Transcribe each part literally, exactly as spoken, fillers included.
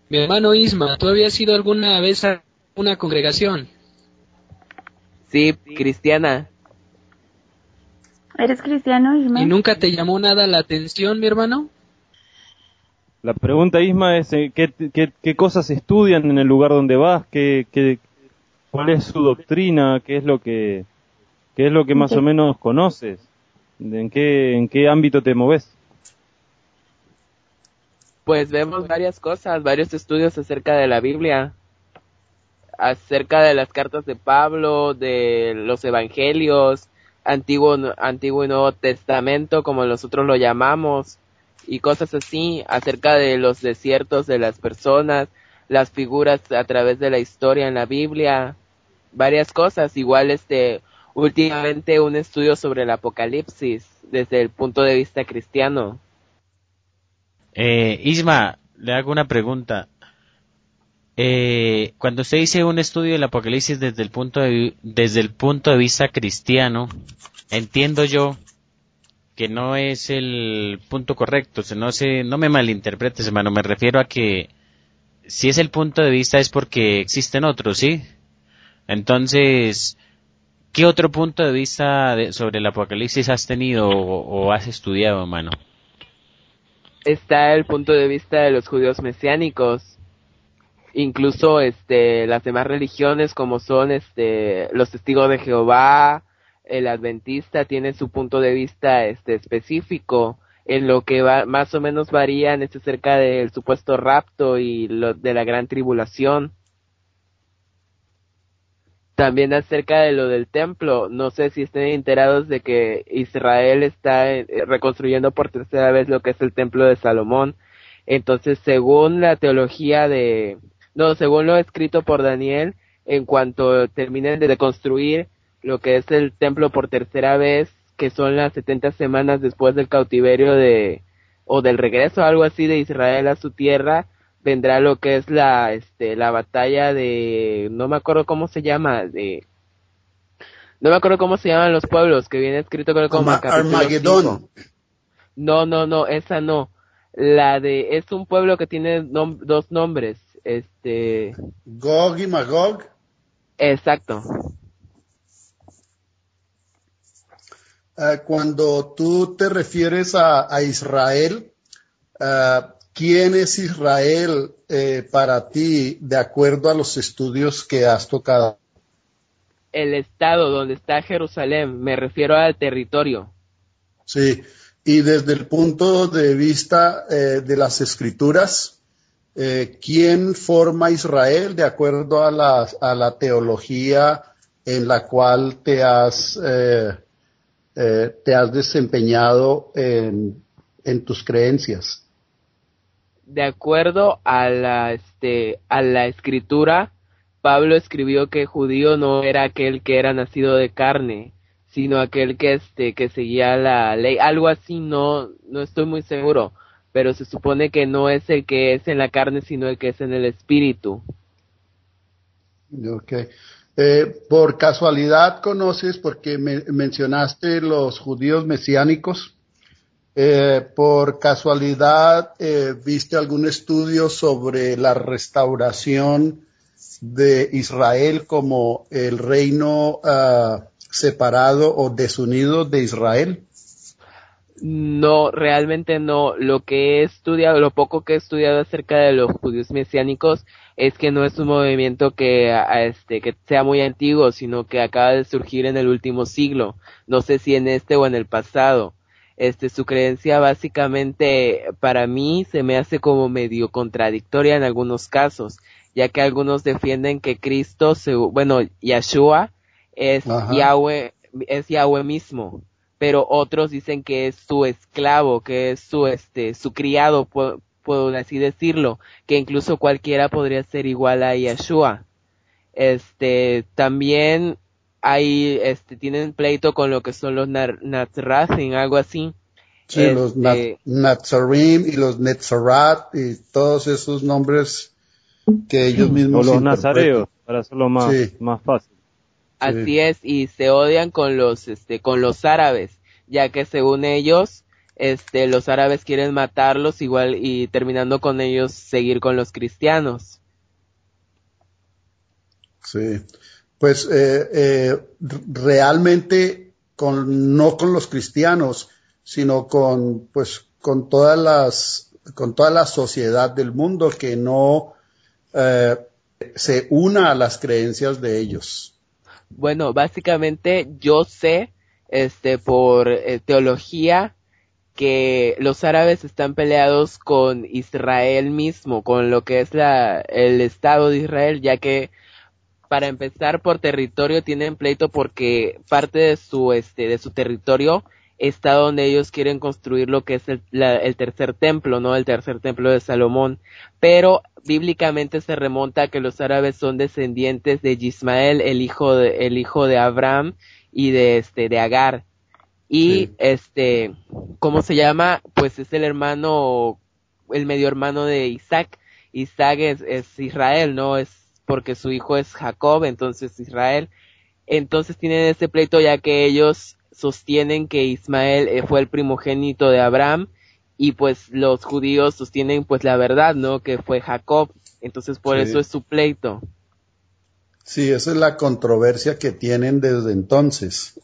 Mi hermano Isma, ¿tú habías ido alguna vez a una congregación? Sí, cristiana. ¿Eres cristiano, Isma? ¿Y nunca te llamó nada la atención, mi hermano? La pregunta, Isma, es eh, ¿qué, qué, qué cosas estudian en el lugar donde vas? ¿Qué, qué, ¿Cuál es su doctrina? ¿Qué es lo que, qué es lo que más o menos conoces? ¿En qué, en qué ámbito te moves? Pues vemos varias cosas, varios estudios acerca de la Biblia, acerca de las cartas de Pablo, de los evangelios, antiguo, antiguo y nuevo testamento, como nosotros lo llamamos, y cosas así, acerca de los desiertos de las personas, las figuras a través de la historia en la Biblia, varias cosas. Igual este, últimamente un estudio sobre el Apocalipsis desde el punto de vista cristiano. Eh, Isma, le hago una pregunta. Eh, cuando usted dice un estudio del Apocalipsis desde el punto de, desde el punto de vista cristiano, entiendo yo que no es el punto correcto. O sea, no se, no me malinterpretes, hermano. Me refiero a que si es el punto de vista es porque existen otros, ¿sí? Entonces, ¿qué otro punto de vista de- sobre el Apocalipsis has tenido o, o has estudiado, hermano? Está el punto de vista de los judíos mesiánicos, incluso este las demás religiones como son este los testigos de Jehová, el adventista tiene su punto de vista este específico. En lo que va, más o menos varían es acerca del supuesto rapto y lo de la gran tribulación. También acerca de lo del templo, no sé si estén enterados de que Israel está eh, reconstruyendo por tercera vez lo que es el templo de Salomón. Entonces, según la teología de, no, según lo escrito por Daniel, en cuanto terminen de construir lo que es el templo por tercera vez, que son las setenta semanas después del cautiverio de, o del regreso, algo así, de Israel a su tierra, vendrá lo que es la este la batalla de, no me acuerdo cómo se llama, de no me acuerdo cómo se llaman los pueblos, que viene escrito creo como en capítulo cinco. No, no, no, esa no. La de, es un pueblo que tiene nom- dos nombres, este, Gog y Magog. exacto. Uh, cuando tú te refieres a, a Israel, uh, ¿quién es Israel eh, para ti de acuerdo a los estudios que has tocado? El estado donde está Jerusalén, me refiero al territorio. Sí, y desde el punto de vista eh, de las escrituras, eh, ¿quién forma Israel de acuerdo a la, a la teología en la cual te has, eh, eh, te has desempeñado en, en tus creencias? De acuerdo a la este a la escritura, Pablo escribió que judío no era aquel que era nacido de carne, sino aquel que este que seguía la ley, algo así. No no estoy muy seguro, pero se supone que no es el que es en la carne, sino el que es en el espíritu. Okay. Eh, por casualidad conoces, porque me, mencionaste los judíos mesiánicos, eh, por casualidad eh, viste algún estudio sobre la restauración de Israel como el reino uh, separado o desunido de Israel? No, realmente no. Lo que he estudiado, lo poco que he estudiado acerca de los judíos mesiánicos es que no es un movimiento que, a, este, que sea muy antiguo, sino que acaba de surgir en el último siglo. No sé si en este o en el pasado. Este, su creencia básicamente para mí se me hace como medio contradictoria en algunos casos, ya que algunos defienden que Cristo, se, bueno, Yahshua es Ajá. Yahweh, es Yahweh mismo, pero otros dicen que es su esclavo, que es su este su criado, puedo, puedo así decirlo, que incluso cualquiera podría ser igual a Yeshua. Este, también hay este tienen pleito con lo que son los nar, Nazrathim, algo así. Sí, Este, los Nat, Nazarim y los Netzarat y todos esos nombres que ellos mismos O los interpretan. nazareos, para hacerlo más, Sí. más fácil. Así Sí. es, y se odian con los este con los árabes, ya que según ellos este, los árabes quieren matarlos igual y terminando con ellos seguir con los cristianos. Sí, pues eh, eh, realmente con, no con los cristianos, sino con, pues, con todas las, con toda la sociedad del mundo que no eh, se una a las creencias de ellos. Bueno, básicamente yo sé, este, por eh, teología, que los árabes están peleados con Israel mismo, con lo que es la, el Estado de Israel, ya que para empezar por territorio tienen pleito porque parte de su este de su territorio está donde ellos quieren construir lo que es el, la, el tercer templo, ¿no? El tercer templo de Salomón. Pero bíblicamente se remonta a que los árabes son descendientes de Ismael, el hijo de, el hijo de Abraham y de este de Agar. Y Sí. este, ¿cómo se llama? Pues es el hermano, el medio hermano de Isaac. Isaac es, es Israel, ¿no? Es porque su hijo es Jacob, entonces Israel. Entonces tienen ese pleito ya que ellos sostienen que Ismael eh, fue el primogénito de Abraham y pues los judíos sostienen pues la verdad, ¿no? Que fue Jacob. Entonces por Sí. eso es su pleito. Sí, esa es la controversia que tienen desde entonces.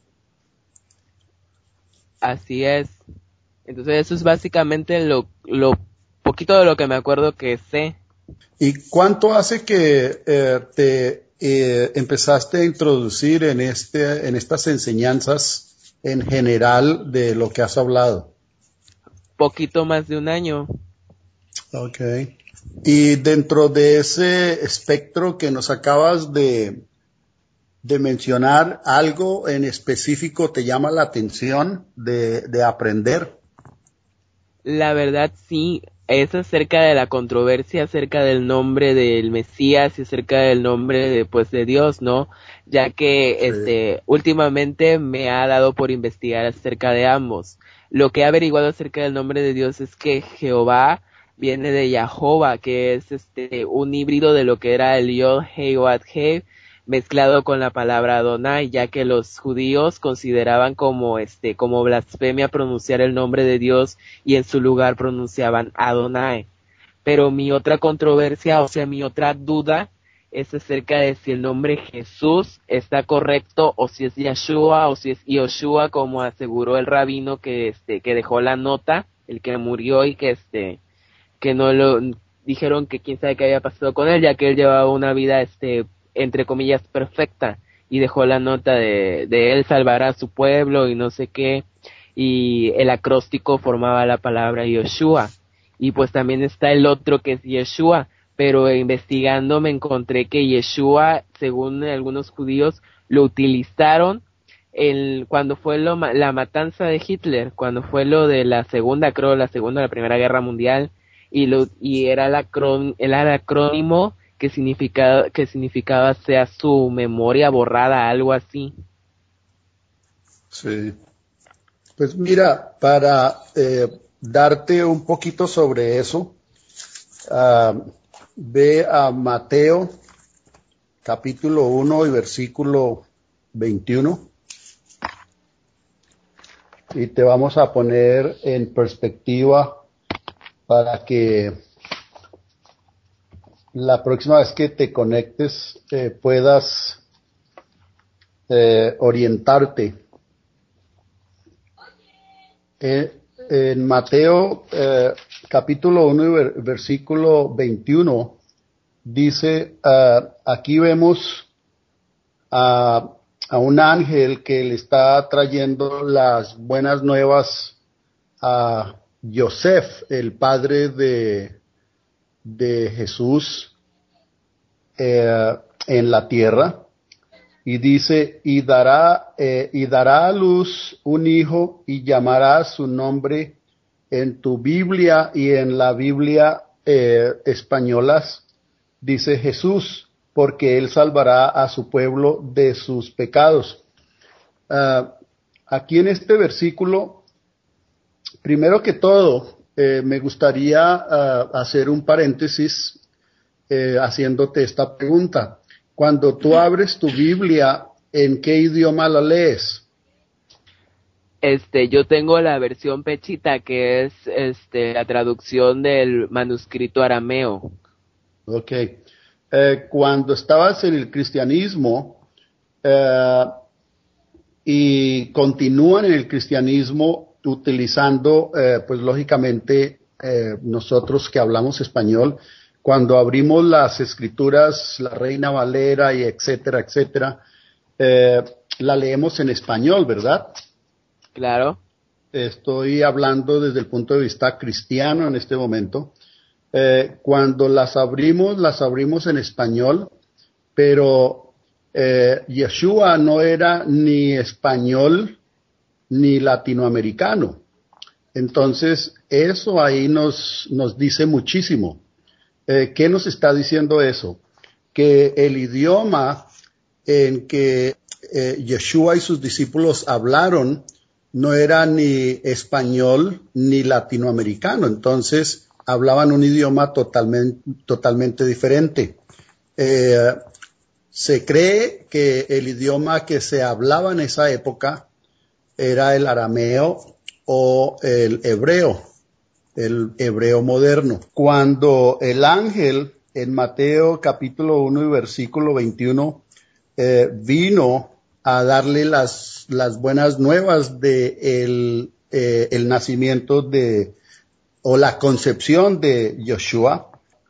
Así es. Entonces eso es básicamente lo, lo poquito de lo que me acuerdo que sé. ¿Y cuánto hace que eh, te eh, empezaste a introducir en este, en estas enseñanzas en general de lo que has hablado? Poquito más de un año. Okay. Y dentro de ese espectro que nos acabas de, de mencionar, ¿algo en específico te llama la atención de, de aprender? La verdad sí, es acerca de la controversia acerca del nombre del Mesías y acerca del nombre de, pues, de Dios, ¿no? Ya que Sí. este últimamente me ha dado por investigar acerca de ambos. Lo que he averiguado acerca del nombre de Dios es que Jehová viene de Yahovah, que es este un híbrido de lo que era el Yod Hei Wad Hei mezclado con la palabra Adonai, ya que los judíos consideraban como este como blasfemia pronunciar el nombre de Dios y en su lugar pronunciaban Adonai. Pero mi otra controversia, o sea, mi otra duda es acerca de si el nombre Jesús está correcto o si es Yeshua o si es Yoshua, como aseguró el rabino que este que dejó la nota, el que murió y que este que no lo dijeron que quién sabe qué había pasado con él, ya que él llevaba una vida este entre comillas perfecta y dejó la nota de de él salvará a su pueblo y no sé qué, y el acróstico formaba la palabra Yoshua. Y pues también está el otro que es Yeshua, pero investigando me encontré que Yeshua, según algunos judíos, lo utilizaron el, cuando fue lo, la matanza de Hitler, cuando fue lo de la segunda, creo, la segunda, la primera guerra mundial, y lo, y era el, acrón, el acrónimo que significaba, que significaba sea su memoria borrada, algo así. Sí. Pues mira, para eh, darte un poquito sobre eso, uh, ve a Mateo capítulo uno y versículo veintiuno y te vamos a poner en perspectiva para que la próxima vez que te conectes eh, puedas eh, orientarte. Eh, en Mateo eh, capítulo uno y ver, versículo veintiuno dice, uh, aquí vemos a, a un ángel que le está trayendo las buenas nuevas a Yosef, el padre de, de Jesús eh, en la tierra, y dice, y dará, eh, y dará a luz un hijo y llamará su nombre en tu Biblia y en la Biblia eh, españolas, dice Jesús, porque él salvará a su pueblo de sus pecados. Uh, aquí en este versículo, primero que todo, eh, me gustaría uh, hacer un paréntesis eh, haciéndote esta pregunta. Cuando tú abres tu Biblia, ¿en qué idioma la lees? Este, yo tengo la versión Pechita, que es este la traducción del manuscrito arameo. Ok. Eh, cuando estabas en el cristianismo eh, y continúan en el cristianismo utilizando, eh, pues lógicamente, eh, nosotros que hablamos español, cuando abrimos las escrituras, la Reina Valera y etcétera, etcétera, eh, la leemos en español, ¿verdad? Claro. Estoy hablando desde el punto de vista cristiano en este momento. Eh, cuando las abrimos, las abrimos en español, pero eh, Yeshua no era ni español ni latinoamericano. Entonces, eso ahí nos, nos dice muchísimo. Eh, ¿Qué nos está diciendo eso? Que el idioma en que eh, Yeshua y sus discípulos hablaron no era ni español ni latinoamericano. Entonces, hablaban un idioma totalmente, totalmente diferente. Eh, se cree que el idioma que se hablaba en esa época era el arameo o el hebreo, el hebreo moderno. Cuando el ángel en Mateo capítulo uno y versículo veintiuno eh, vino a darle las, las buenas nuevas de el, eh, el nacimiento de o la concepción de Yeshua,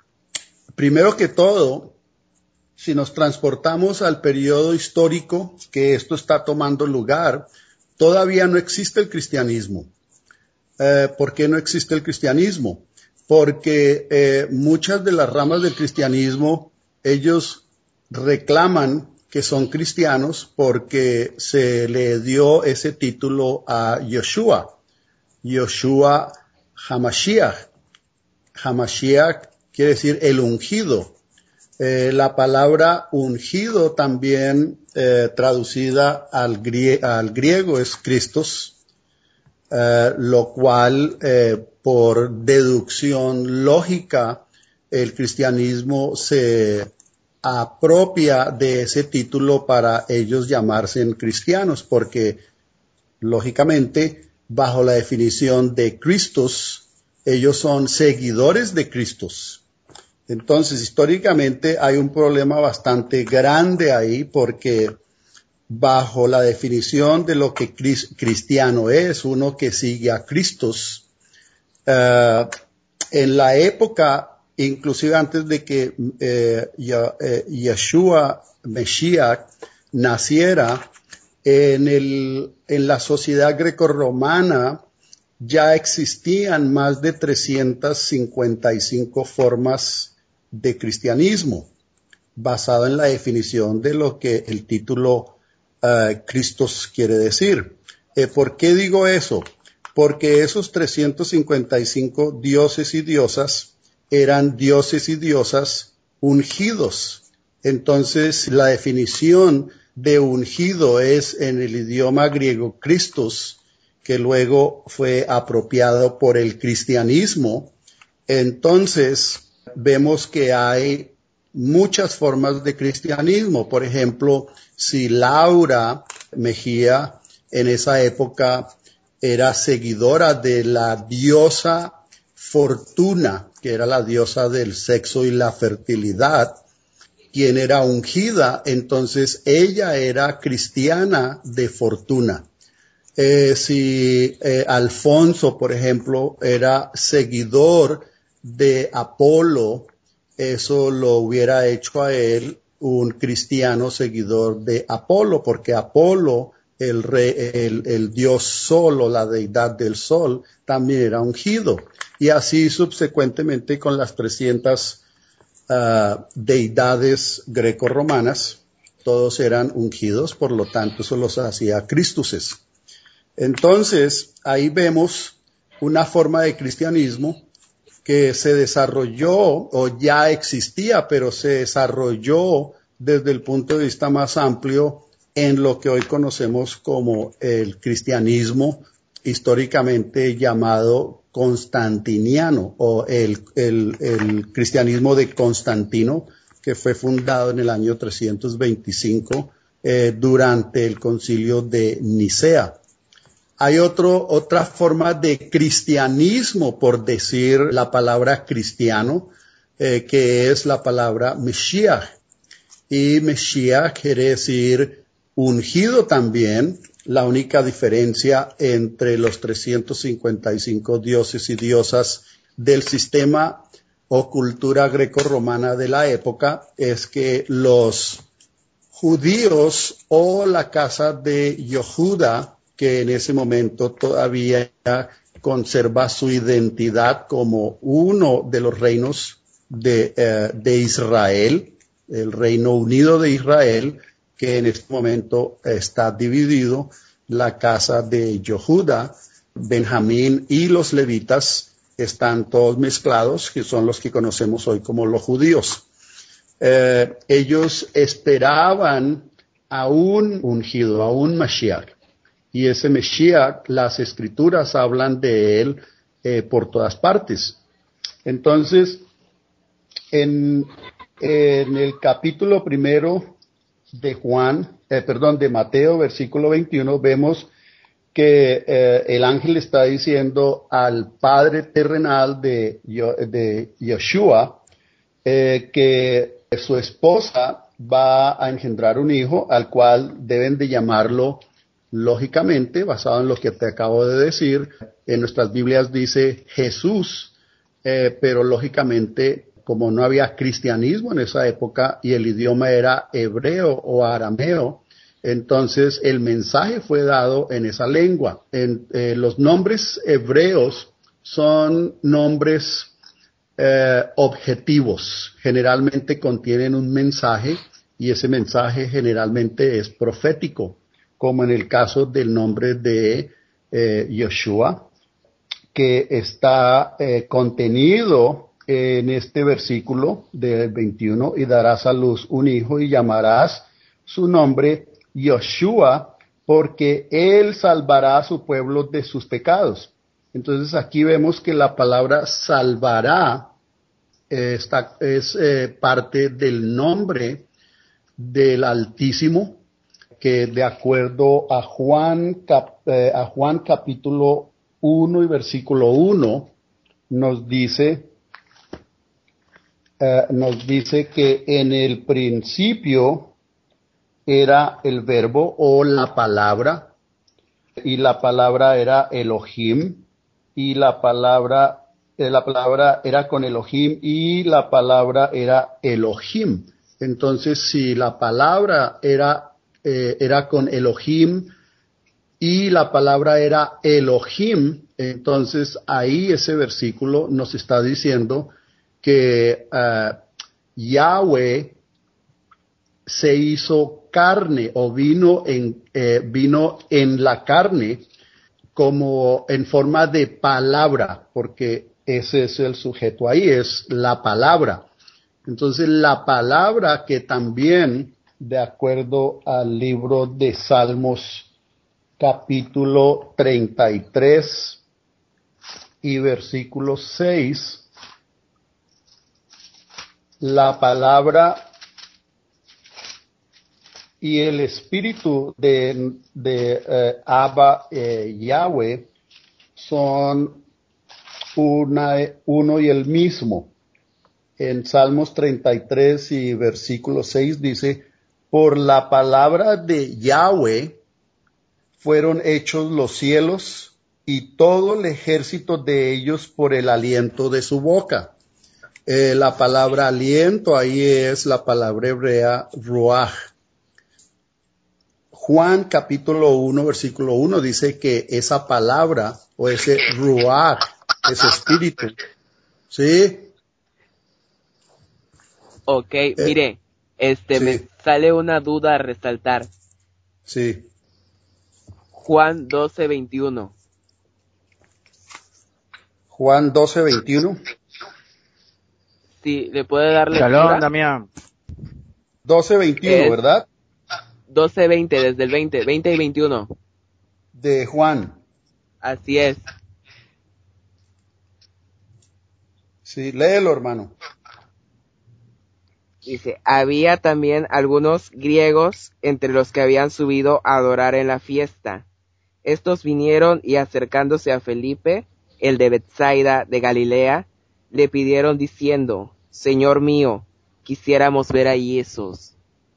primero que todo, si nos transportamos al periodo histórico que esto está tomando lugar, todavía no existe el cristianismo. Eh, ¿Por qué no existe el cristianismo? Porque eh, muchas de las ramas del cristianismo, ellos reclaman que son cristianos porque se le dio ese título a Yeshua. Yeshua Hamashiach. Hamashiach quiere decir el ungido. Eh, la palabra ungido también eh, traducida al, grie al griego es Christos, eh, lo cual eh, por deducción lógica el cristianismo se apropia de ese título para ellos llamarse cristianos, porque lógicamente bajo la definición de Cristos, ellos son seguidores de Cristos. Entonces, históricamente hay un problema bastante grande ahí porque bajo la definición de lo que cristiano es, uno que sigue a Cristos, uh, en la época, inclusive antes de que eh, Yeshua Mesías naciera, en, el, en la sociedad grecorromana ya existían más de trescientas cincuenta y cinco formas de cristianismo, basado en la definición de lo que el título uh, Cristos quiere decir. Eh, ¿Por qué digo eso? Porque esos trescientos cincuenta y cinco dioses y diosas eran dioses y diosas ungidos. Entonces, la definición de ungido es en el idioma griego Christos, que luego fue apropiado por el cristianismo. Entonces, vemos que hay muchas formas de cristianismo. Por ejemplo, si Laura Mejía en esa época era seguidora de la diosa Fortuna, que era la diosa del sexo y la fertilidad, quien era ungida, entonces ella era cristiana de Fortuna. Eh, si eh, Alfonso, por ejemplo, era seguidor de Apolo, eso lo hubiera hecho a él un cristiano seguidor de Apolo, porque Apolo, el, rey, el, el dios sol o la deidad del sol, también era ungido. Y así subsecuentemente con las trescientas Uh, deidades greco-romanas, todos eran ungidos, por lo tanto eso los hacía Cristuses. Entonces, ahí vemos una forma de cristianismo que se desarrolló o ya existía, pero se desarrolló desde el punto de vista más amplio en lo que hoy conocemos como el cristianismo históricamente llamado constantiniano o el, el, el cristianismo de Constantino, que fue fundado en el año trescientos veinticinco eh, durante el concilio de Nicea. Hay otro, otra forma de cristianismo, por decir la palabra cristiano, eh, que es la palabra Mesías. Y Mesías quiere decir ungido también. La única diferencia entre los trescientos cincuenta y cinco dioses y diosas del sistema o cultura grecorromana de la época es que los judíos o la casa de Yehuda, que en ese momento todavía conserva su identidad como uno de los reinos de, eh, de Israel, el Reino Unido de Israel, que en este momento está dividido, la casa de Yehuda, Benjamín y los levitas están todos mezclados, que son los que conocemos hoy como los judíos. Eh, ellos esperaban a un ungido, a un Mashiach. Y ese Mashiach, las escrituras hablan de él eh, por todas partes. Entonces, en, en el capítulo primero de Juan, eh, perdón, de Mateo, versículo veintiuno, vemos que eh, el ángel está diciendo al padre terrenal de, de Yeshua eh, que su esposa va a engendrar un hijo al cual deben de llamarlo, lógicamente, basado en lo que te acabo de decir. En nuestras Biblias dice Jesús, eh, pero lógicamente, como no había cristianismo en esa época y el idioma era hebreo o arameo, entonces el mensaje fue dado en esa lengua. En, eh, los nombres hebreos son nombres eh, objetivos, generalmente contienen un mensaje y ese mensaje generalmente es profético, como en el caso del nombre de eh, Yeshua, que está eh, contenido en este versículo del veintiuno, y darás a luz un hijo y llamarás su nombre Yeshua, porque él salvará a su pueblo de sus pecados. Entonces aquí vemos que la palabra salvará eh, está, es eh, parte del nombre del Altísimo, que de acuerdo a Juan, cap, eh, a Juan capítulo uno y versículo uno nos dice, eh, nos dice que en el principio era el verbo o la palabra, y la palabra era Elohim, y la palabra, eh, la palabra era con Elohim, y la palabra era Elohim. Entonces, si la palabra era, eh, era con Elohim, y la palabra era Elohim, entonces ahí ese versículo nos está diciendo que uh, Yahweh se hizo carne o vino en, eh, vino en la carne como en forma de palabra, porque ese es el sujeto ahí, es la palabra. Entonces la palabra que también, de acuerdo al libro de Salmos, capítulo treinta y tres y versículo seis, la palabra y el espíritu de, de eh, Abba eh, Yahweh son una, uno y el mismo. En Salmos treinta y tres y versículo seis dice, por la palabra de Yahweh fueron hechos los cielos y todo el ejército de ellos por el aliento de su boca. Eh, la palabra aliento ahí es la palabra hebrea ruach. Juan capítulo uno versículo uno dice que esa palabra o ese ruach, ese espíritu, ¿sí? Ok, Eh, mire, este, sí. me sale una duda a resaltar. Sí. Juan doce veintiuno. Juan doce veintiuno. Sí, ¿le puede dar lectura? Shalom, Damián. doce veintiuno, Es ¿verdad? doce veinte, desde el veinte, veinte y veintiuno. De Juan. Así es. Sí, léelo, hermano. Dice, había también algunos griegos entre los que habían subido a adorar en la fiesta. Estos vinieron y acercándose a Felipe, el de Betsaida de Galilea, le pidieron diciendo, Señor mío, quisiéramos ver a Jesús.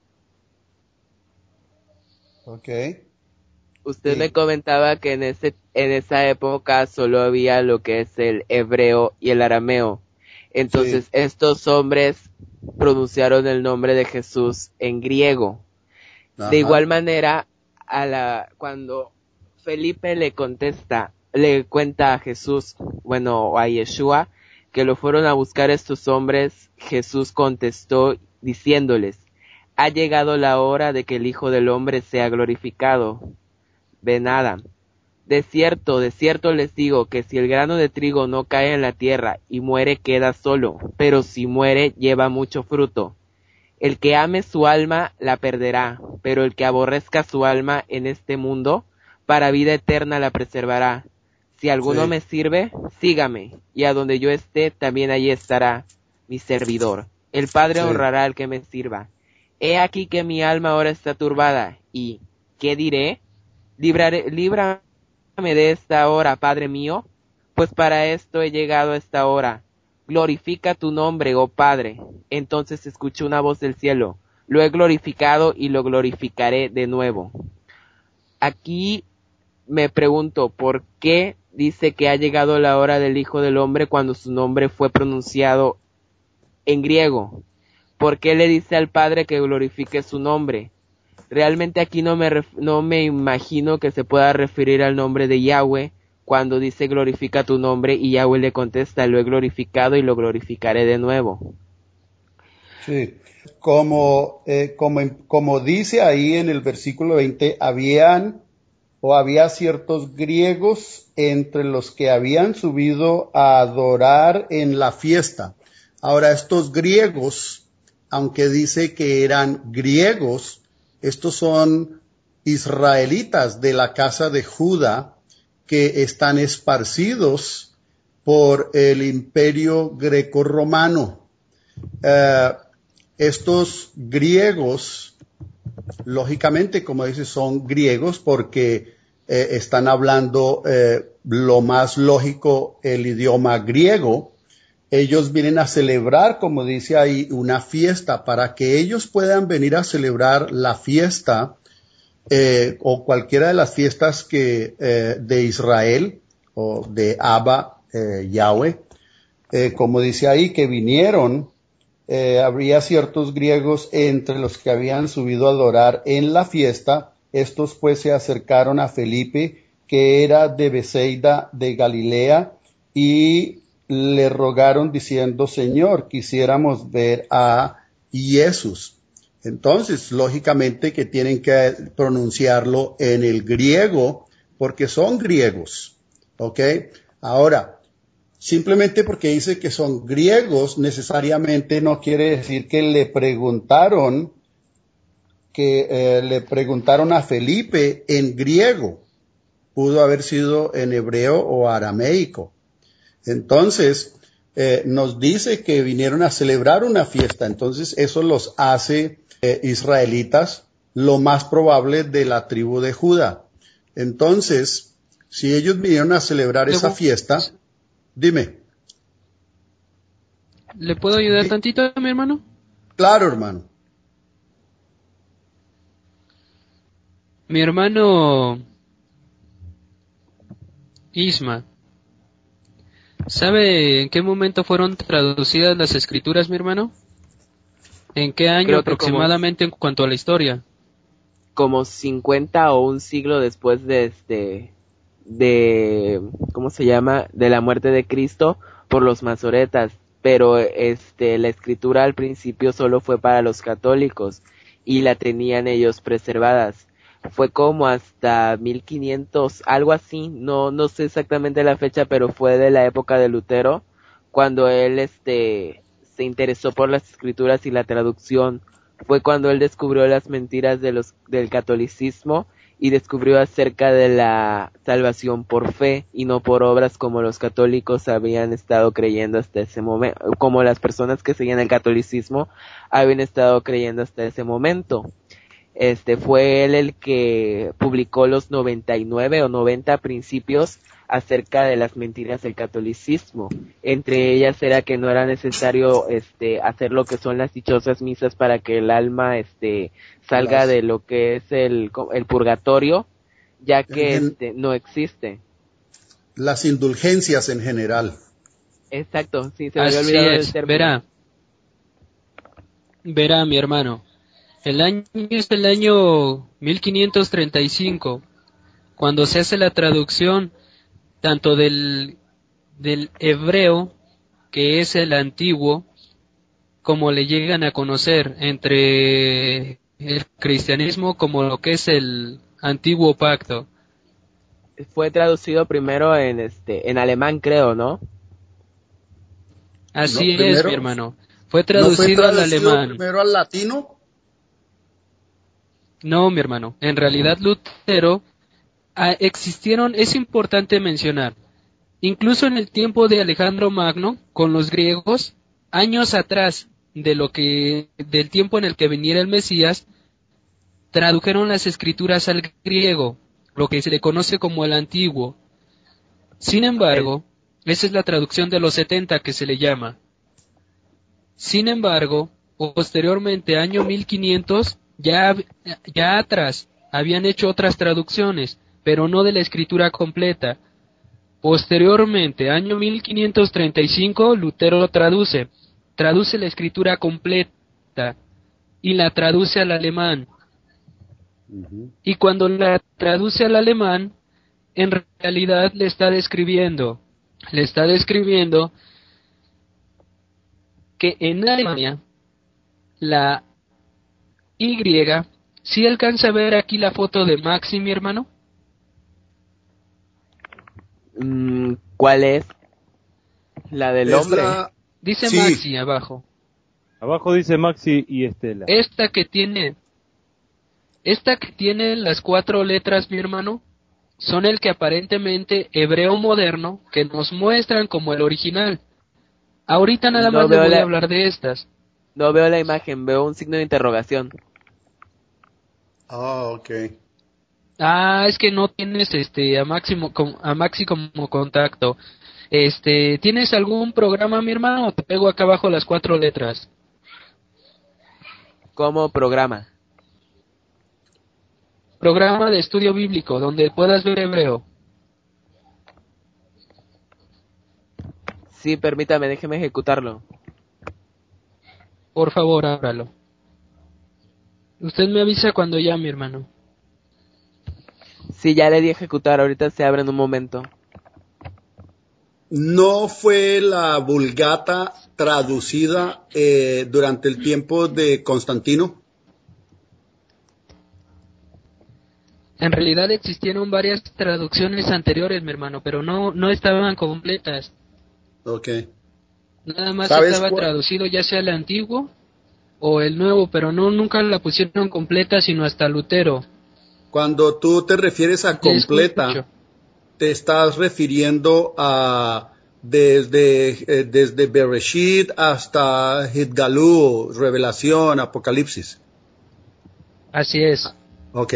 Ok. Usted Sí. me comentaba que en ese en esa época solo había lo que es el hebreo y el arameo. Entonces Sí. estos hombres pronunciaron el nombre de Jesús en griego. Ajá. De igual manera, a la cuando Felipe le contesta, le cuenta a Jesús, bueno, o a Yeshua, que lo fueron a buscar estos hombres, Jesús contestó diciéndoles, ha llegado la hora de que el Hijo del Hombre sea glorificado. Ve nada. De cierto, de cierto les digo que si el grano de trigo no cae en la tierra y muere queda solo, pero si muere lleva mucho fruto. El que ame su alma la perderá, pero el que aborrezca su alma en este mundo, para vida eterna la preservará. Si alguno Sí. me sirve, sígame, y a donde yo esté también allí estará mi servidor. El Padre Sí. honrará al que me sirva. He aquí que mi alma ahora está turbada, y ¿qué diré? Libraré, líbrame de esta hora, Padre mío, pues para esto he llegado a esta hora. Glorifica tu nombre, oh Padre. Entonces escuché una voz del cielo. Lo he glorificado y lo glorificaré de nuevo. Aquí me pregunto, ¿por qué dice que ha llegado la hora del Hijo del Hombre cuando su nombre fue pronunciado en griego? ¿Por qué le dice al Padre que glorifique su nombre? Realmente aquí no me, ref- no me imagino que se pueda referir al nombre de Yahweh cuando dice glorifica tu nombre y Yahweh le contesta, lo he glorificado y lo glorificaré de nuevo. Sí. Como, eh, como, como dice ahí en el versículo veinte, habían o había ciertos griegos entre los que habían subido a adorar en la fiesta. Ahora, estos griegos, aunque dice que eran griegos, estos son israelitas de la casa de Judá que están esparcidos por el imperio greco-romano. Eh, estos griegos, lógicamente, como dice, son griegos porque eh, están hablando eh, lo más lógico, el idioma griego. Ellos vienen a celebrar, como dice ahí, una fiesta. Para que ellos puedan venir a celebrar la fiesta eh, o cualquiera de las fiestas que eh, de Israel o de Abba, eh, Yahweh, eh, como dice ahí, que vinieron, eh, habría ciertos griegos entre los que habían subido a adorar en la fiesta. Estos pues se acercaron a Felipe, que era de Betsaida de Galilea, y le rogaron diciendo, Señor, quisiéramos ver a Jesús. Entonces, lógicamente que tienen que pronunciarlo en el griego, porque son griegos. ¿Ok? Ahora, simplemente porque dice que son griegos, necesariamente no quiere decir que le preguntaron, que eh, le preguntaron a Felipe en griego. Pudo haber sido en hebreo o arameico. Entonces, eh, nos dice que vinieron a celebrar una fiesta. Entonces, eso los hace eh, israelitas, lo más probable de la tribu de Judá. Entonces, si ellos vinieron a celebrar esa Luego, fiesta, dime. ¿le puedo ayudar Di- tantito a mi hermano? Claro, hermano. Mi hermano Isma, ¿sabe en qué momento fueron traducidas las escrituras, mi hermano? ¿En qué año Creo que como, aproximadamente en cuanto a la historia? como cincuenta o un siglo después de este, de, ¿cómo se llama? De la muerte de Cristo por los masoretas. Pero este, la escritura al principio solo fue para los católicos y la tenían ellos preservadas. Fue como hasta mil quinientos, algo así, no, no sé exactamente la fecha, pero fue de la época de Lutero, cuando él este, se interesó por las escrituras y la traducción. Fue cuando él descubrió las mentiras de los, del catolicismo y descubrió acerca de la salvación por fe y no por obras como los católicos habían estado creyendo hasta ese momento, como las personas que seguían el catolicismo habían estado creyendo hasta ese momento. este fue él el que publicó los noventa y nueve o noventa principios acerca de las mentiras del catolicismo. Entre ellas era que no era necesario este hacer lo que son las dichosas misas para que el alma este salga Las- de lo que es el, el purgatorio, ya que En- este no existe. Las indulgencias en general. Exacto, sí, se me había Así olvidado el es, término. verá, verá mi hermano. El año es el año mil quinientos treinta y cinco, cuando se hace la traducción tanto del, del hebreo, que es el antiguo, como le llegan a conocer entre el cristianismo como lo que es el antiguo pacto. Fue traducido primero en este en alemán, creo, ¿no? Así No, es, primero, mi hermano. Fue ¿no fue traducido al traducido alemán. primero al latino? No, mi hermano. En realidad, Lutero, ah, existieron, es importante mencionar, incluso en el tiempo de Alejandro Magno, con los griegos, años atrás de lo que, del tiempo en el que viniera el Mesías, tradujeron las escrituras al griego, lo que se le conoce como el antiguo. Sin embargo, esa es la traducción de los setenta que se le llama. Sin embargo, posteriormente, año mil quinientos, ya, ya atrás, habían hecho otras traducciones, pero no de la escritura completa. Posteriormente, año mil quinientos treinta y cinco, Lutero lo traduce, traduce la escritura completa y la traduce al alemán. Ujú. Y cuando la traduce al alemán, en realidad le está describiendo, le está describiendo que en Alemania la Y, ¿sí alcanza a ver aquí la foto de Maxi, mi hermano? Mm, ¿cuál es? La del Es hombre. la... Dice Sí, Maxi abajo. Abajo dice Maxi y Estela. Esta que tiene, esta que tiene las cuatro letras, mi hermano, son el que aparentemente hebreo moderno que nos muestran como el original. Ahorita nada No más le veo voy a la hablar de estas. no veo la imagen, veo un signo de interrogación. ah, ok. Ah, es que no tienes este a Máximo com- a Maxi como contacto. Este, ¿tienes algún programa, mi hermano? O te pego acá abajo las cuatro letras. Como programa. Programa de estudio bíblico donde puedas ver hebreo. Sí, permítame, déjeme ejecutarlo. Por favor, ábralo. Usted me avisa cuando ya, mi hermano. Sí, ya le di a ejecutar, ahorita se abre en un momento. ¿No fue la Vulgata traducida eh, durante el tiempo de Constantino? En realidad existieron varias traducciones anteriores, mi hermano, pero no no estaban completas. Ok. Nada más ¿Sabes estaba cuál? traducido ya sea el antiguo o el nuevo, pero no nunca la pusieron completa sino hasta Lutero. Cuando tú te refieres a Te completa, escucho. te estás refiriendo a desde, eh, desde Bereshit hasta Hitgalú, Revelación, Apocalipsis. Así es, Ok.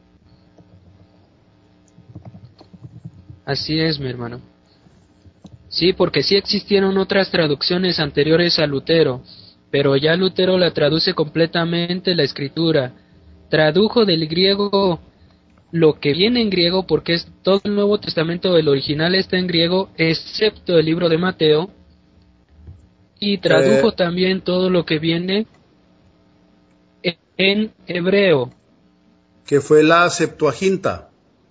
así es, mi hermano. Sí, porque sí existieron otras traducciones anteriores a Lutero, pero ya Lutero la traduce completamente la escritura. Tradujo del griego lo que viene en griego, porque es todo el Nuevo Testamento, el original está en griego, excepto el libro de Mateo, y tradujo Eh, también todo lo que viene en hebreo. que fue la Septuaginta,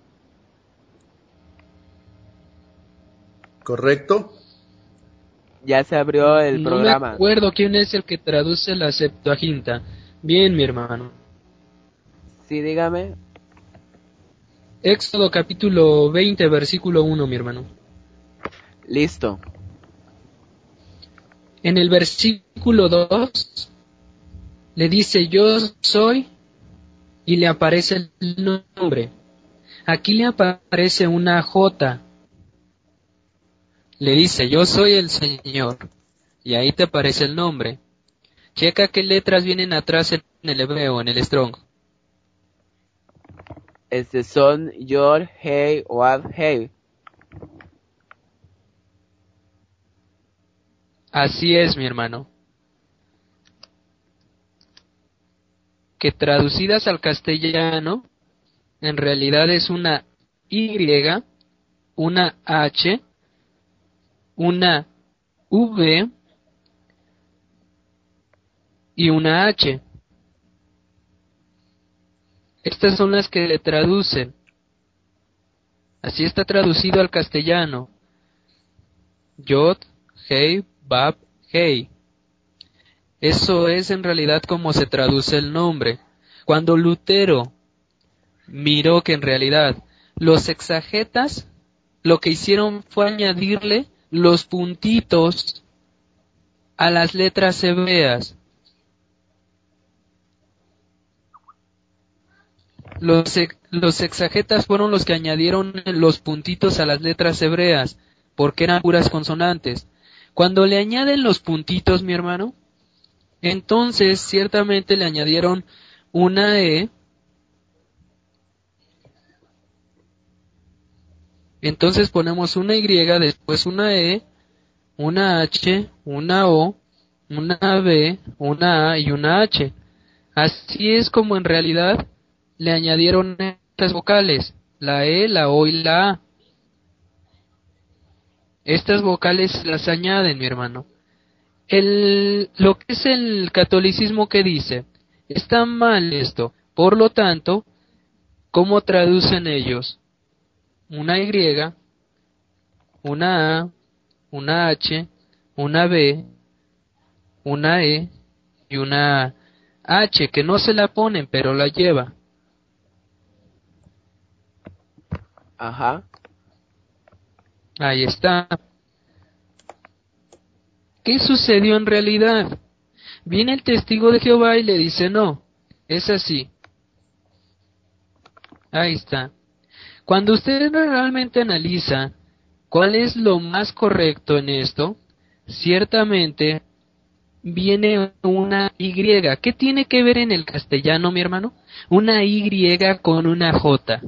¿correcto? Ya se abrió el No me programa. acuerdo quién es el que traduce la Septuaginta. Bien, mi hermano. Sí, dígame. Éxodo capítulo veinte, versículo uno, mi hermano. Listo. En el versículo dos le dice yo soy y le aparece el nombre. Aquí le aparece una J. Le dice yo soy el Señor y ahí te aparece el nombre. Checa qué letras vienen atrás en el hebreo, en el Strong. este, son Yod, Hei, Wad, Hei. Así es, mi hermano. Que traducidas al castellano, en realidad es una Y, una H, una V y una H. Estas son las que le traducen. Así está traducido al castellano. Yod, Hei, Bab, Hei. Eso es en realidad como se traduce el nombre. Cuando Lutero miró que en realidad los exegetas lo que hicieron fue añadirle los puntitos a las letras hebreas. Los, los exegetas fueron los que añadieron los puntitos a las letras hebreas, porque eran puras consonantes. Cuando le añaden los puntitos, mi hermano, entonces ciertamente le añadieron una E. Entonces ponemos una Y, después una E, una H, una O, una B, una A y una H. Así es como en realidad le añadieron estas vocales, la E, la O y la A. Estas vocales las añaden, mi hermano. El, lo que es el catolicismo que dice, está mal esto. Por lo tanto, ¿cómo traducen ellos? Una Y, una A, una H, una B, una E y una H, que no se la ponen, pero la lleva. Ajá. Ahí está. ¿Qué sucedió en realidad? Viene el testigo de Jehová y le dice, no, es así. Ahí está. Cuando usted realmente analiza cuál es lo más correcto en esto, ciertamente viene una Y. ¿Qué tiene que ver en el castellano, mi hermano? Una Y con una J.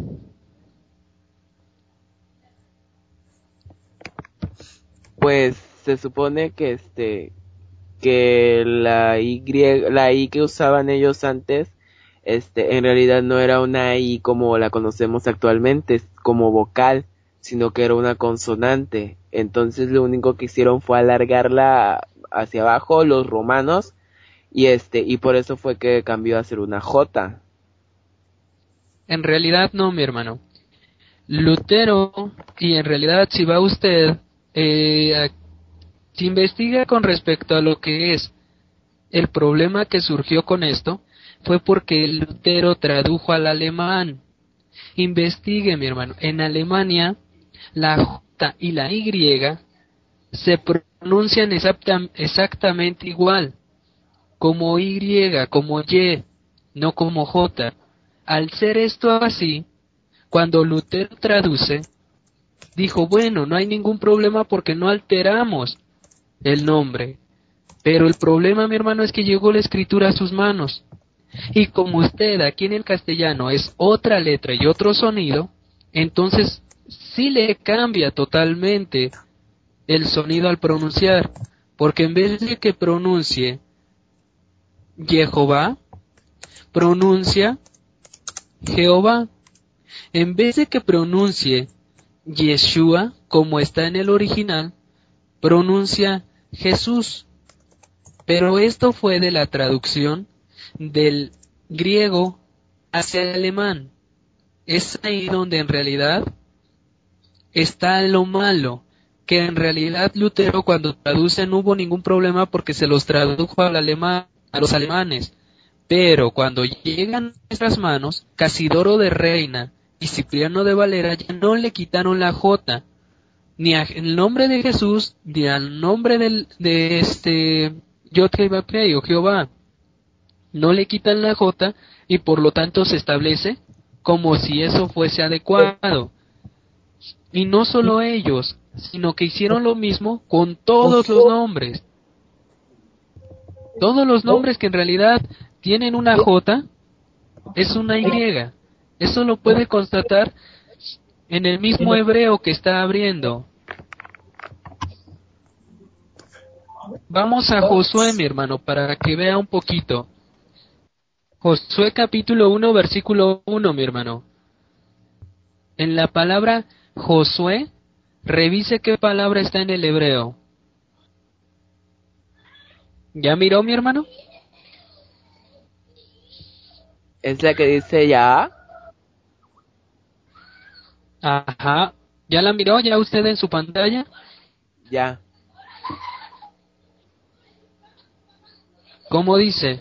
Pues se supone que este que la Y, la I que usaban ellos antes, este, en realidad no era una I como la conocemos actualmente, como vocal, sino que era una consonante. Entonces lo único que hicieron fue alargarla hacia abajo los romanos y este y por eso fue que cambió a ser una J. En realidad no, mi hermano. Lutero, y en realidad si va usted, eh, si investiga con respecto a lo que es el problema que surgió con esto, fue porque Lutero tradujo al alemán. Investigue, mi hermano. En Alemania, la J y la Y se pronuncian exacta, exactamente igual, como Y, como Y, no como J. Al ser esto así, cuando Lutero traduce, dijo, bueno, no hay ningún problema porque no alteramos el nombre. Pero el problema, mi hermano, es que llegó la escritura a sus manos. Y como usted aquí en el castellano es otra letra y otro sonido, entonces sí le cambia totalmente el sonido al pronunciar. Porque en vez de que pronuncie Jehová, pronuncia Jehová. En vez de que pronuncie Yeshua, como está en el original, pronuncia Jesús. Pero esto fue de la traducción del griego hacia el alemán. Es ahí donde en realidad está lo malo, que en realidad Lutero cuando traduce no hubo ningún problema porque se los tradujo al alemán, a los alemanes. Pero cuando llegan a nuestras manos, Casidoro de Reina y Cipriano de Valera ya no le quitaron la J, ni al nombre de Jesús, ni al nombre del, de este Yod-Heh-Vav-Heh o Jehová. No le quitan la J y por lo tanto se establece como si eso fuese adecuado. Y no solo ellos, sino que hicieron lo mismo con todos los nombres. Todos los nombres que en realidad tienen una J, es una Y. Eso lo puede constatar en el mismo hebreo que está abriendo. Vamos a Josué, mi hermano, para que vea un poquito. Josué capítulo uno, versículo uno, mi hermano. En la palabra Josué, revise qué palabra está en el hebreo. ¿Ya miró, mi hermano? Es la que dice ya. Ajá. ¿Ya la miró? ¿Ya usted en su pantalla? Ya. ¿Cómo dice?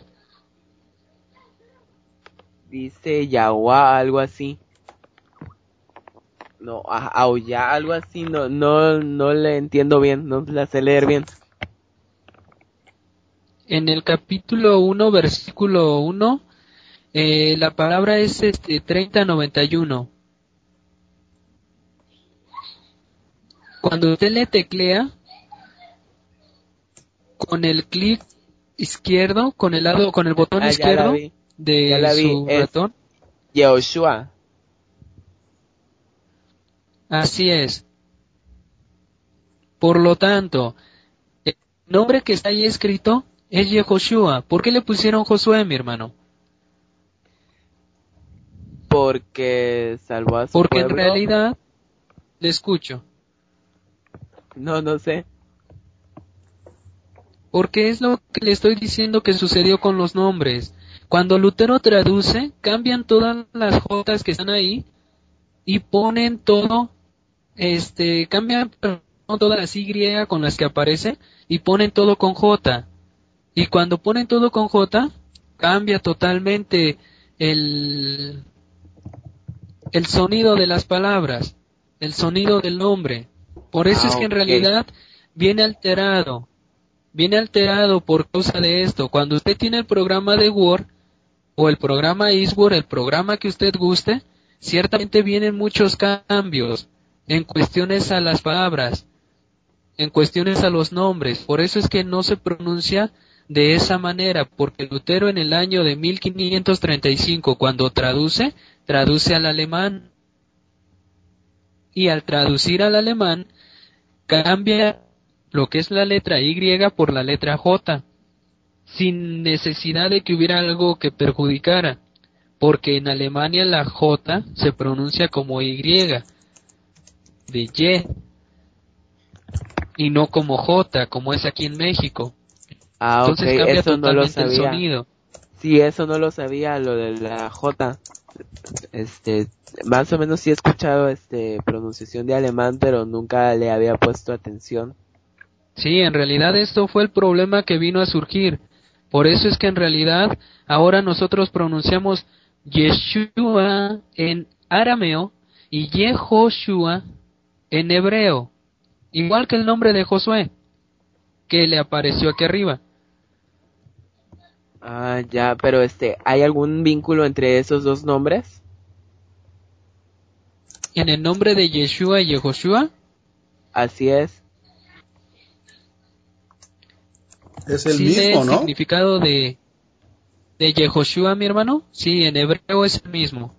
Dice Yahuá, algo así. No, ya algo así, no, no, no le entiendo bien, no la sé leer bien. En el capítulo uno, versículo uno, eh, la palabra es este treinta noventa y uno. Cuando usted le teclea, con el clic izquierdo, con el lado, con el botón ah, izquierdo ya de ya la vi. su Es ratón. Yehoshua. Así es. Por lo tanto, el nombre que está ahí escrito es Yehoshua. ¿Por qué le pusieron Josué, mi hermano? Porque salvó a su Porque pueblo. en realidad, le escucho. No, no sé. Porque es lo que le estoy diciendo que sucedió con los nombres. Cuando Lutero traduce, cambian todas las jotas que están ahí y ponen todo, este, cambian perdón, todas las Y con las que aparece y ponen todo con J. Y cuando ponen todo con J, cambia totalmente el, el sonido de las palabras, el sonido del nombre. Por eso Ah, es que en ok. realidad viene alterado. Viene alterado por causa de esto. Cuando usted tiene el programa de Word o el programa Eastword, el programa que usted guste, ciertamente vienen muchos cambios en cuestiones a las palabras, en cuestiones a los nombres. Por eso es que no se pronuncia de esa manera, porque Lutero en el año de mil quinientos treinta y cinco, cuando traduce, traduce al alemán. Y al traducir al alemán, cambia lo que es la letra Y por la letra J, sin necesidad de que hubiera algo que perjudicara, porque en Alemania la J se pronuncia como Y, de Y, y no como J, como es aquí en México. Ah, ok, Entonces cambia eso no lo totalmente el sabía. sonido. Sí, eso no lo sabía, lo de la J. Este, más o menos sí he escuchado este pronunciación de alemán, pero nunca le había puesto atención. Sí, en realidad esto fue el problema que vino a surgir. Por eso es que en realidad ahora nosotros pronunciamos Yeshua en arameo y Yehoshua en hebreo, igual que el nombre de Josué, que le apareció aquí arriba. Ah, ya, pero este, ¿hay algún vínculo entre esos dos nombres? En el nombre de Yeshua y Yehoshua, Así es. Es el sí lee mismo, el ¿no? significado de, de Yehoshua, mi hermano. Sí, en hebreo es el mismo.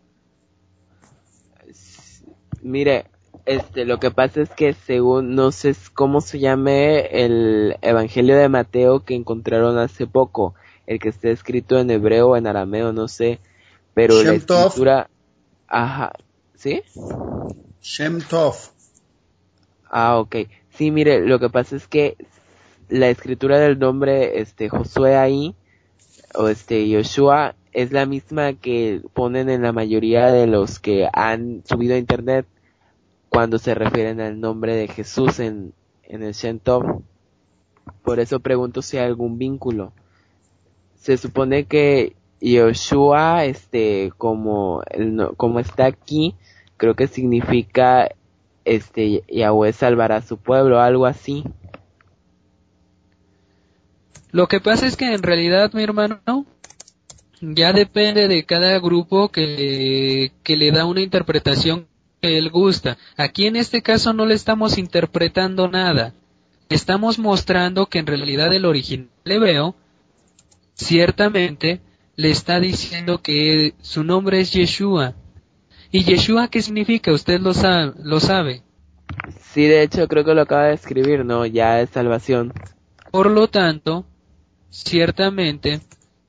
Mire, este, lo que pasa es que según, no sé cómo se llame el Evangelio de Mateo que encontraron hace poco, el que está escrito en hebreo o en arameo, no sé, pero la Shem Tov. escritura, ajá, ¿sí? Shem Tov. Ah, ok. Sí, mire, lo que pasa es que la escritura del nombre, este, Josué ahí, o este, Yoshua, es la misma que ponen en la mayoría de los que han subido a internet cuando se refieren al nombre de Jesús en, en el Shem Tov. Por eso pregunto si hay algún vínculo. Se supone que Yoshua, este, como, el, no- como está aquí, creo que significa, este, Yahweh salvará a su pueblo, algo así. Lo que pasa es que en realidad, mi hermano, ya depende de cada grupo que, que le da una interpretación que él gusta. Aquí en este caso no le estamos interpretando nada. Estamos mostrando que en realidad el original hebreo ciertamente le está diciendo que su nombre es Yeshua. ¿Y Yeshua qué significa? Usted lo sabe, lo sabe. Sí, de hecho creo que lo acaba de escribir, ¿no? Ya es salvación. Por lo tanto, ciertamente,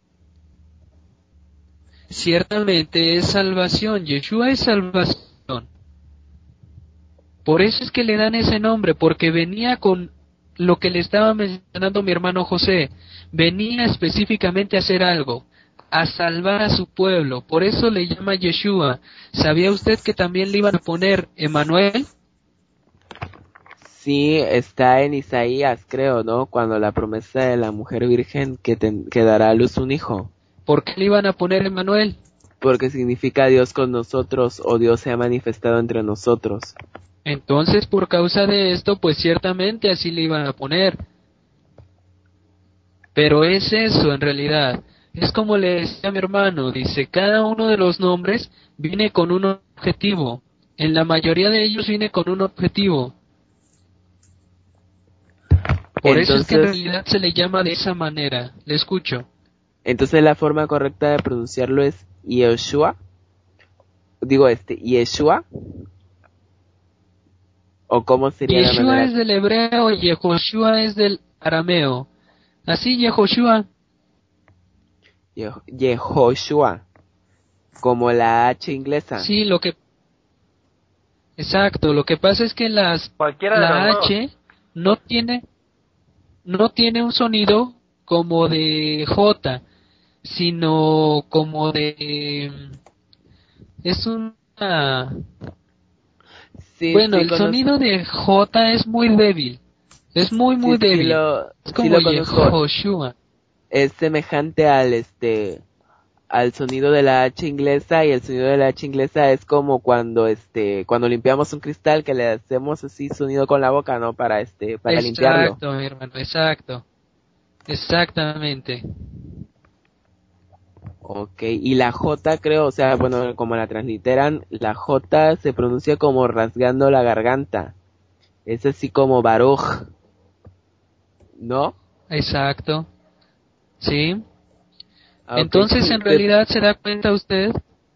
ciertamente es salvación. Yeshua es salvación. Por eso es que le dan ese nombre, porque venía con lo que le estaba mencionando mi hermano José. Venía específicamente a hacer algo, a salvar a su pueblo. Por eso le llama Yeshua. ¿Sabía usted que también le iban a poner Emanuel? Sí, está en Isaías, creo, ¿no? Cuando la promesa de la mujer virgen que, ten, que dará a luz un hijo. ¿Por qué le iban a poner Emanuel? Porque significa Dios con nosotros o Dios se ha manifestado entre nosotros. Entonces, por causa de esto, pues ciertamente así le iban a poner. Pero es eso en realidad. Es como le decía a mi hermano, dice, cada uno de los nombres viene con un objetivo. En la mayoría de ellos viene con un objetivo. Por entonces, eso es que en realidad se le llama de esa manera. Le escucho. Entonces la forma correcta de pronunciarlo es Yeshua. Digo este, Yeshua. ¿O cómo sería Yeshua la manera? es del hebreo y Yehoshua es del arameo. Así Yehoshua. Yehoshua. Como la H inglesa. Sí, lo que... Exacto, lo que pasa es que las la H no tiene no tiene un sonido como de J, sino como de es una Sí, bueno, sí el conozco. sonido de J es muy débil. Es muy muy sí, débil. Sí lo, es como sí lo conozco. Yehoshua. Es semejante al este al sonido de la H inglesa, y el sonido de la H inglesa es como cuando este cuando limpiamos un cristal, que le hacemos así sonido con la boca, ¿no? Para este para Exacto, limpiarlo. Exacto, mi hermano, exacto. Exactamente. Ok, y la J creo, o sea, bueno, como la transliteran, la J se pronuncia como rasgando la garganta. Es así como Baruch, ¿no? Exacto. Sí. Ah, ok, Entonces, sí, en se- realidad, ¿se da cuenta usted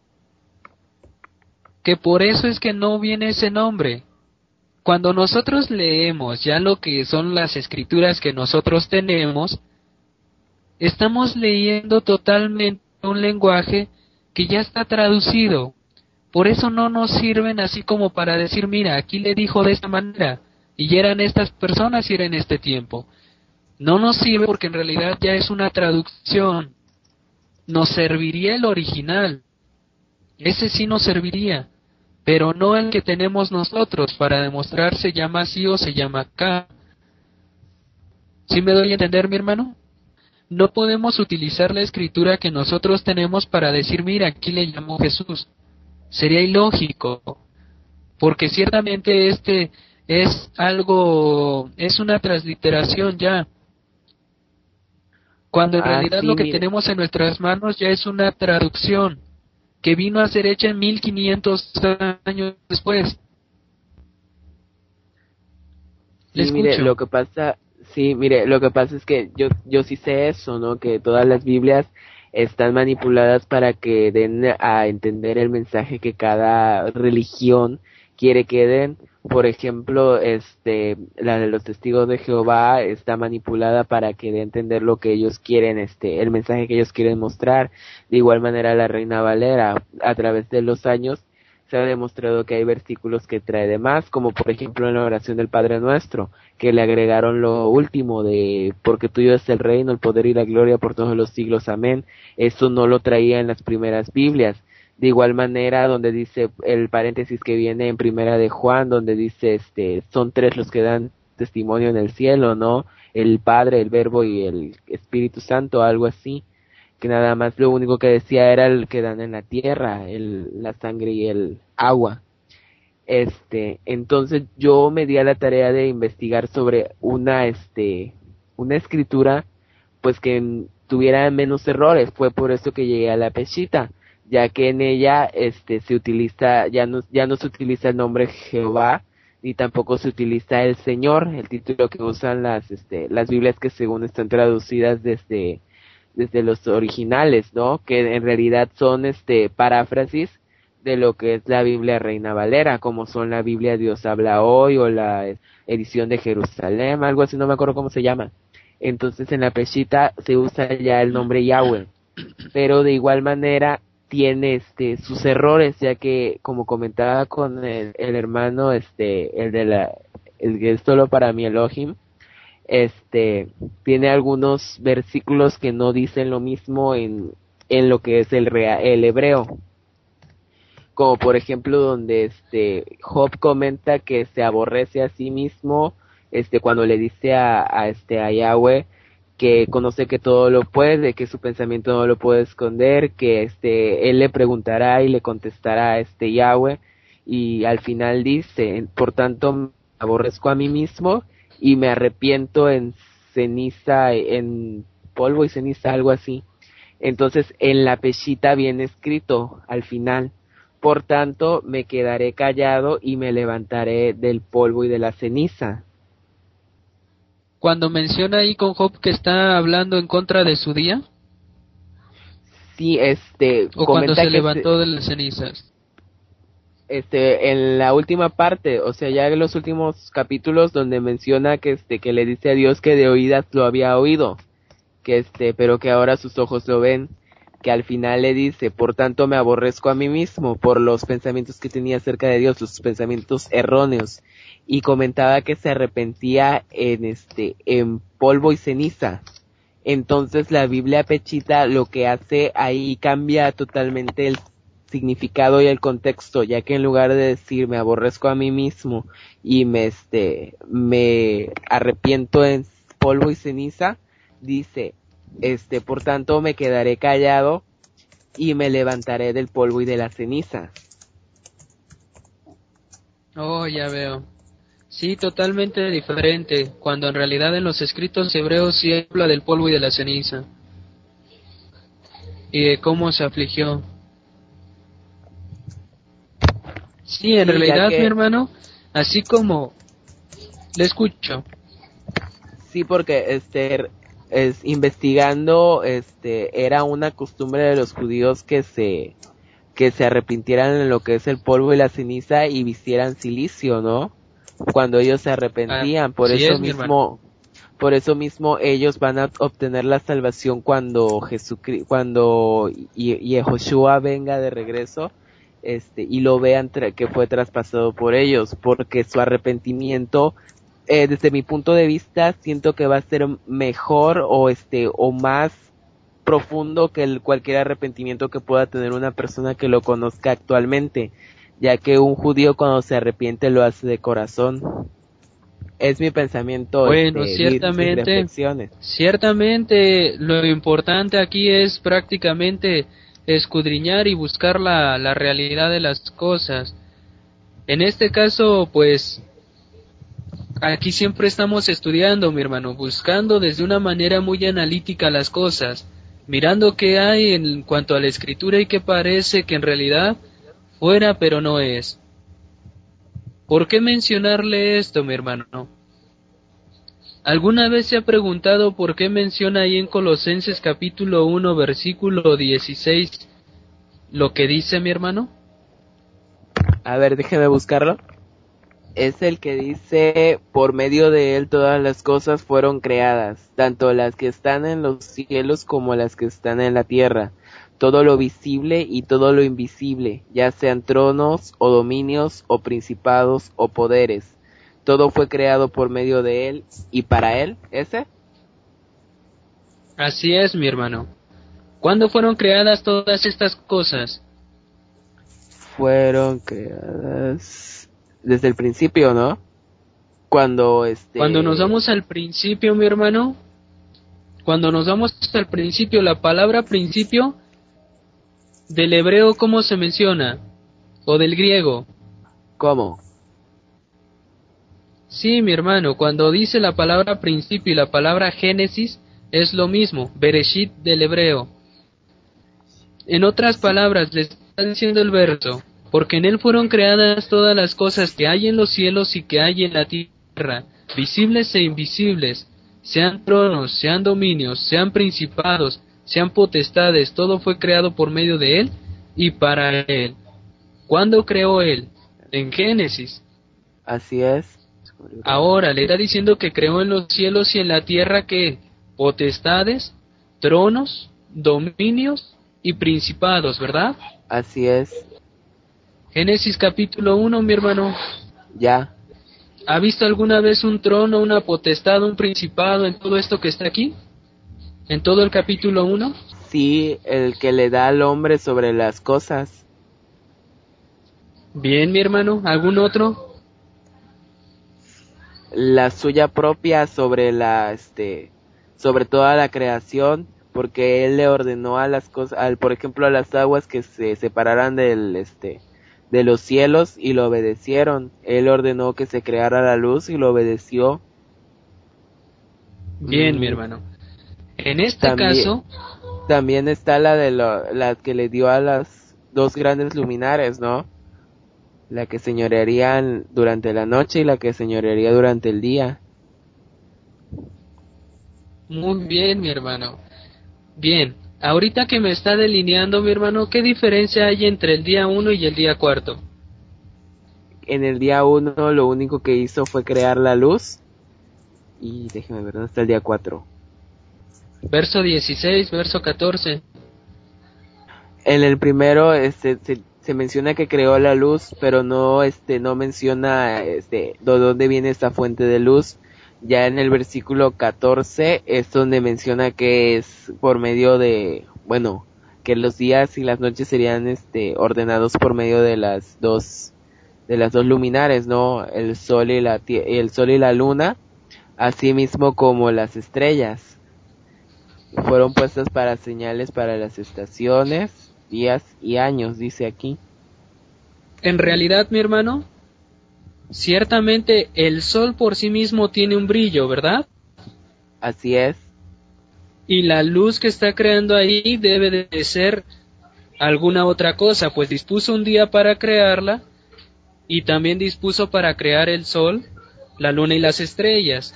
que por eso es que no viene ese nombre? Cuando nosotros leemos ya lo que son las escrituras que nosotros tenemos, estamos leyendo totalmente un lenguaje que ya está traducido. Por eso no nos sirven así como para decir, mira, aquí le dijo de esta manera, y eran estas personas y era en este tiempo. No nos sirve porque en realidad ya es una traducción. Nos serviría el original. Ese sí nos serviría, pero no el que tenemos nosotros para demostrar se llama así o se llama acá. ¿Sí me doy a entender, mi hermano? No podemos utilizar la escritura que nosotros tenemos para decir, mira, aquí le llamó Jesús. Sería ilógico, porque ciertamente este es algo, es una transliteración ya, cuando en ah, realidad sí, lo que mire, tenemos en nuestras manos ya es una traducción, que vino a ser hecha en mil quinientos años después. Le sí, mire, lo escucho. que pasa, sí, mire, lo que pasa es que yo, yo sí sé eso, ¿no? Que todas las Biblias están manipuladas para que den a entender el mensaje que cada religión quiere que den. Por ejemplo, este, la de los testigos de Jehová está manipulada para que dé a entender lo que ellos quieren, este, el mensaje que ellos quieren mostrar. De igual manera, la Reina Valera, a través de los años, se ha demostrado que hay versículos que trae de más, como por ejemplo en la oración del Padre Nuestro, que le agregaron lo último de porque tuyo es el reino, el poder y la gloria por todos los siglos, amén. Eso no lo traía en las primeras Biblias. De igual manera, donde dice el paréntesis que viene en Primera de Juan, donde dice este son tres los que dan testimonio en el cielo, ¿no? El Padre, el Verbo y el Espíritu Santo, algo así, que nada más lo único que decía era el que dan en la tierra, el, la sangre y el agua. Este, entonces yo me di a la tarea de investigar sobre una, este, una escritura, pues que tuviera menos errores. Fue por eso que llegué a la Peshita, ya que en ella, este, se utiliza, ya no, ya no se utiliza el nombre Jehová, ni tampoco se utiliza el Señor, el título que usan las, este, las Biblias que según están traducidas desde desde los originales, ¿no? Que en realidad son este paráfrasis de lo que es la Biblia Reina Valera, como son la Biblia Dios habla hoy o la edición de Jerusalén, algo así, no me acuerdo cómo se llama. Entonces en la Peshitta se usa ya el nombre Yahweh, pero de igual manera tiene este sus errores, ya que como comentaba con el, el hermano, este, el de la, el que es solo para mi Elohim, este, tiene algunos versículos que no dicen lo mismo en, en lo que es el rea, el hebreo. Como por ejemplo donde este Job comenta que se aborrece a sí mismo, este cuando le dice a, a este a Yahweh que conoce que todo lo puede, que su pensamiento no lo puede esconder, que este él le preguntará y le contestará a este Yahweh, y al final dice, por tanto me aborrezco a mí mismo y me arrepiento en ceniza, en polvo y ceniza, algo así. Entonces en la Peshitta viene escrito al final: por tanto, me quedaré callado y me levantaré del polvo y de la ceniza. Cuando menciona ahí con Job que está hablando en contra de su día. Sí, este, o comenta cuando se que levantó se, de las cenizas. Este, en la última parte, o sea, ya en los últimos capítulos donde menciona que este, que le dice a Dios que de oídas lo había oído, que este, pero que ahora sus ojos lo ven, que al final le dice, por tanto me aborrezco a mí mismo por los pensamientos que tenía acerca de Dios, los pensamientos erróneos, y comentaba que se arrepentía en este, en polvo y ceniza. Entonces la Biblia Peshitta lo que hace ahí cambia totalmente el significado y el contexto, ya que en lugar de decir me aborrezco a mí mismo y me este me arrepiento en polvo y ceniza, dice este por tanto me quedaré callado y me levantaré del polvo y de la ceniza. Oh, ya veo. Sí, totalmente diferente, cuando en realidad en los escritos hebreos sí habla del polvo y de la ceniza, y de cómo se afligió. Sí, en Sí, ya realidad, mi que hermano, así como... Le escucho. sí, porque este es investigando, este era una costumbre de los judíos que se que se arrepintieran en lo que es el polvo y la ceniza y vistieran silicio, ¿no? Cuando ellos se arrepentían, por Así eso es, mi hermano. mismo, por eso mismo ellos van a obtener la salvación cuando Jesucristo, cuando Yehoshua venga de regreso, este, y lo vean tra- que fue traspasado por ellos, porque su arrepentimiento, eh, desde mi punto de vista, siento que va a ser mejor o este, o más profundo que el cualquier arrepentimiento que pueda tener una persona que lo conozca actualmente, ya que un judío cuando se arrepiente lo hace de corazón. Es mi pensamiento, Bueno, este, mis, mis ciertamente, reflexiones. ciertamente lo importante aquí es prácticamente escudriñar y buscar la, la realidad de las cosas. En este caso, pues, aquí siempre estamos estudiando, mi hermano, buscando desde una manera muy analítica las cosas, mirando qué hay en cuanto a la escritura y qué parece que en realidad fuera pero no es. ¿Por qué mencionarle esto, mi hermano? ¿Alguna vez se ha preguntado por qué menciona ahí en Colosenses capítulo uno versículo dieciséis lo que dice, mi hermano? A ver, déjeme buscarlo. Es el que dice, por medio de él todas las cosas fueron creadas, tanto las que están en los cielos como las que están en la tierra, todo lo visible y todo lo invisible, ya sean tronos o dominios o principados o poderes. Todo fue creado por medio de él y para él, ¿ese? Así es, mi hermano. ¿Cuándo fueron creadas todas estas cosas? Fueron creadas desde el principio, ¿no? Cuando Cuando nos este... vamos al principio, mi hermano, cuando nos vamos al principio, la palabra principio, del hebreo, ¿cómo se menciona? O del griego. ¿Cómo? Sí, mi hermano, cuando dice la palabra principio y la palabra génesis, es lo mismo, Bereshit del hebreo. En otras Sí. palabras, le está diciendo el verso, porque en él fueron creadas todas las cosas que hay en los cielos y que hay en la tierra, visibles e invisibles, sean tronos, sean dominios, sean principados, sean potestades, todo fue creado por medio de él y para él. ¿Cuándo creó él? En Génesis. Así es. Ahora le está diciendo que creó en los cielos y en la tierra que potestades, tronos, dominios y principados, ¿verdad? Así es. Génesis capítulo uno, mi hermano. Ya. ¿Ha visto alguna vez un trono, una potestad, un principado en todo esto que está aquí? ¿En todo el capítulo uno? Sí, el que le da al hombre sobre las cosas. Bien, mi hermano. ¿Algún otro? La suya propia sobre la, este, sobre toda la creación, porque él le ordenó a las cosas, al, por ejemplo, a las aguas que se separaran del, este, de los cielos y lo obedecieron. Él ordenó que se creara la luz y lo obedeció. Bien, Mm, mi hermano. En este también, caso, también está la de lo, la que le dio a las dos grandes luminares, ¿no? La que señorearían durante la noche y la que señorearía durante el día. muy bien, mi hermano. Bien, ahorita que me está delineando, mi hermano, ¿qué diferencia hay entre el día uno y el día cuarto? En el día uno lo único que hizo fue crear la luz. Y déjeme ver, ¿dónde está el día cuatro? Verso dieciséis, verso catorce. En el primero este, se, se menciona que creó la luz, pero no este no menciona este de dónde viene esta fuente de luz. Ya en el versículo catorce es donde menciona que es por medio de, bueno, que los días y las noches serían este ordenados por medio de las dos de las dos luminares, ¿no? El sol y la tie- el sol y la luna, así mismo como las estrellas. Fueron puestas para señales para las estaciones, días y años, dice aquí. En realidad, mi hermano, ciertamente el sol por sí mismo tiene un brillo, ¿verdad? Así es, Y la luz que está creando ahí debe de ser alguna otra cosa, pues dispuso un día para crearla y también dispuso para crear el sol, la luna y las estrellas.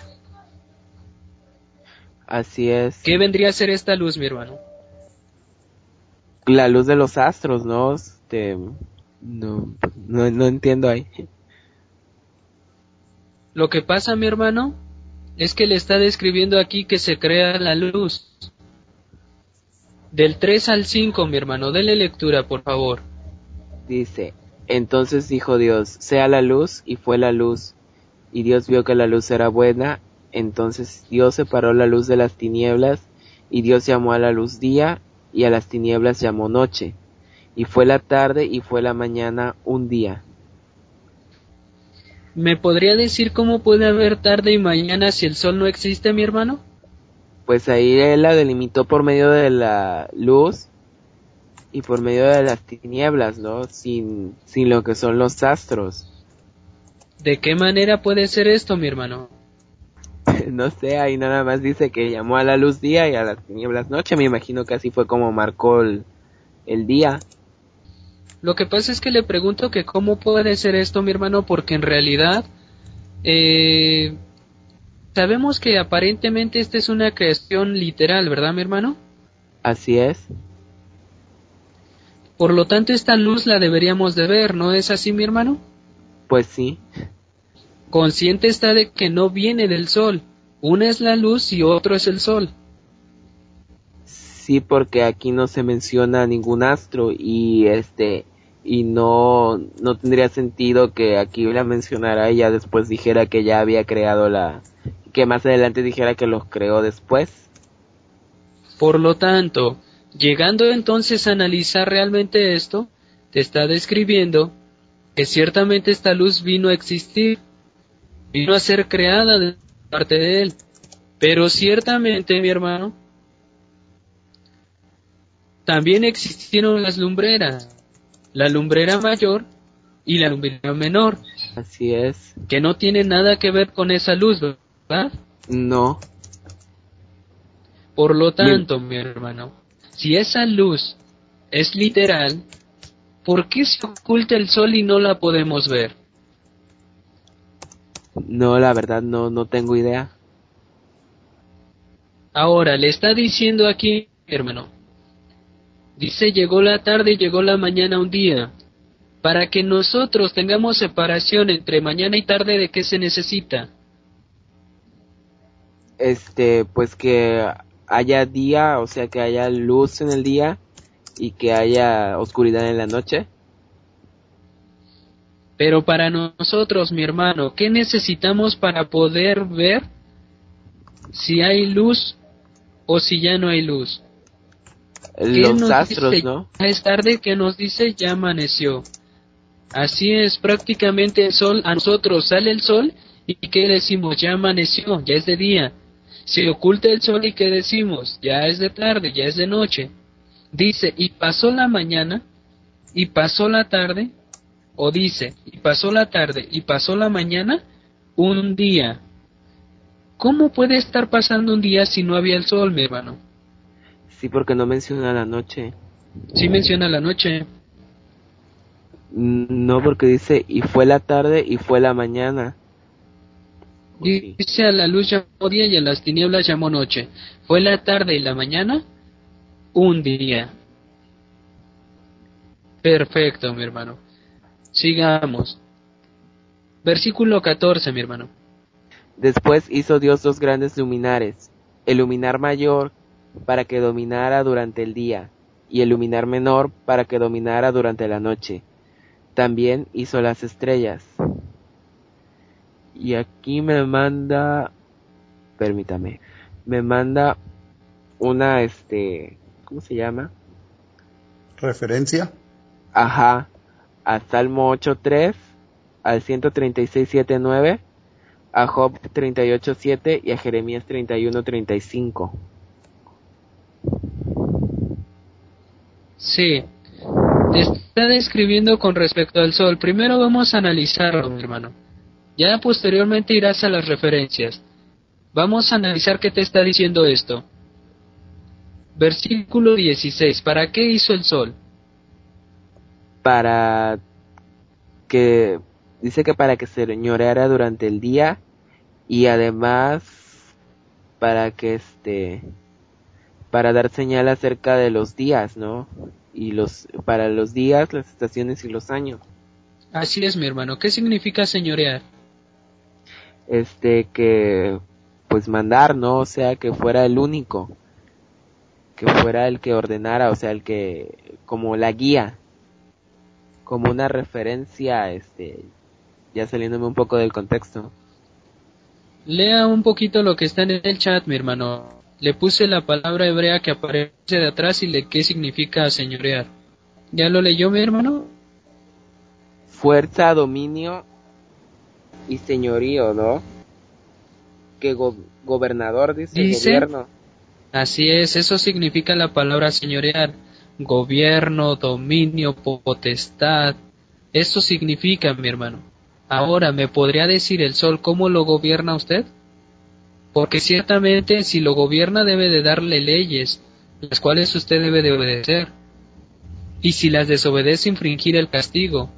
así es. ¿Qué vendría a ser esta luz, mi hermano? La luz de los astros, ¿no? Este, no, no, no entiendo ahí. Lo que pasa, mi hermano, es que le está describiendo aquí que se crea la luz. Del tres al cinco, mi hermano, dele lectura, por favor. Dice, entonces dijo Dios, sea la luz, y fue la luz. Y Dios vio que la luz era buena, entonces Dios separó la luz de las tinieblas, y Dios llamó a la luz día, y a las tinieblas llamó noche. Y fue la tarde y fue la mañana un día. ¿Me podría decir cómo puede haber tarde y mañana si el sol no existe, mi hermano? Pues ahí él la delimitó por medio de la luz y por medio de las tinieblas, ¿no? Sin, sin lo que son los astros. ¿De qué manera puede ser esto, mi hermano? No sé, ahí nada más dice que llamó a la luz día y a las tinieblas noche. Me imagino que así fue como marcó el, el día. Lo que pasa es que le pregunto que cómo puede ser esto, mi hermano, porque en realidad eh, sabemos que aparentemente esta es una creación literal, ¿verdad, mi hermano? Así es. Por lo tanto, esta luz la deberíamos de ver, ¿no es así, mi hermano? Pues sí. Consciente está de que no viene del sol. Una es la luz y otro es el sol. Sí, porque aquí no se menciona ningún astro y este y no no tendría sentido que aquí la mencionara y ya después dijera que ya había creado la que más adelante dijera que los creó después. Por lo tanto, llegando entonces a analizar realmente esto, te está describiendo que ciertamente esta luz vino a existir, vino a ser creada de parte de él. Pero ciertamente, mi hermano, también existieron las lumbreras, la lumbrera mayor y la lumbrera menor, Así es. que no tienen nada que ver con esa luz, ¿verdad? No. Por lo Mi- tanto, mi hermano, si esa luz es literal, ¿por qué se oculta el sol y no la podemos ver? no, la verdad no no tengo idea. Ahora, le está diciendo aquí, hermano, dice, llegó la tarde y llegó la mañana un día. Para que nosotros tengamos separación entre mañana y tarde, ¿de qué se necesita? Este, pues que haya día, o sea, que haya luz en el día y que haya oscuridad en la noche. Pero para nosotros, mi hermano, ¿qué necesitamos para poder ver si hay luz o si ya no hay luz? ¿Qué Los nos astros, dice? ¿no? Ya es tarde, ¿qué nos dice? Ya amaneció. Así es, prácticamente el sol, a nosotros sale el sol y ¿qué decimos? Ya amaneció, ya es de día. Se oculta el sol y ¿qué decimos? Ya es de tarde, ya es de noche. Dice, y pasó la mañana, y pasó la tarde, o dice, y pasó la tarde, y pasó la mañana, un día. ¿Cómo puede estar pasando un día si no había el sol, mi hermano? Sí, porque no menciona la noche. Sí menciona la noche. No, porque dice, y fue la tarde y fue la mañana. ¿O sí? Dice, a la luz llamó día y a las tinieblas llamó noche. Fue la tarde y la mañana, un día. Perfecto, mi hermano. Sigamos. Versículo catorce, mi hermano. Después hizo Dios dos grandes luminares, el luminar mayor para que dominara durante el día, y el luminar menor para que dominara durante la noche. También hizo las estrellas. Y aquí me manda, permítame, me manda una, este, ¿cómo se llama? Referencia. Ajá, a Salmo ocho tres, al ciento treinta y seis siete nueve, a Job treinta y ocho siete y a Jeremías treinta y uno treinta y cinco. Sí. Te está describiendo con respecto al sol. Primero vamos a analizarlo, mi hermano. Ya posteriormente irás a las referencias. Vamos a analizar qué te está diciendo esto. Versículo dieciséis. ¿Para qué hizo el sol? Para que, dice que para que se señoreara durante el día y además para que este, para dar señal acerca de los días, ¿no? Y los, para los días, las estaciones y los años. Así es, mi hermano. ¿Qué significa señorear? Este, que, pues mandar, ¿no? O sea, que fuera el único, que fuera el que ordenara, o sea, el que, como la guía, como una referencia, este, ya saliéndome un poco del contexto. Lea un poquito lo que está en el chat, mi hermano. Le puse la palabra hebrea que aparece de atrás y le qué significa señorear. ¿Ya lo leyó, mi hermano? Fuerza, dominio y señorío, ¿no? Que go- gobernador dice, Dice, gobierno. así es, eso significa la palabra señorear. Gobierno, dominio, potestad. Eso significa, mi hermano. Ahora, ¿me podría decir el sol cómo lo gobierna usted? Porque ciertamente si lo gobierna debe de darle leyes, las cuales usted debe de obedecer. Y si las desobedece, infringir el castigo.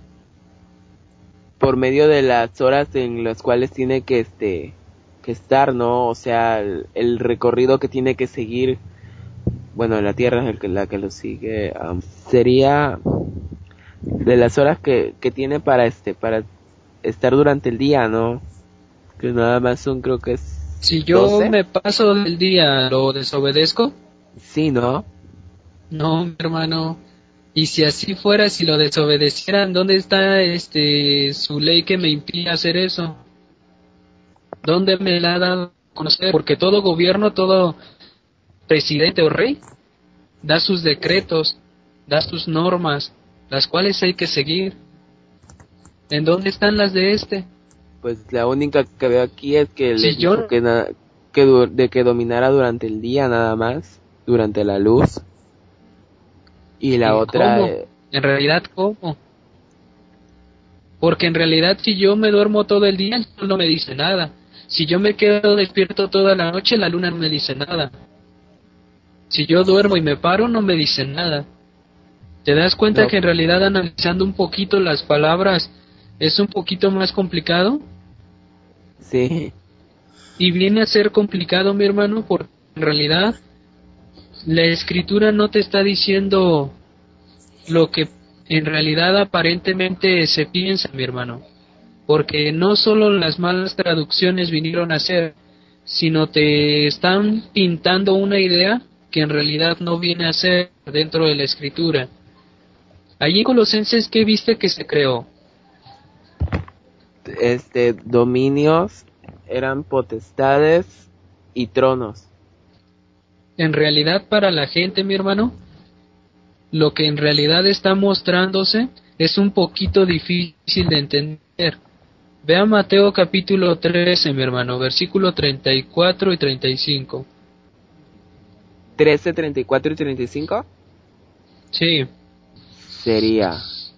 Por medio de las horas en las cuales tiene que este que estar, ¿no? O sea, el, el recorrido que tiene que seguir, bueno, la Tierra es el que, la que lo sigue, um, sería de las horas que, que tiene para este para estar durante el día, ¿no? Que nada más son, creo que es Si yo doce. me paso del día, ¿lo desobedezco? Sí, ¿no? No, mi hermano. Y si así fuera, si lo desobedecieran, ¿dónde está este su ley que me impide hacer eso? ¿Dónde me la ha dado a conocer? Porque todo gobierno, todo presidente o rey da sus decretos, da sus normas, las cuales hay que seguir. ¿En dónde están las de este? Pues la única que veo aquí es que le Si dijo yo, que na- que du- de que dominara durante el día nada más, durante la luz, y la ¿y otra cómo? eh, En realidad, ¿cómo? Porque en realidad si yo me duermo todo el día, el sol no me dice nada. Si yo me quedo despierto toda la noche, la luna no me dice nada. Si yo duermo y me paro, no me dice nada. ¿Te das cuenta no, que en realidad analizando un poquito las palabras es un poquito más complicado? sí, Y viene a ser complicado, mi hermano, porque en realidad la escritura no te está diciendo lo que en realidad aparentemente se piensa, mi hermano, porque no solo las malas traducciones vinieron a ser, sino te están pintando una idea que en realidad no viene a ser dentro de la escritura. Allí en Colosenses, ¿qué viste que se creó? Este, dominios, eran potestades y tronos. En realidad para la gente, mi hermano, lo que en realidad está mostrándose es un poquito difícil de entender. Vea Mateo capítulo trece, mi hermano, versículo treinta y cuatro y treinta y cinco. trece, treinta y cuatro y treinta y cinco Sí, sería: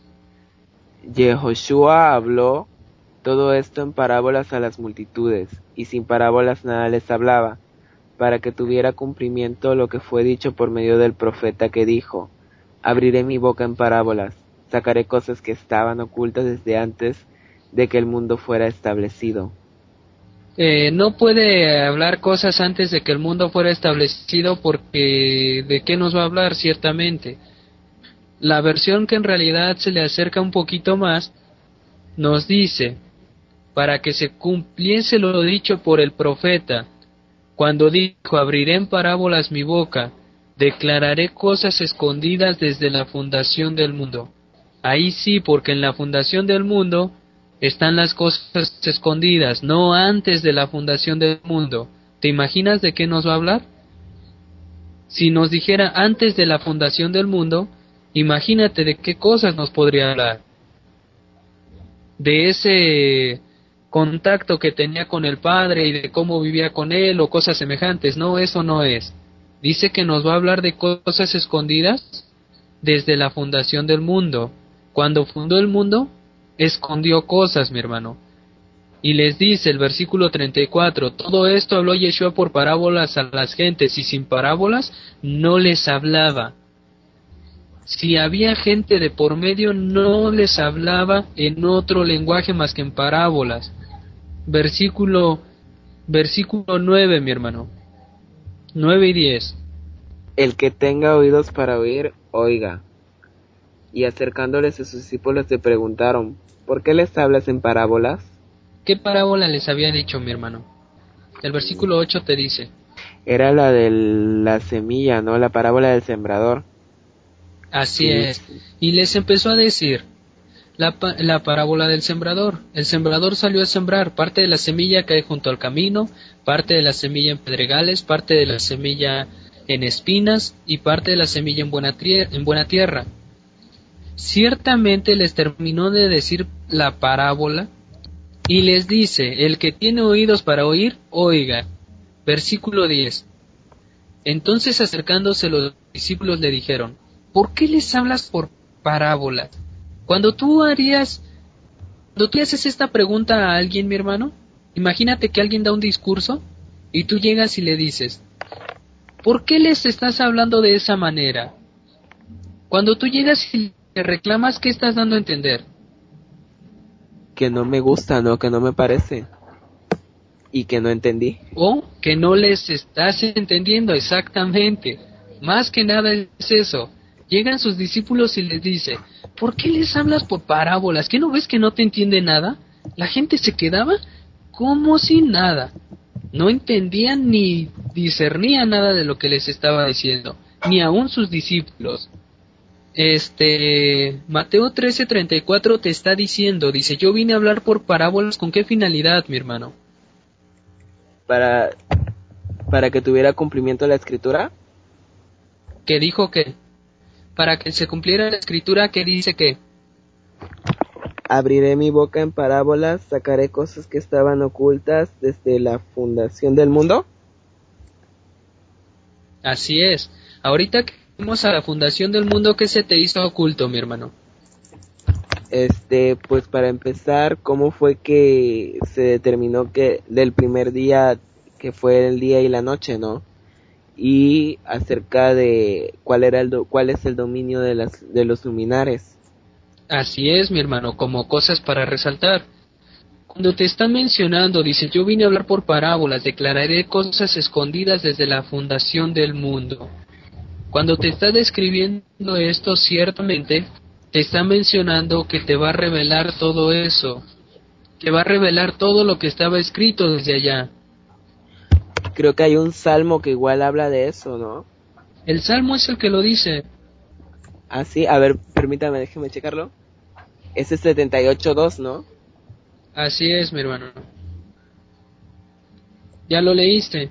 Yehoshua habló todo esto en parábolas a las multitudes, y sin parábolas nada les hablaba, para que tuviera cumplimiento lo que fue dicho por medio del profeta que dijo: abriré mi boca en parábolas, sacaré cosas que estaban ocultas desde antes de que el mundo fuera establecido. eh, no puede hablar cosas antes de que el mundo fuera establecido, porque ¿de qué nos va a hablar ciertamente? La versión que en realidad se le acerca un poquito más nos dice: para que se cumpliese lo dicho por el profeta, cuando dijo: abriré en parábolas mi boca, declararé cosas escondidas desde la fundación del mundo. Ahí sí, porque en la fundación del mundo están las cosas escondidas, no antes de la fundación del mundo. ¿Te imaginas de qué nos va a hablar? Si nos dijera antes de la fundación del mundo, imagínate de qué cosas nos podría hablar. De ese contacto que tenía con el Padre y de cómo vivía con Él o cosas semejantes. No, eso no es. Dice que nos va a hablar de cosas escondidas desde la fundación del mundo. Cuando fundó el mundo, escondió cosas, mi hermano. Y les dice el versículo treinta y cuatro, todo esto habló Yeshua por parábolas a las gentes, y sin parábolas no les hablaba. Si había gente de por medio, no les hablaba en otro lenguaje más que en parábolas. Versículo, versículo nueve, mi hermano. nueve y diez. El que tenga oídos para oír, oiga. Y acercándoles a sus discípulos le preguntaron: ¿por qué les hablas en parábolas? ¿Qué parábola les había dicho, mi hermano? El versículo ocho te dice. Era la de la semilla, ¿no? La parábola del sembrador. Así Sí. es. Y les empezó a decir la, la parábola del sembrador. El sembrador salió a sembrar. Parte de la semilla cae junto al camino, parte de la semilla en pedregales, parte de la semilla en espinas y parte de la semilla en buena, en buena tierra. Ciertamente les terminó de decir la parábola y les dice: el que tiene oídos para oír, oiga. Versículo diez. Entonces acercándose los discípulos le dijeron: ¿por qué les hablas por parábola? Cuando tú harías, cuando tú haces esta pregunta a alguien, mi hermano, imagínate que alguien da un discurso y tú llegas y le dices: ¿por qué les estás hablando de esa manera? Cuando tú llegas y le reclamas, ¿qué estás dando a entender? Que no me gusta, ¿no? Que no me parece. Y que no entendí. O que no les estás entendiendo exactamente. Más que nada es eso. Llegan sus discípulos y les dice: ¿por qué les hablas por parábolas? ¿Qué no ves que no te entiende nada? La gente se quedaba como si nada. No entendían ni discernían nada de lo que les estaba diciendo, ni aun sus discípulos. Este, Mateo trece treinta y cuatro te está diciendo, dice: yo vine a hablar por parábolas. ¿Con qué finalidad, mi hermano? Para, para que tuviera cumplimiento la escritura. Que dijo que para que se cumpliera la escritura, que dice que abriré mi boca en parábolas, sacaré cosas que estaban ocultas desde la fundación del mundo. Así es. Ahorita que vamos a la fundación del mundo, ¿qué se te hizo oculto, mi hermano? Este, pues para empezar, ¿cómo fue que se determinó que del primer día, que fue el día y la noche, ¿no? Y acerca de cuál era el do, cuál es el dominio de las de los luminares. Así es, mi hermano, como cosas para resaltar. Cuando te están mencionando, dice: yo vine a hablar por parábolas, declararé cosas escondidas desde la fundación del mundo. Cuando te está describiendo esto, ciertamente te está mencionando que te va a revelar todo eso, que va a revelar todo lo que estaba escrito desde allá. Creo que hay un salmo que igual habla de eso, ¿no? El salmo es el que lo dice. Ah, sí, a ver, permítame, déjeme checarlo. Ese es setenta y ocho dos, ¿no? Así es, mi hermano. ¿Ya lo leíste?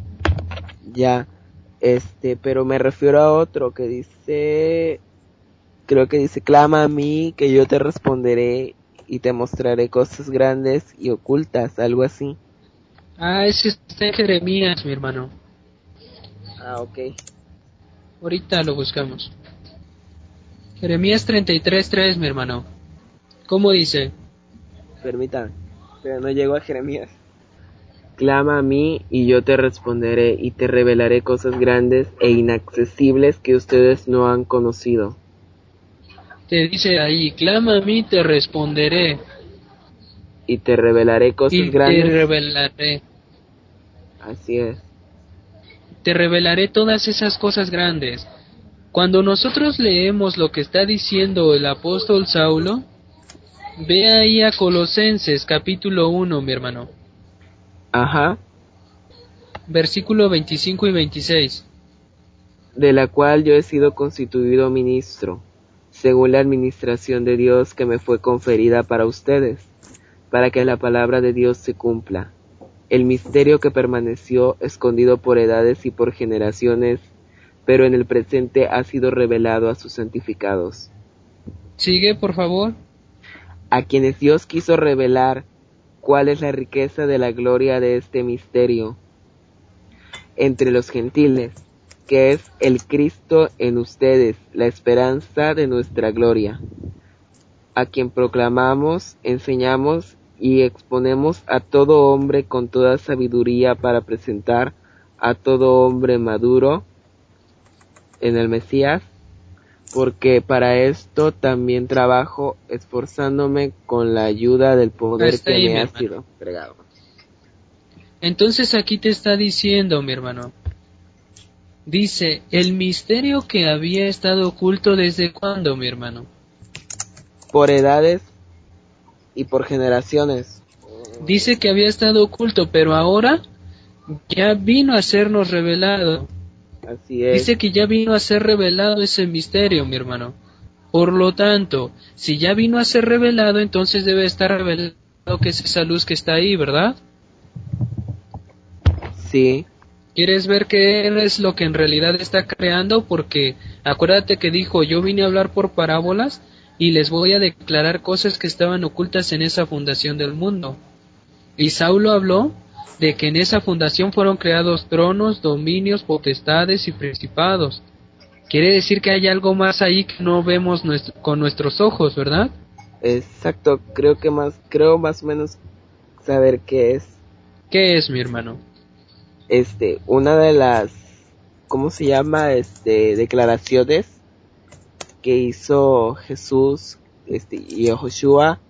Ya, este, pero me refiero a otro que dice, creo que dice, clama a mí que yo te responderé y te mostraré cosas grandes y ocultas, algo así. Ah, ese está en Jeremías, mi hermano. Ah, ok. Ahorita lo buscamos. Jeremías treinta y tres tres, mi hermano. ¿Cómo dice? Permítame, pero no llego a Jeremías. Clama a mí y yo te responderé y te revelaré cosas grandes e inaccesibles que ustedes no han conocido. Te dice ahí, clama a mí, te responderé. Y te revelaré cosas Y grandes. te revelaré. Así es. Te revelaré todas esas cosas grandes. Cuando nosotros leemos lo que está diciendo el apóstol Saulo, ve ahí a Colosenses capítulo uno, mi hermano. Ajá. Versículo veinticinco y veintiséis. De la cual yo he sido constituido ministro, según la administración de Dios que me fue conferida para ustedes, para que la palabra de Dios se cumpla. El misterio que permaneció escondido por edades y por generaciones, pero en el presente ha sido revelado a sus santificados. Sigue, por favor. A quienes Dios quiso revelar cuál es la riqueza de la gloria de este misterio entre los gentiles, que es el Cristo en ustedes, la esperanza de nuestra gloria, a quien proclamamos, enseñamos y exponemos a todo hombre con toda sabiduría para presentar a todo hombre maduro en el Mesías, porque para esto también trabajo, esforzándome con la ayuda del poder Hasta que ahí, me mi ha hermano. sido entregado. Entonces aquí te está diciendo, mi hermano. Dice, el misterio que había estado oculto desde cuándo, mi hermano. Por edades y por generaciones. Dice que había estado oculto, pero ahora ya vino a sernos revelado. Así es. Dice que ya vino a ser revelado ese misterio, mi hermano. Por lo tanto, si ya vino a ser revelado, entonces debe estar revelado que es esa luz que está ahí, ¿verdad? Sí. ¿Quieres ver qué es lo que en realidad está creando? Porque acuérdate que dijo, yo vine a hablar por parábolas y les voy a declarar cosas que estaban ocultas en esa fundación del mundo. Y Saulo habló de que en esa fundación fueron creados tronos, dominios, potestades y principados. Quiere decir que hay algo más ahí que no vemos nuestro, con nuestros ojos, ¿verdad? Exacto, creo que más, creo más o menos saber qué es. ¿Qué es, mi hermano? Este, una de las, ¿cómo se llama? Este, declaraciones que hizo Jesús, este, y Joshua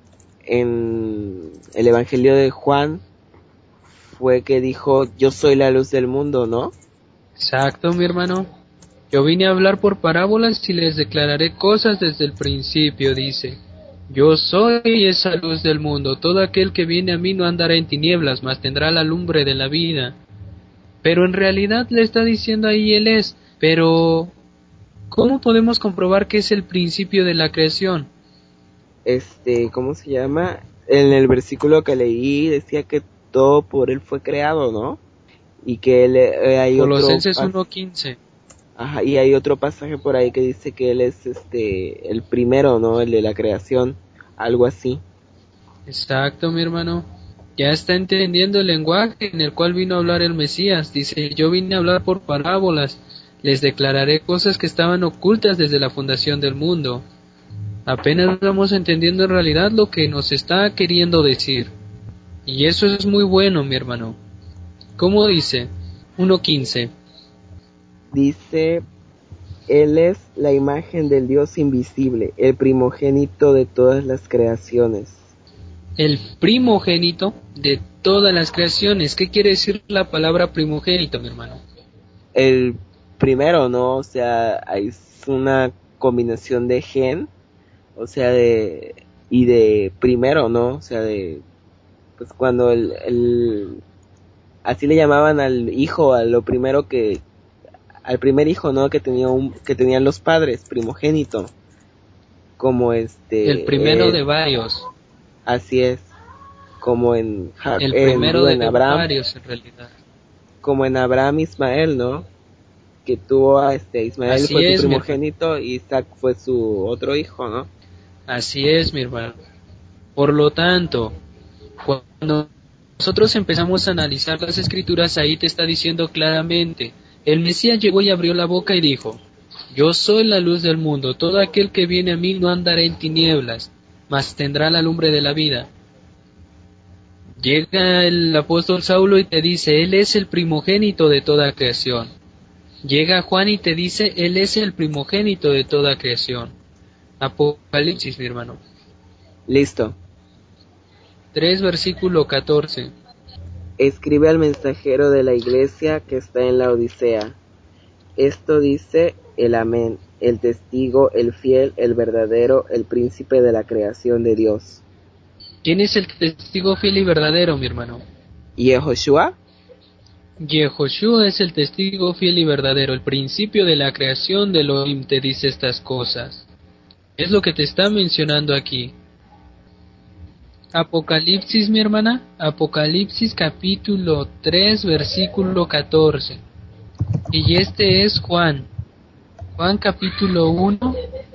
en el Evangelio de Juan fue que dijo, yo soy la luz del mundo, ¿no? Exacto, mi hermano. Yo vine a hablar por parábolas y les declararé cosas desde el principio, dice. Yo soy esa luz del mundo. Todo aquel que viene a mí no andará en tinieblas, mas tendrá la lumbre de la vida. Pero en realidad le está diciendo ahí Él es. Pero, ¿cómo podemos comprobar que es el principio de la creación? Este, ¿cómo se llama? En el versículo que leí decía que todo por Él fue creado, ¿no? Y que él, eh, hay Colosenses otro uno quince. Ajá, y hay otro pasaje por ahí que dice que él es este el primero, ¿no? El de la creación, algo así. Exacto, mi hermano. Ya está entendiendo el lenguaje en el cual vino a hablar el Mesías. Dice, yo vine a hablar por parábolas. Les declararé cosas que estaban ocultas desde la fundación del mundo. Apenas vamos entendiendo en realidad lo que nos está queriendo decir. Y eso es muy bueno, mi hermano. ¿Cómo dice? uno quince. Dice, él es la imagen del Dios invisible, el primogénito de todas las creaciones. El primogénito de todas las creaciones. ¿Qué quiere decir la palabra primogénito, mi hermano? El primero, ¿no? O sea, es una combinación de gen o sea, de, y de primero, ¿no? O sea, de, pues cuando el, el, así le llamaban al hijo, a lo primero que, al primer hijo, ¿no? Que tenía un, que tenían los padres, primogénito, como este, El primero eh, de varios. así es, como en, Ja- El en, primero digo, en de Abraham, varios en realidad. como en Abraham Ismael, ¿no? Que tuvo a este, Ismael Así fue su es, mi hermano. primogénito y Isaac fue su otro hijo, ¿no? Así es, mi hermano. Por lo tanto, cuando nosotros empezamos a analizar las escrituras, ahí te está diciendo claramente, el Mesías llegó y abrió la boca y dijo, yo soy la luz del mundo, todo aquel que viene a mí no andará en tinieblas, mas tendrá la lumbre de la vida. Llega el apóstol Saulo y te dice, él es el primogénito de toda creación. Llega Juan y te dice, él es el primogénito de toda creación. Apocalipsis, mi hermano. Listo. tres, versículo catorce. Escribe al mensajero de la iglesia que está en la Odisea. Esto dice el Amén, el testigo, el fiel, el verdadero, el príncipe de la creación de Dios. ¿Quién es el testigo fiel y verdadero, mi hermano? ¿Yehoshua? Yehoshua es el testigo fiel y verdadero, el principio de la creación de Elohim te dice estas cosas. Es lo que te está mencionando aquí. Apocalipsis, mi hermana, Apocalipsis capítulo tres, versículo catorce. Y este es Juan. Juan capítulo uno,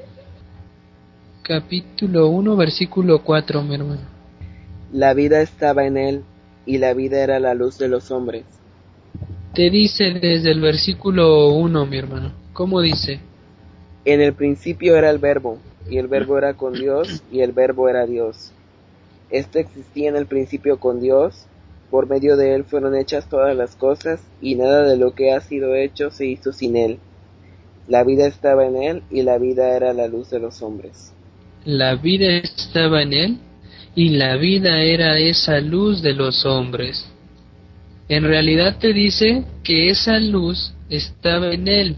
capítulo uno, versículo cuatro, mi hermano. La vida estaba en él, y la vida era la luz de los hombres. Te dice desde el versículo uno, mi hermano. ¿Cómo dice? En el principio era el verbo, y el verbo era con Dios, y el verbo era Dios. Esto existía en el principio con Dios, por medio de él fueron hechas todas las cosas, y nada de lo que ha sido hecho se hizo sin él. La vida estaba en él, y la vida era la luz de los hombres. La vida estaba en él, y la vida era esa luz de los hombres. En realidad te dice que esa luz estaba en él,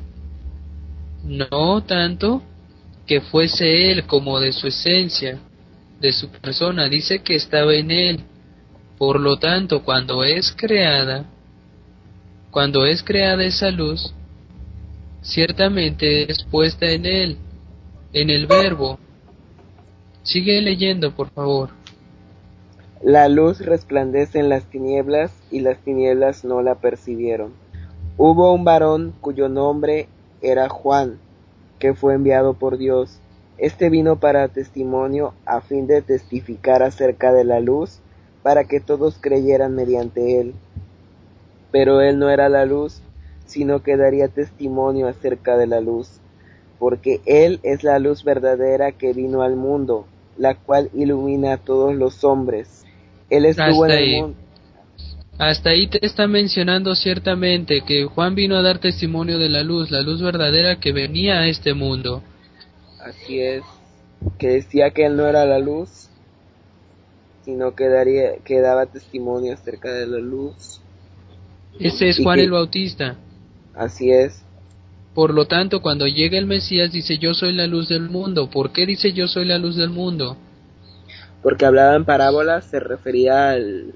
no tanto que fuese él como de su esencia, de su persona, dice que estaba en él. Por lo tanto, cuando es creada, cuando es creada esa luz, ciertamente es puesta en él, en el verbo. Sigue leyendo, por favor. La luz resplandece en las tinieblas, y las tinieblas no la percibieron. Hubo un varón cuyo nombre era Juan, que fue enviado por Dios. Este vino para testimonio, a fin de testificar acerca de la luz, para que todos creyeran mediante él. Pero él no era la luz, sino que daría testimonio acerca de la luz, porque él es la luz verdadera que vino al mundo, la cual ilumina a todos los hombres. Él estuvo en Hasta el ahí. mundo. Hasta ahí te está mencionando ciertamente que Juan vino a dar testimonio de la luz, la luz verdadera que venía a este mundo. Así es, que decía que él no era la luz, sino que, daría, que daba testimonio acerca de la luz. Ese es Y Juan el que, Bautista. así es, Por lo tanto, cuando llega el Mesías dice yo soy la luz del mundo. ¿Por qué dice yo soy la luz del mundo? porque hablaba en parábolas, se refería al,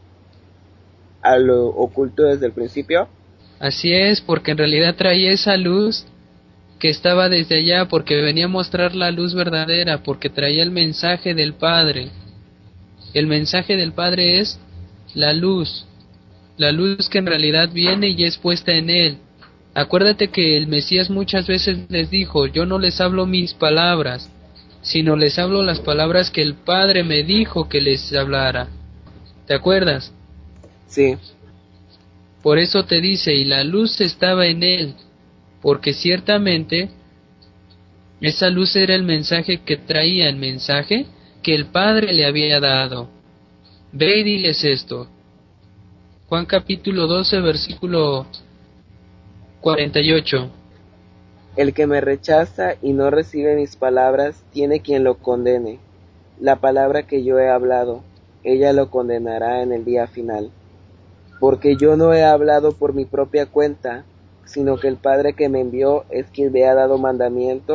a lo oculto desde el principio. Así es, porque en realidad traía esa luz que estaba desde allá, porque venía a mostrar la luz verdadera, porque traía el mensaje del Padre. El mensaje del Padre es la luz, la luz que en realidad viene y es puesta en él. Acuérdate que el Mesías muchas veces les dijo, yo no les hablo mis palabras, sino les hablo las palabras que el Padre me dijo que les hablara. ¿Te acuerdas? Sí, Por eso te dice, y la luz estaba en él, porque ciertamente esa luz era el mensaje que traía, el mensaje que el Padre le había dado. Ve y diles esto. Juan capítulo doce, versículo cuarenta y ocho. el que me rechaza y no recibe mis palabras, tiene quien lo condene. La palabra que yo he hablado, ella lo condenará en el día final. Porque yo no he hablado por mi propia cuenta, sino que el Padre que me envió es quien me ha dado mandamiento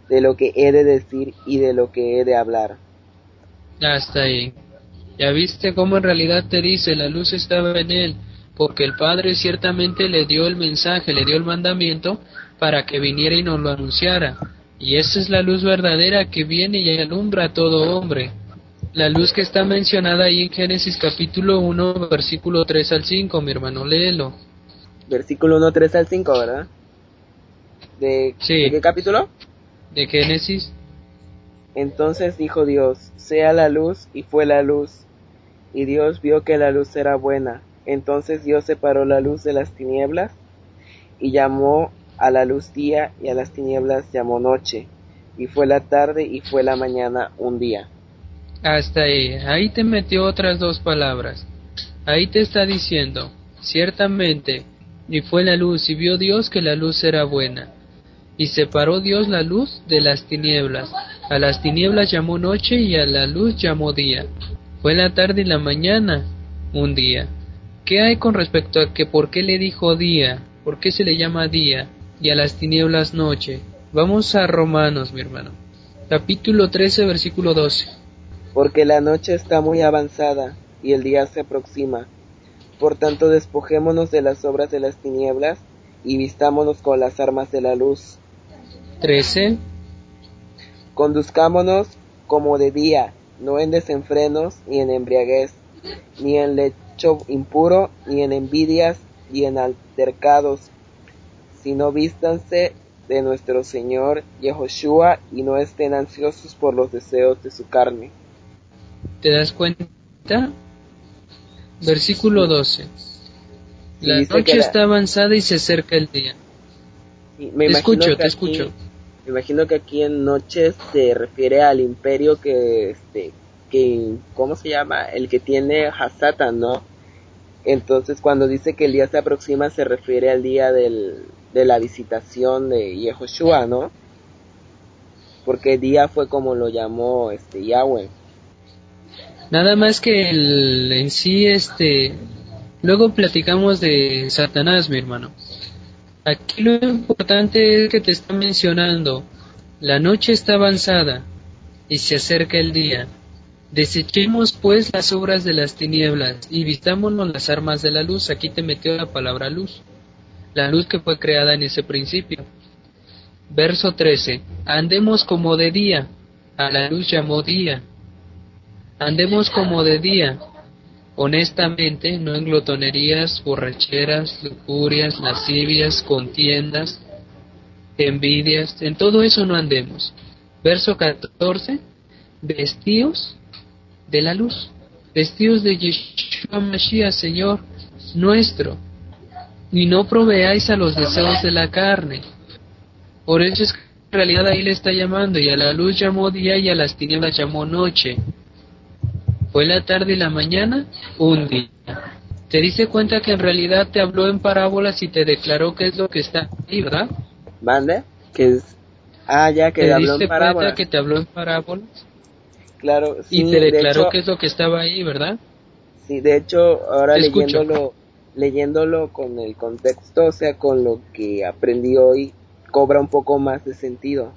de lo que he de decir y de lo que he de hablar. Hasta ahí. Ya viste cómo en realidad te dice, la luz estaba en él, porque el Padre ciertamente le dio el mensaje, le dio el mandamiento para que viniera y nos lo anunciara. Y esa es la luz verdadera que viene y alumbra a todo hombre. La luz que está mencionada ahí en Génesis capítulo uno, versículo tres al cinco, mi hermano, léelo. Versículo uno, tres al cinco, ¿verdad? ¿De, Sí. ¿de qué capítulo? De Génesis. Entonces dijo Dios, sea la luz, y fue la luz. Y Dios vio que la luz era buena. Entonces Dios separó la luz de las tinieblas, y llamó a la luz día, y a las tinieblas llamó noche. Y fue la tarde, y fue la mañana un día. Hasta ahí. Ahí te metió otras dos palabras. Ahí te está diciendo, ciertamente, y fue la luz, y vio Dios que la luz era buena. Y separó Dios la luz de las tinieblas. A las tinieblas llamó noche y a la luz llamó día. Fue la tarde y la mañana un día. ¿Qué hay con respecto a que por qué le dijo día? ¿Por qué se le llama día? Y a las tinieblas noche. Vamos a Romanos, mi hermano. Capítulo trece, versículo doce. Porque la noche está muy avanzada, y el día se aproxima. Por tanto, despojémonos de las obras de las tinieblas, y vistámonos con las armas de la luz. trece. Conduzcámonos como de día, no en desenfrenos, ni en embriaguez, ni en lecho impuro, ni en envidias, ni en altercados, sino vístanse de nuestro Señor Yehoshua, y no estén ansiosos por los deseos de su carne. ¿Te das cuenta? Versículo doce. Sí, La dice noche que la- está avanzada y se acerca el día. Sí, me Te imagino escucho, que te aquí- escucho. Me imagino que aquí en noche se refiere al imperio que, este, que, ¿cómo se llama? El que tiene Hasatan, ¿no? Entonces cuando dice que el día se aproxima se refiere al día del, de la visitación de Yehoshua, ¿no? Porque día fue como lo llamó este Yahweh. Nada más que el, en sí, este, luego platicamos de Satanás, mi hermano. Aquí lo importante es que te está mencionando, la noche está avanzada y se acerca el día. Desechemos pues las obras de las tinieblas y vistámonos las armas de la luz. Aquí te metió la palabra luz, la luz que fue creada en ese principio. Verso trece. Andemos como de día, a la luz llamó día. Andemos como de día, honestamente, no en glotonerías, borracheras, lujurias, lascivias, contiendas, envidias, en todo eso no andemos. Verso catorce. Vestidos de la luz, vestidos de Yeshua Mashiach, Señor nuestro, y no proveáis a los deseos de la carne. Por eso es que en realidad ahí le está llamando, y a la luz llamó día y a las tinieblas llamó noche. Fue la tarde y la mañana un día. Te diste cuenta que en realidad te habló en parábolas y te declaró qué es lo que está ahí, ¿verdad? ¿Mande? Que es, ah, ya que ¿Te habló diste en cuenta parábolas. que te habló en parábolas? Claro, sí, Y te de declaró hecho, qué es lo que estaba ahí, ¿verdad? sí, de hecho, ahora Te escucho. leyéndolo, leyéndolo con el contexto, o sea, con lo que aprendí hoy, cobra un poco más de sentido,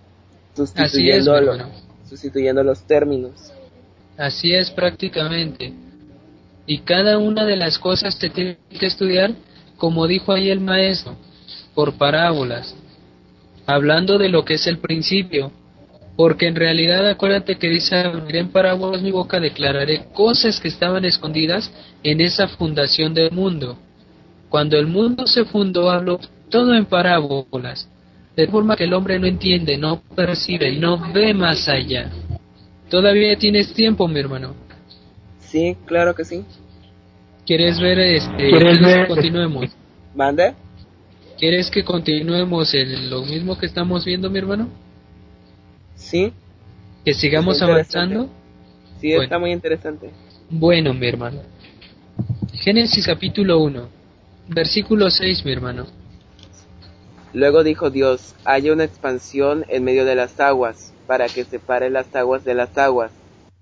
Así es, mi sustituyendo, lo- hermano. sustituyendo los términos. Así es prácticamente. Y cada una de las cosas se tiene que estudiar, como dijo ahí el maestro, por parábolas, hablando de lo que es el principio. Porque en realidad acuérdate que dice, abriré en parábolas mi boca, declararé cosas que estaban escondidas en esa fundación del mundo. Cuando el mundo se fundó, habló todo en parábolas, de forma que el hombre no entiende, no percibe, no ve más allá. Todavía tienes tiempo, mi hermano. Sí, claro que sí. ¿Quieres ver este? ¿Quieres ¿Quieres ver? que continuemos? ¿Mande? ¿Quieres que continuemos en lo mismo que estamos viendo, mi hermano? Sí, ¿Que sigamos está interesante. avanzando? Sí, Bueno. está muy interesante. Bueno, mi hermano. Génesis capítulo uno, versículo seis, mi hermano. Luego dijo Dios, haya una expansión en medio de las aguas, para que separe las aguas de las aguas.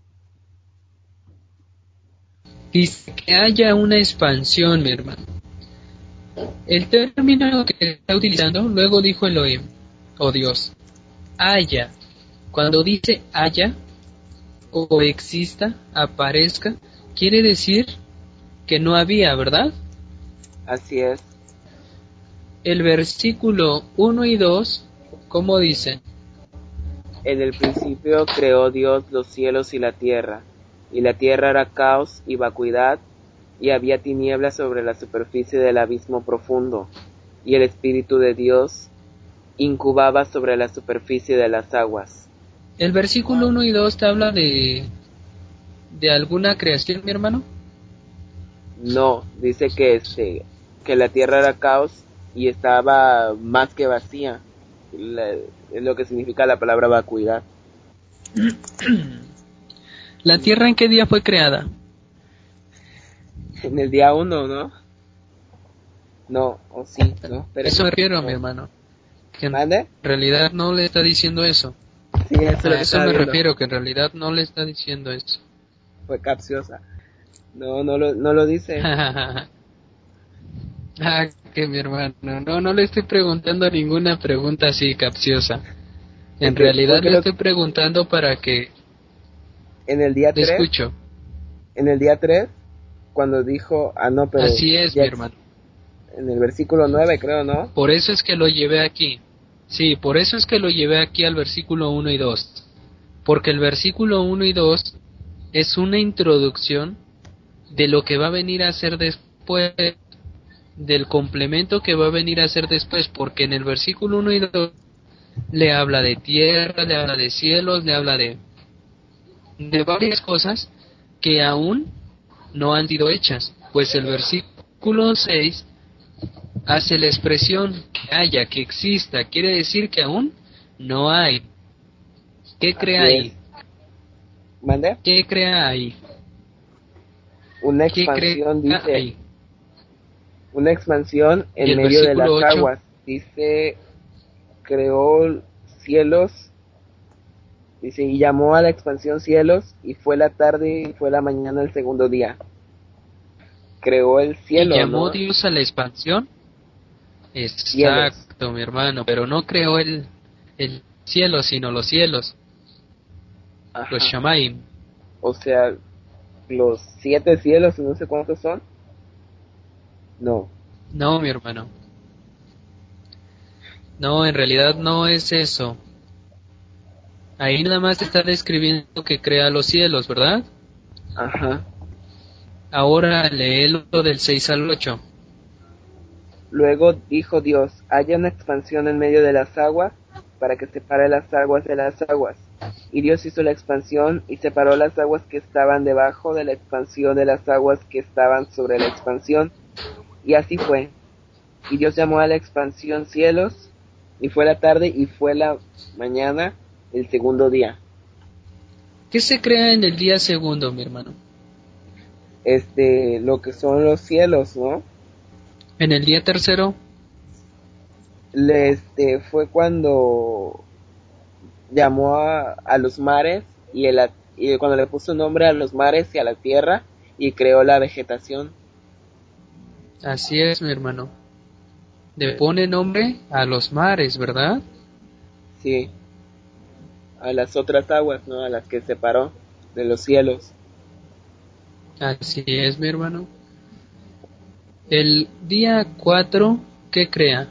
Dice que haya una expansión, mi hermano. El término que está utilizando, luego dijo Elohim, o Dios. haya. Cuando dice haya o exista, aparezca, quiere decir que no había, ¿verdad? Así es. El versículo uno y dos, ¿cómo dice? En el principio creó Dios los cielos y la tierra, y la tierra era caos y vacuidad, y había tinieblas sobre la superficie del abismo profundo, y el Espíritu de Dios incubaba sobre la superficie de las aguas. El versículo uno y dos te habla de, de alguna creación, mi hermano. No, dice que este, que la tierra era caos y estaba más que vacía, la, es lo que significa la palabra vacuidad. ¿La tierra en qué día fue creada? En el día uno, ¿no? No, o sí, no, pero Eso me refiero, no. mi hermano. Que en ¿Mande? realidad no le está diciendo eso. Sí, eso es lo A que eso estaba me viendo. refiero, que en realidad no le está diciendo eso. Fue capciosa. No, no lo, no lo dice. Ah, que mi hermano, no, no le estoy preguntando ninguna pregunta así capciosa. En Es que realidad fue le creo estoy preguntando para que en el día te tres, escucho. en el día tres, cuando dijo, ah no, pero Así es, ya mi ex- hermano. en el versículo nueve creo, ¿no? Por eso es que lo llevé aquí. Sí, por eso es que lo llevé aquí al versículo uno y dos. Porque el versículo uno y dos es una introducción de lo que va a venir a ser después, del complemento que va a venir a ser después, porque en el versículo uno y dos le habla de tierra, le habla de cielos, le habla de, de varias cosas que aún no han sido hechas. Pues el versículo seis hace la expresión que haya, que exista, quiere decir que aún no hay. ¿Qué crea Así ahí? es. ¿Mande? ¿Qué crea ahí? Una ¿Qué crea expansión, dice, ahí? una expansión Y en el medio de versículo las ocho, aguas. Dice, creó cielos, dice, y llamó a la expansión cielos, y fue la tarde y fue la mañana el segundo día. Creó el y cielo, llamó ¿no? Dios a la expansión. Cielos. Exacto, mi hermano, pero no creó el, el cielo, sino los cielos, los Ajá. Shamaim. O sea, los siete cielos, no sé cuántos son. No. No, mi hermano. No, en realidad no es eso. Ahí nada más te está describiendo que crea los cielos, ¿verdad? Ajá. Ahora léelo del seis al ocho. Luego dijo Dios, haya una expansión en medio de las aguas, para que separe las aguas de las aguas. Y Dios hizo la expansión, y separó las aguas que estaban debajo de la expansión de las aguas que estaban sobre la expansión. Y así fue. Y Dios llamó a la expansión cielos, y fue la tarde y fue la mañana, el segundo día. ¿Qué se crea en el día segundo, mi hermano? Este, lo que son los cielos, ¿no? En el día tercero, Le, este, fue cuando llamó a, a los mares y, el, y cuando le puso nombre a los mares y a la tierra y creó la vegetación. así es, mi hermano. Le pone nombre a los mares, ¿verdad? Sí, a las otras aguas, ¿no? A las que separó de los cielos. Así es, mi hermano. El día cuatro, ¿qué crea?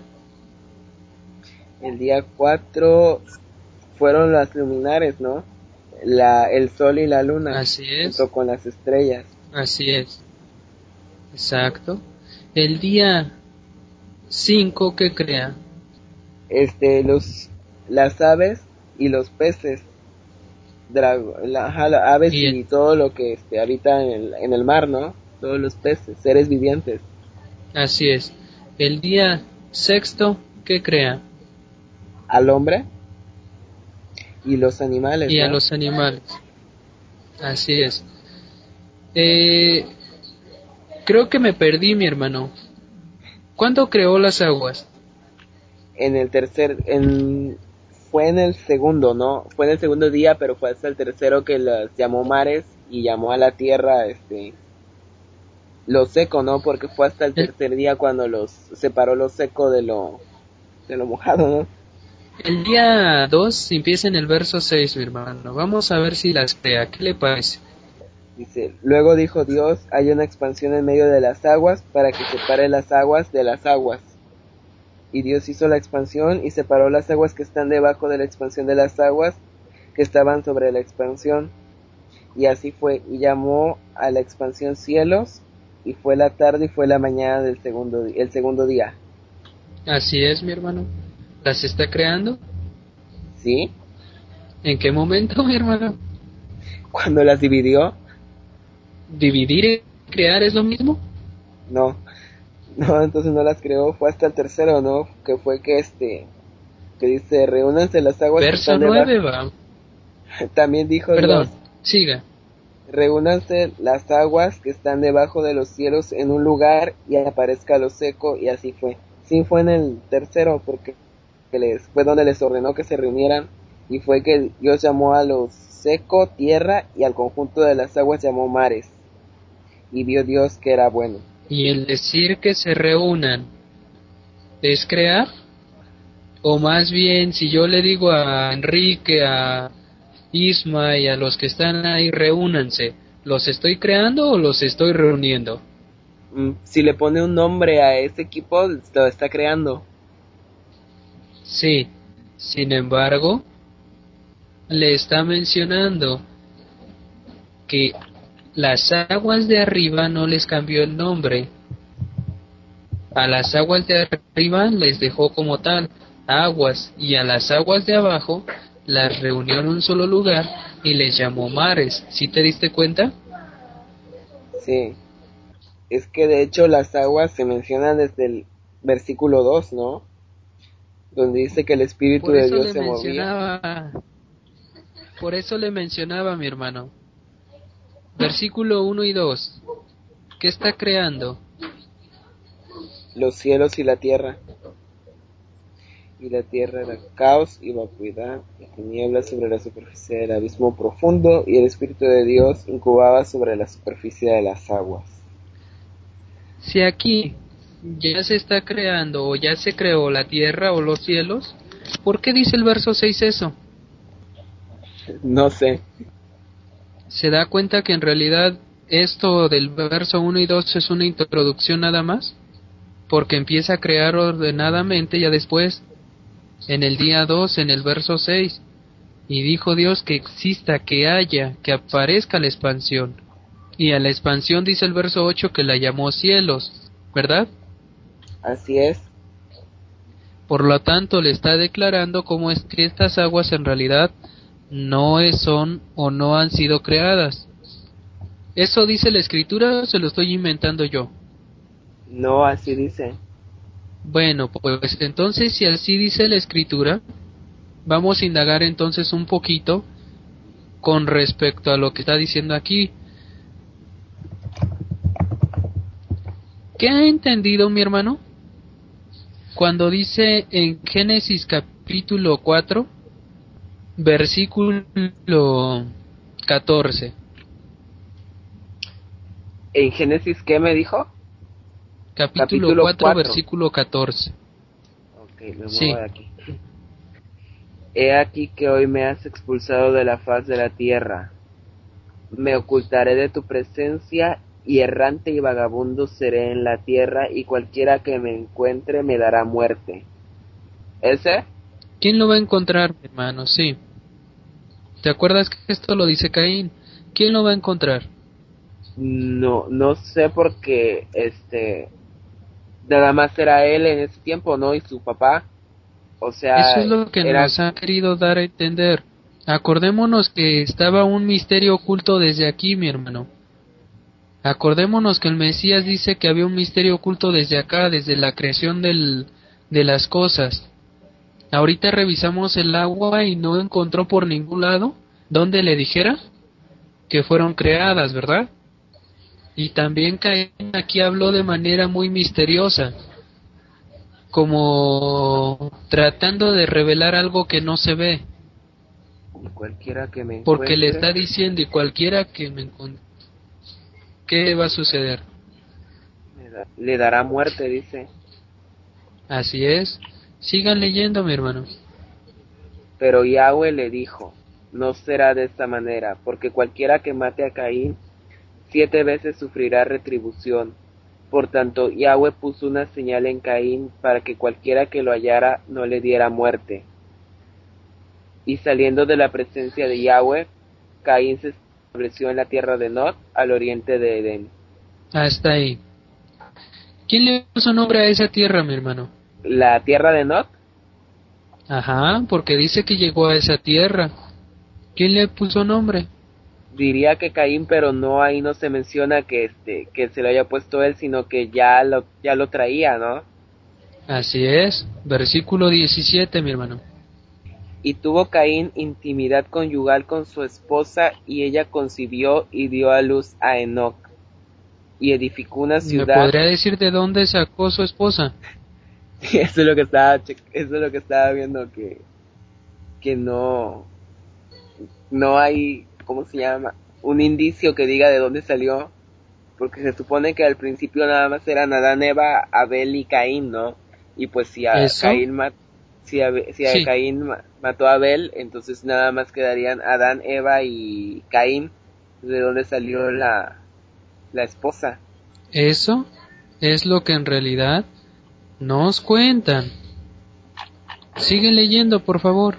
El día cuatro fueron las luminares, ¿no? La, el sol y la luna, Así es, junto con las estrellas. así es. Exacto. El día cinco, ¿qué crea? Este, los, las aves y los peces, drago, la, ajá, las aves Y el- y todo lo que este, habita en el, en el mar, ¿no? Todos los peces, seres vivientes. así es. El día sexto, ¿qué crea? Al hombre y los animales, Y a ¿no? los animales. Así es. Eh, creo que me perdí, mi hermano. ¿Cuándo creó las aguas? En el tercer, en, fue en el segundo, ¿no? Fue en el segundo día, pero fue hasta el tercero que las llamó mares y llamó a la tierra, este, lo seco, ¿no? Porque fue hasta el El- tercer día cuando los separó lo seco de lo, de lo mojado, ¿no? El día dos empieza en el verso seis, mi hermano. Vamos a ver si las crea. ¿Qué le parece? Dice, luego dijo Dios, hay una expansión en medio de las aguas para que separe las aguas de las aguas. Y Dios hizo la expansión y separó las aguas que están debajo de la expansión de las aguas que estaban sobre la expansión. Y así fue, y llamó a la expansión cielos, y fue la tarde y fue la mañana del segundo, el segundo día. Así es, mi hermano. ¿Las está creando? ¿Sí? ¿En qué momento, mi hermano? ¿Cuándo las dividió? ¿Dividir y crear es lo mismo? No, no, entonces no las creó, fue hasta el tercero, ¿no? Que fue que este, que dice, reúnanse las aguas que Verso están nueve debajo. va. También dijo Perdón, Dios, siga. reúnanse las aguas que están debajo de los cielos en un lugar y aparezca lo seco, y así fue. Sí, fue en el tercero, porque les, fue donde les ordenó que se reunieran, y fue que Dios llamó a lo seco tierra, y al conjunto de las aguas llamó mares, y vio Dios que era bueno. ¿Y el decir que se reúnan es crear? O más bien, si yo le digo a Enrique, a Isma y a los que están ahí, reúnanse, ¿los estoy creando o los estoy reuniendo? Mm, si le pone un nombre a ese equipo, lo está creando. Sí, sin embargo, le está mencionando que las aguas de arriba no les cambió el nombre. A las aguas de arriba les dejó como tal aguas, y a las aguas de abajo las reunió en un solo lugar y les llamó mares. ¿Sí te diste cuenta? Sí, es que de hecho las aguas se mencionan desde el versículo dos, ¿no? Donde dice que el Espíritu Por de eso Dios le se movía. mencionaba, por eso le mencionaba, mi hermano. Versículo uno y dos. ¿Qué está creando? Los cielos y la tierra. Y la tierra era caos y vacuidad y tinieblas sobre la superficie del abismo profundo, y el Espíritu de Dios incubaba sobre la superficie de las aguas. Si aquí ya se está creando o ya se creó la tierra o los cielos, ¿por qué dice el verso seis eso? No sé. ¿Se da cuenta que en realidad esto del verso uno y dos es una introducción nada más? Porque empieza a crear ordenadamente ya después, en el día dos, en el verso seis, y dijo Dios que exista, que haya, que aparezca la expansión. Y a la expansión dice el verso ocho que la llamó cielos, ¿verdad? Así es. Por lo tanto, le está declarando cómo es que estas aguas en realidad no son o no han sido creadas. ¿Eso dice la escritura o se lo estoy inventando yo? No, así dice. Bueno, pues entonces si así dice la escritura, vamos a indagar entonces un poquito con respecto a lo que está diciendo aquí. ¿Qué ha entendido mi hermano cuando dice en Génesis capítulo cuatro, versículo catorce? ¿En Génesis qué me dijo? Capítulo Capítulo cuatro, cuatro. versículo catorce. Ok, me muevo Sí. de aquí. He aquí que hoy me has expulsado de la faz de la tierra. Me ocultaré de tu presencia, y errante y vagabundo seré en la tierra, y cualquiera que me encuentre me dará muerte. ¿Ese? ¿Quién lo va a encontrar, hermano? Sí. ¿Te acuerdas que esto lo dice Caín? ¿Quién lo va a encontrar? No, no sé porque este nada más era él en ese tiempo, ¿no? Y su papá. O Eso sea, es lo que era nos ha querido dar a entender. Acordémonos que estaba un misterio oculto desde aquí, mi hermano. Acordémonos que el Mesías dice que había un misterio oculto desde acá, desde la creación del, de las cosas. Ahorita revisamos el agua y no encontró por ningún lado donde le dijera que fueron creadas, ¿verdad? Y también Caín aquí habló de manera muy misteriosa, como tratando de revelar algo que no se ve, y cualquiera que me porque le encuentre está diciendo y cualquiera que me encuentre, ¿qué va a suceder? me da- le dará muerte, dice. Así es. Sigan leyendo, mi hermano. Pero Yahweh le dijo, no será de esta manera, porque cualquiera que mate a Caín, siete veces sufrirá retribución. Por tanto, Yahweh puso una señal en Caín para que cualquiera que lo hallara no le diera muerte. Y saliendo de la presencia de Yahweh, Caín se estableció en la tierra de Nod, al oriente de Edén. Hasta ahí. ¿Quién le puso nombre a esa tierra, mi hermano? ¿La tierra de Nod? Ajá, porque dice que llegó a esa tierra. ¿Quién le puso nombre? Diría que Caín, pero no, ahí no se menciona que este que se lo haya puesto él, sino que ya lo ya lo traía, ¿no? Así es, versículo diecisiete, mi hermano. Y tuvo Caín intimidad conyugal con su esposa, y ella concibió y dio a luz a Enoc, y edificó una ¿Me ciudad. podría decir de dónde sacó su esposa? Eso es lo que estaba eso es lo que estaba viendo, que que no no hay, ¿cómo se llama? Un indicio que diga de dónde salió, porque se supone que al principio nada más eran Adán, Eva, Abel y Caín, ¿no? Y pues si a ¿Eso? Caín ma- si a, si a Sí. Caín ma- mató a Abel, entonces nada más quedarían Adán, Eva y Caín. ¿De dónde salió la la esposa? Eso es lo que en realidad nos cuentan. Sigue leyendo, por favor.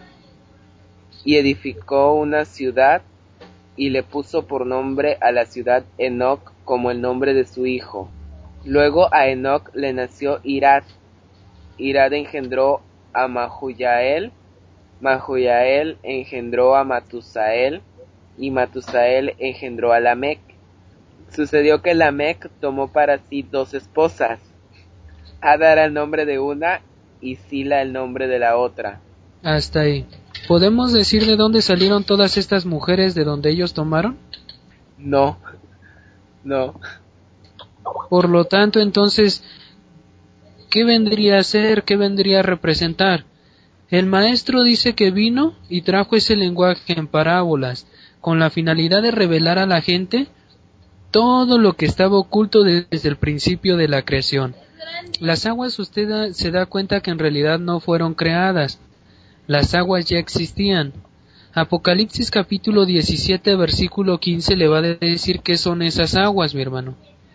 Y edificó una ciudad y le puso por nombre a la ciudad Enoc, como el nombre de su hijo. Luego a Enoc le nació Irad. Irad engendró a Mahuyael, Mahuyael engendró a Matusael, y Matusael engendró a Lamec. Sucedió que Lamec tomó para sí dos esposas. Ada era el nombre de una y Sila el nombre de la otra. Hasta ahí. ¿Podemos decir de dónde salieron todas estas mujeres de donde ellos tomaron? No, no. Por lo tanto, entonces, ¿qué vendría a ser? ¿Qué vendría a representar? El maestro dice que vino y trajo ese lenguaje en parábolas, con la finalidad de revelar a la gente todo lo que estaba oculto desde el principio de la creación. Las aguas, usted da, se da cuenta que en realidad no fueron creadas. Las aguas ya existían. Apocalipsis capítulo diecisiete versículo quince le va a decir qué son esas aguas, mi hermano.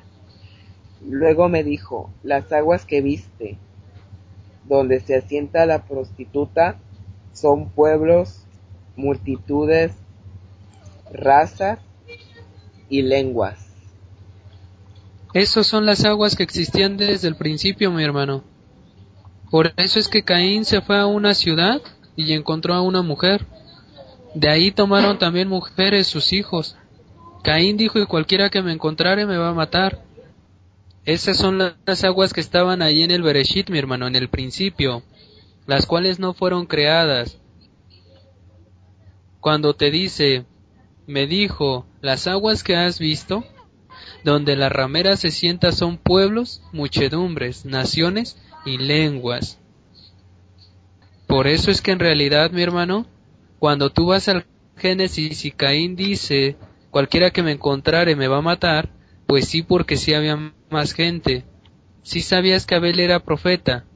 Luego me dijo, las aguas que viste, donde se asienta la prostituta, son pueblos, multitudes, razas y lenguas. Esas son las aguas que existían desde el principio, mi hermano. Por eso es que Caín se fue a una ciudad y encontró a una mujer. De ahí tomaron también mujeres sus hijos. Caín dijo, y cualquiera que me encontrare me va a matar. Esas son las aguas que estaban ahí en el Bereshit, mi hermano, en el principio, las cuales no fueron creadas. Cuando te dice, me dijo, las aguas que has visto, donde la ramera se sienta son pueblos, muchedumbres, naciones y lenguas. Por eso es que en realidad, mi hermano, cuando tú vas al Génesis y Caín dice, cualquiera que me encontrare me va a matar, pues sí, porque sí había más gente. ¿Sí sabías que Abel era profeta?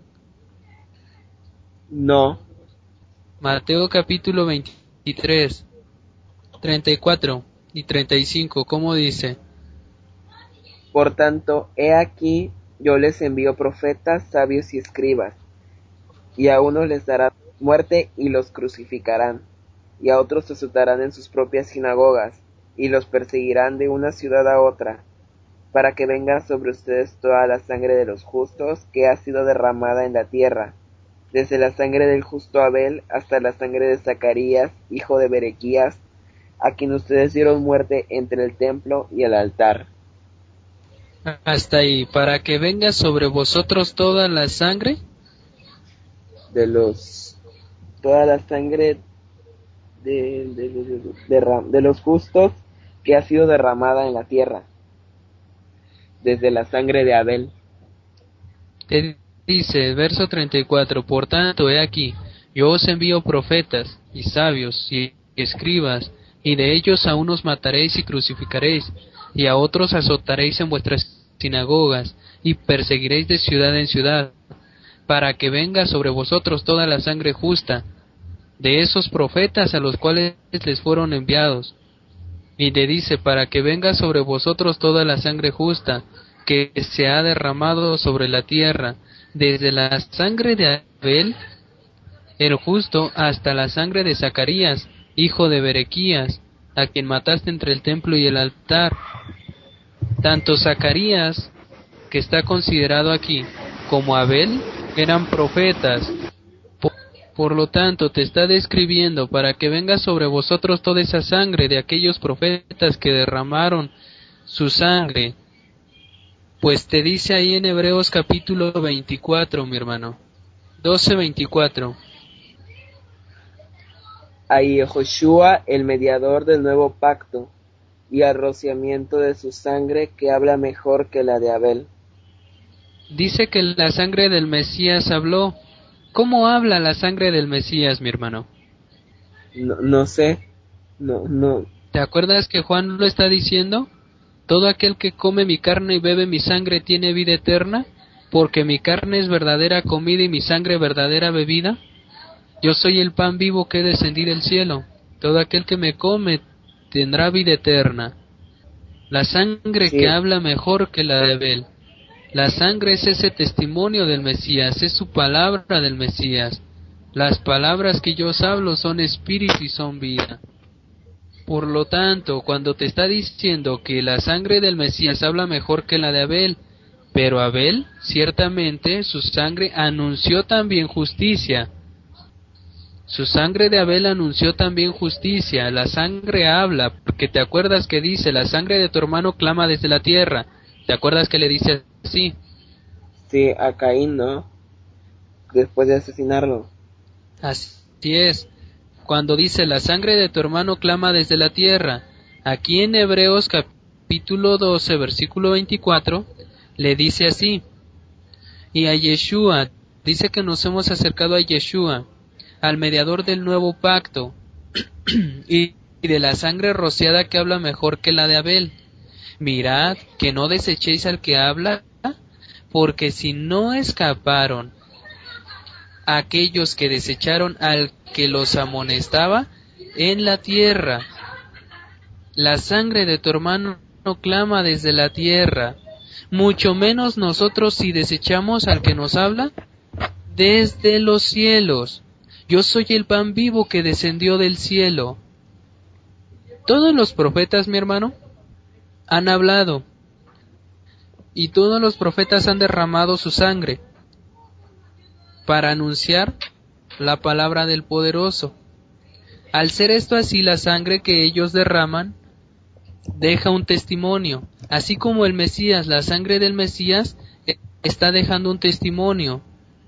No. Mateo capítulo veintitrés, treinta y cuatro y treinta y cinco, ¿cómo dice? Por tanto, he aquí, yo les envío profetas, sabios y escribas, y a unos les dará muerte y los crucificarán, y a otros azotarán en sus propias sinagogas, y los perseguirán de una ciudad a otra, para que venga sobre ustedes toda la sangre de los justos que ha sido derramada en la tierra, desde la sangre del justo Abel hasta la sangre de Zacarías, hijo de Berequías, a quien ustedes dieron muerte entre el templo y el altar. Hasta ahí, para que venga sobre vosotros toda la sangre. De los, toda la sangre de, de, de, de, de, de los justos que ha sido derramada en la tierra, desde la sangre de Abel. Te dice, verso treinta y cuatro, por tanto, he aquí, yo os envío profetas, y sabios, y escribas, y de ellos a unos mataréis y crucificaréis, y a otros azotaréis en vuestras sinagogas, y perseguiréis de ciudad en ciudad, para que venga sobre vosotros toda la sangre justa, de esos profetas a los cuales les fueron enviados. Y le dice, para que venga sobre vosotros toda la sangre justa que se ha derramado sobre la tierra, desde la sangre de Abel, el justo, hasta la sangre de Zacarías, hijo de Berequías, a quien mataste entre el templo y el altar. Tanto Zacarías, que está considerado aquí, como Abel, eran profetas. Por, por lo tanto, te está describiendo para que venga sobre vosotros toda esa sangre de aquellos profetas que derramaron su sangre. Pues te dice ahí en Hebreos capítulo veinticuatro, mi hermano, doce veinticuatro. A Yehoshua, el mediador del nuevo pacto, y al rociamiento de su sangre, que habla mejor que la de Abel. Dice que la sangre del Mesías habló. ¿Cómo habla la sangre del Mesías, mi hermano? No, no sé, no, no. ¿Te acuerdas que Juan lo está diciendo? Todo aquel que come mi carne y bebe mi sangre tiene vida eterna, porque mi carne es verdadera comida y mi sangre verdadera bebida. Yo soy el pan vivo que he descendido del cielo. Todo aquel que me come tendrá vida eterna. La sangre Sí. que habla mejor que la de Abel. La sangre es ese testimonio del Mesías, es su palabra del Mesías. Las palabras que yo os hablo son espíritu y son vida. Por lo tanto, cuando te está diciendo que la sangre del Mesías habla mejor que la de Abel, pero Abel, ciertamente, su sangre anunció también justicia. Su sangre de Abel anunció también justicia. La sangre habla, porque te acuerdas que dice, la sangre de tu hermano clama desde la tierra. ¿Te acuerdas que le dice así? Sí, a Caín, ¿no? Después de asesinarlo. Así es. Cuando dice, la sangre de tu hermano clama desde la tierra. Aquí en Hebreos capítulo doce, versículo veinticuatro, le dice así. Y a Yeshua, dice que nos hemos acercado a Yeshua, al mediador del nuevo pacto, y de la sangre rociada que habla mejor que la de Abel. Mirad que no desechéis al que habla, porque si no escaparon aquellos que desecharon al que los amonestaba en la tierra, la sangre de tu hermano clama desde la tierra, mucho menos nosotros si desechamos al que nos habla desde los cielos. Yo soy el pan vivo que descendió del cielo. Todos los profetas, mi hermano, han hablado, y todos los profetas han derramado su sangre para anunciar la palabra del poderoso. Al ser esto así, la sangre que ellos derraman deja un testimonio, así como el Mesías, la sangre del Mesías está dejando un testimonio.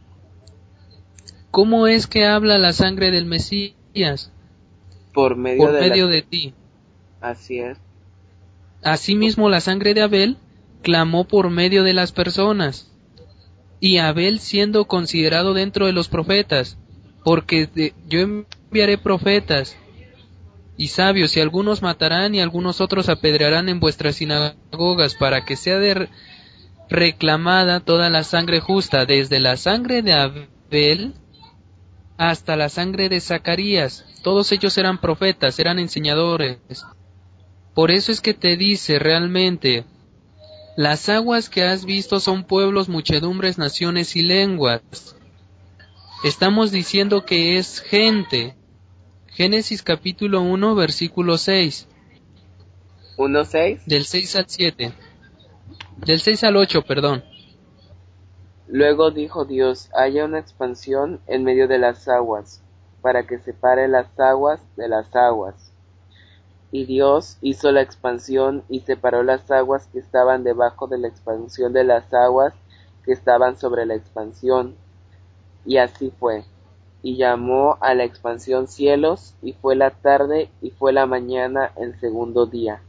¿Cómo es que habla la sangre del Mesías? Por medio, Por de, medio la... de ti. Así es. Asimismo, la sangre de Abel clamó por medio de las personas, y Abel siendo considerado dentro de los profetas, porque de, yo enviaré profetas y sabios, y algunos matarán y algunos otros apedrearán en vuestras sinagogas, para que sea de reclamada toda la sangre justa, desde la sangre de Abel hasta la sangre de Zacarías. Todos ellos eran profetas, eran enseñadores. Por eso es que te dice realmente, las aguas que has visto son pueblos, muchedumbres, naciones y lenguas. Estamos diciendo que es gente. Génesis capítulo uno, versículo seis. ¿uno seis? Del seis al siete. Del seis al ocho, perdón. Luego dijo Dios, haya una expansión en medio de las aguas, para que separe las aguas de las aguas. Y Dios hizo la expansión y separó las aguas que estaban debajo de la expansión de las aguas que estaban sobre la expansión. Y así fue. Y llamó a la expansión cielos, y fue la tarde y fue la mañana el segundo día.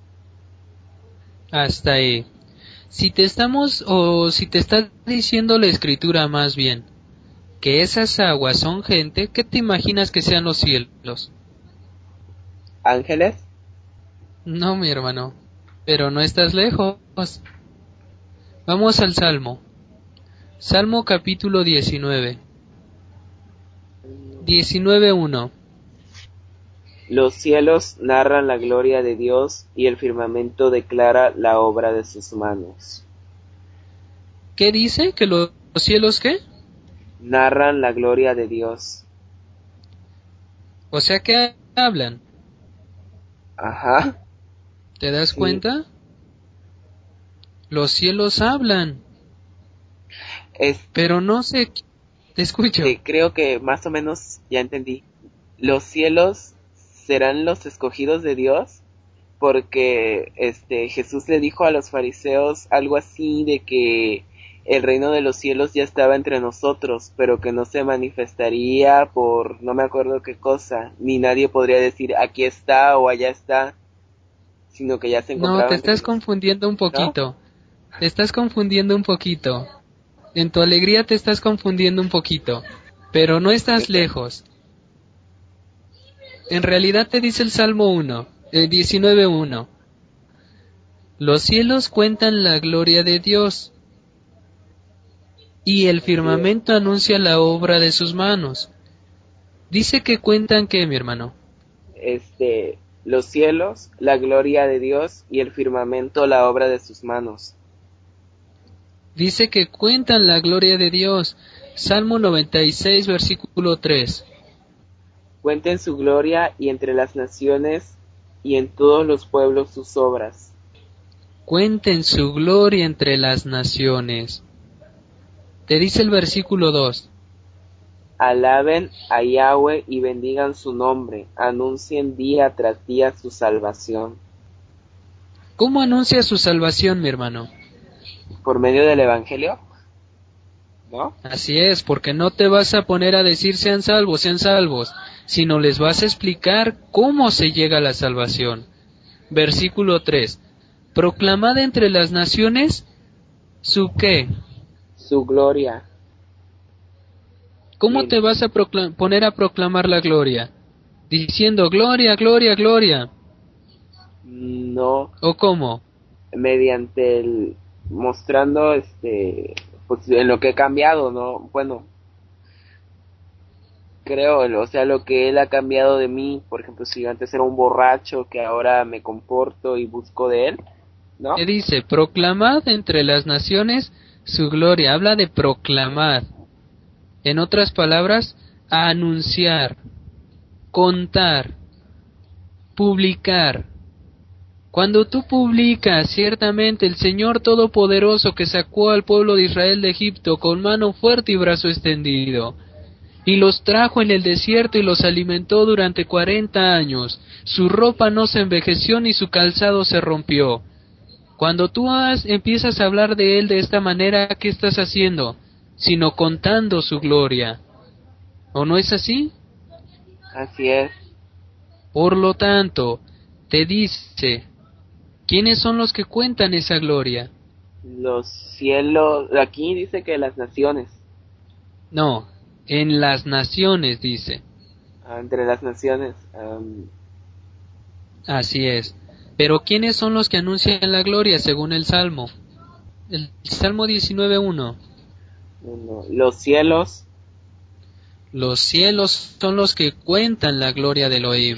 Hasta ahí. Si te estamos, o si te está diciendo la escritura más bien, que esas aguas son gente, ¿qué te imaginas que sean los cielos? ¿Ángeles? No, mi hermano, pero no estás lejos. Vamos al Salmo. Salmo capítulo diecinueve. diecinueve uno. Los cielos narran la gloria de Dios y el firmamento declara la obra de sus manos. ¿Qué dice? ¿Que los cielos qué? Narran la gloria de Dios. O sea, ¿qué hablan? Ajá. ¿Te das Sí. cuenta? Los cielos hablan, Es, pero no sé. Te escucho. este, creo que más o menos ya entendí. Los cielos serán los escogidos de Dios, porque este Jesús le dijo a los fariseos algo así de que el reino de los cielos ya estaba entre nosotros, pero que no se manifestaría por no me acuerdo qué cosa, ni nadie podría decir aquí está o allá está, sino que ya se No, encontraba te entre estás nosotros. confundiendo un ¿No? poquito. Te estás confundiendo un poquito. En tu alegría te estás confundiendo un poquito, pero no estás lejos. En realidad te dice el Salmo uno, eh, diecinueve uno. Los cielos cuentan la gloria de Dios, y el firmamento anuncia la obra de sus manos. Dice que cuentan qué, mi hermano. Este, los cielos, la gloria de Dios y el firmamento, la obra de sus manos. Dice que cuentan la gloria de Dios. Salmo noventa y seis, versículo tres. Cuenten su gloria y entre las naciones y en todos los pueblos sus obras. Cuenten su gloria entre las naciones. Te dice el versículo dos. Alaben a Yahweh y bendigan su nombre, anuncien día tras día su salvación. ¿Cómo anuncia su salvación, mi hermano? ¿Por medio del Evangelio? ¿No? Así es, porque no te vas a poner a decir sean salvos, sean salvos, sino les vas a explicar cómo se llega a la salvación. Versículo tres. Proclamad entre las naciones su qué. Su gloria. ¿Cómo Y te vas a proclam- poner a proclamar la gloria? Diciendo gloria, gloria, gloria. no ¿O cómo? mediante el mostrando este pues en lo que he cambiado, ¿no? Bueno, creo, o sea, lo que él ha cambiado de mí, por ejemplo, si yo antes era un borracho, que ahora me comporto y busco de él, ¿no? Te dice, proclamad entre las naciones su gloria. Habla de proclamar. En otras palabras, anunciar, contar, publicar. Cuando tú publicas, ciertamente el Señor Todopoderoso que sacó al pueblo de Israel de Egipto con mano fuerte y brazo extendido, y los trajo en el desierto y los alimentó durante cuarenta años, su ropa no se envejeció ni su calzado se rompió. Cuando tú has, empiezas a hablar de Él de esta manera, ¿qué estás haciendo? Sino contando su gloria. ¿O no es así? Así es. Por lo tanto, te dice, ¿quiénes son los que cuentan esa gloria? Los cielos, aquí dice que las naciones, No, en las naciones dice. ah, entre las naciones, um, Así es. Pero ¿quiénes son los que anuncian la gloria según el Salmo? El Salmo diecinueve uno. uno, los cielos, Los cielos son los que cuentan la gloria de Elohim.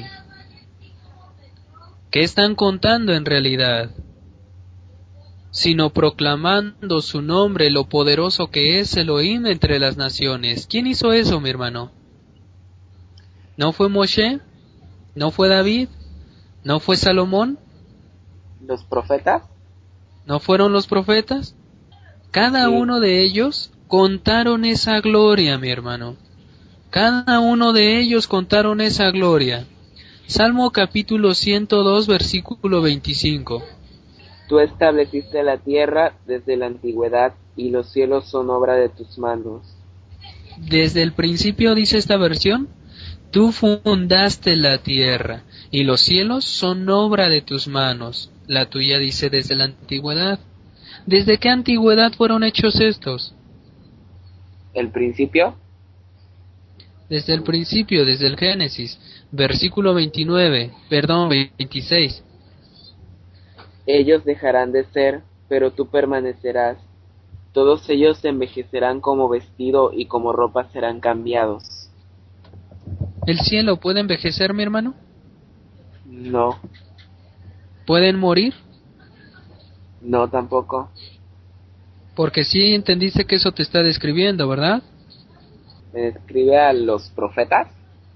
¿Qué están contando en realidad? Sino proclamando su nombre, lo poderoso que es Elohim entre las naciones. ¿Quién hizo eso, mi hermano? ¿No fue Moshe? ¿No fue David? ¿No fue Salomón? los profetas, ¿No fueron los profetas? Cada sí, uno de ellos contaron esa gloria, mi hermano. Cada uno de ellos contaron esa gloria. Salmo capítulo ciento dos, versículo veinticinco. tú estableciste la tierra desde la antigüedad y los cielos son obra de tus manos. Desde el principio dice esta versión, tú fundaste la tierra y los cielos son obra de tus manos. La tuya dice desde la antigüedad. ¿Desde qué antigüedad fueron hechos estos? El principio, Desde el principio, desde el Génesis, versículo veintinueve, perdón, veintiséis. ellos dejarán de ser, pero tú permanecerás. Todos ellos se envejecerán como vestido y como ropa serán cambiados. ¿El cielo puede envejecer, mi hermano? No, ¿Pueden morir? no tampoco. Porque sí entendiste que eso te está describiendo, ¿verdad? Me describe a los profetas.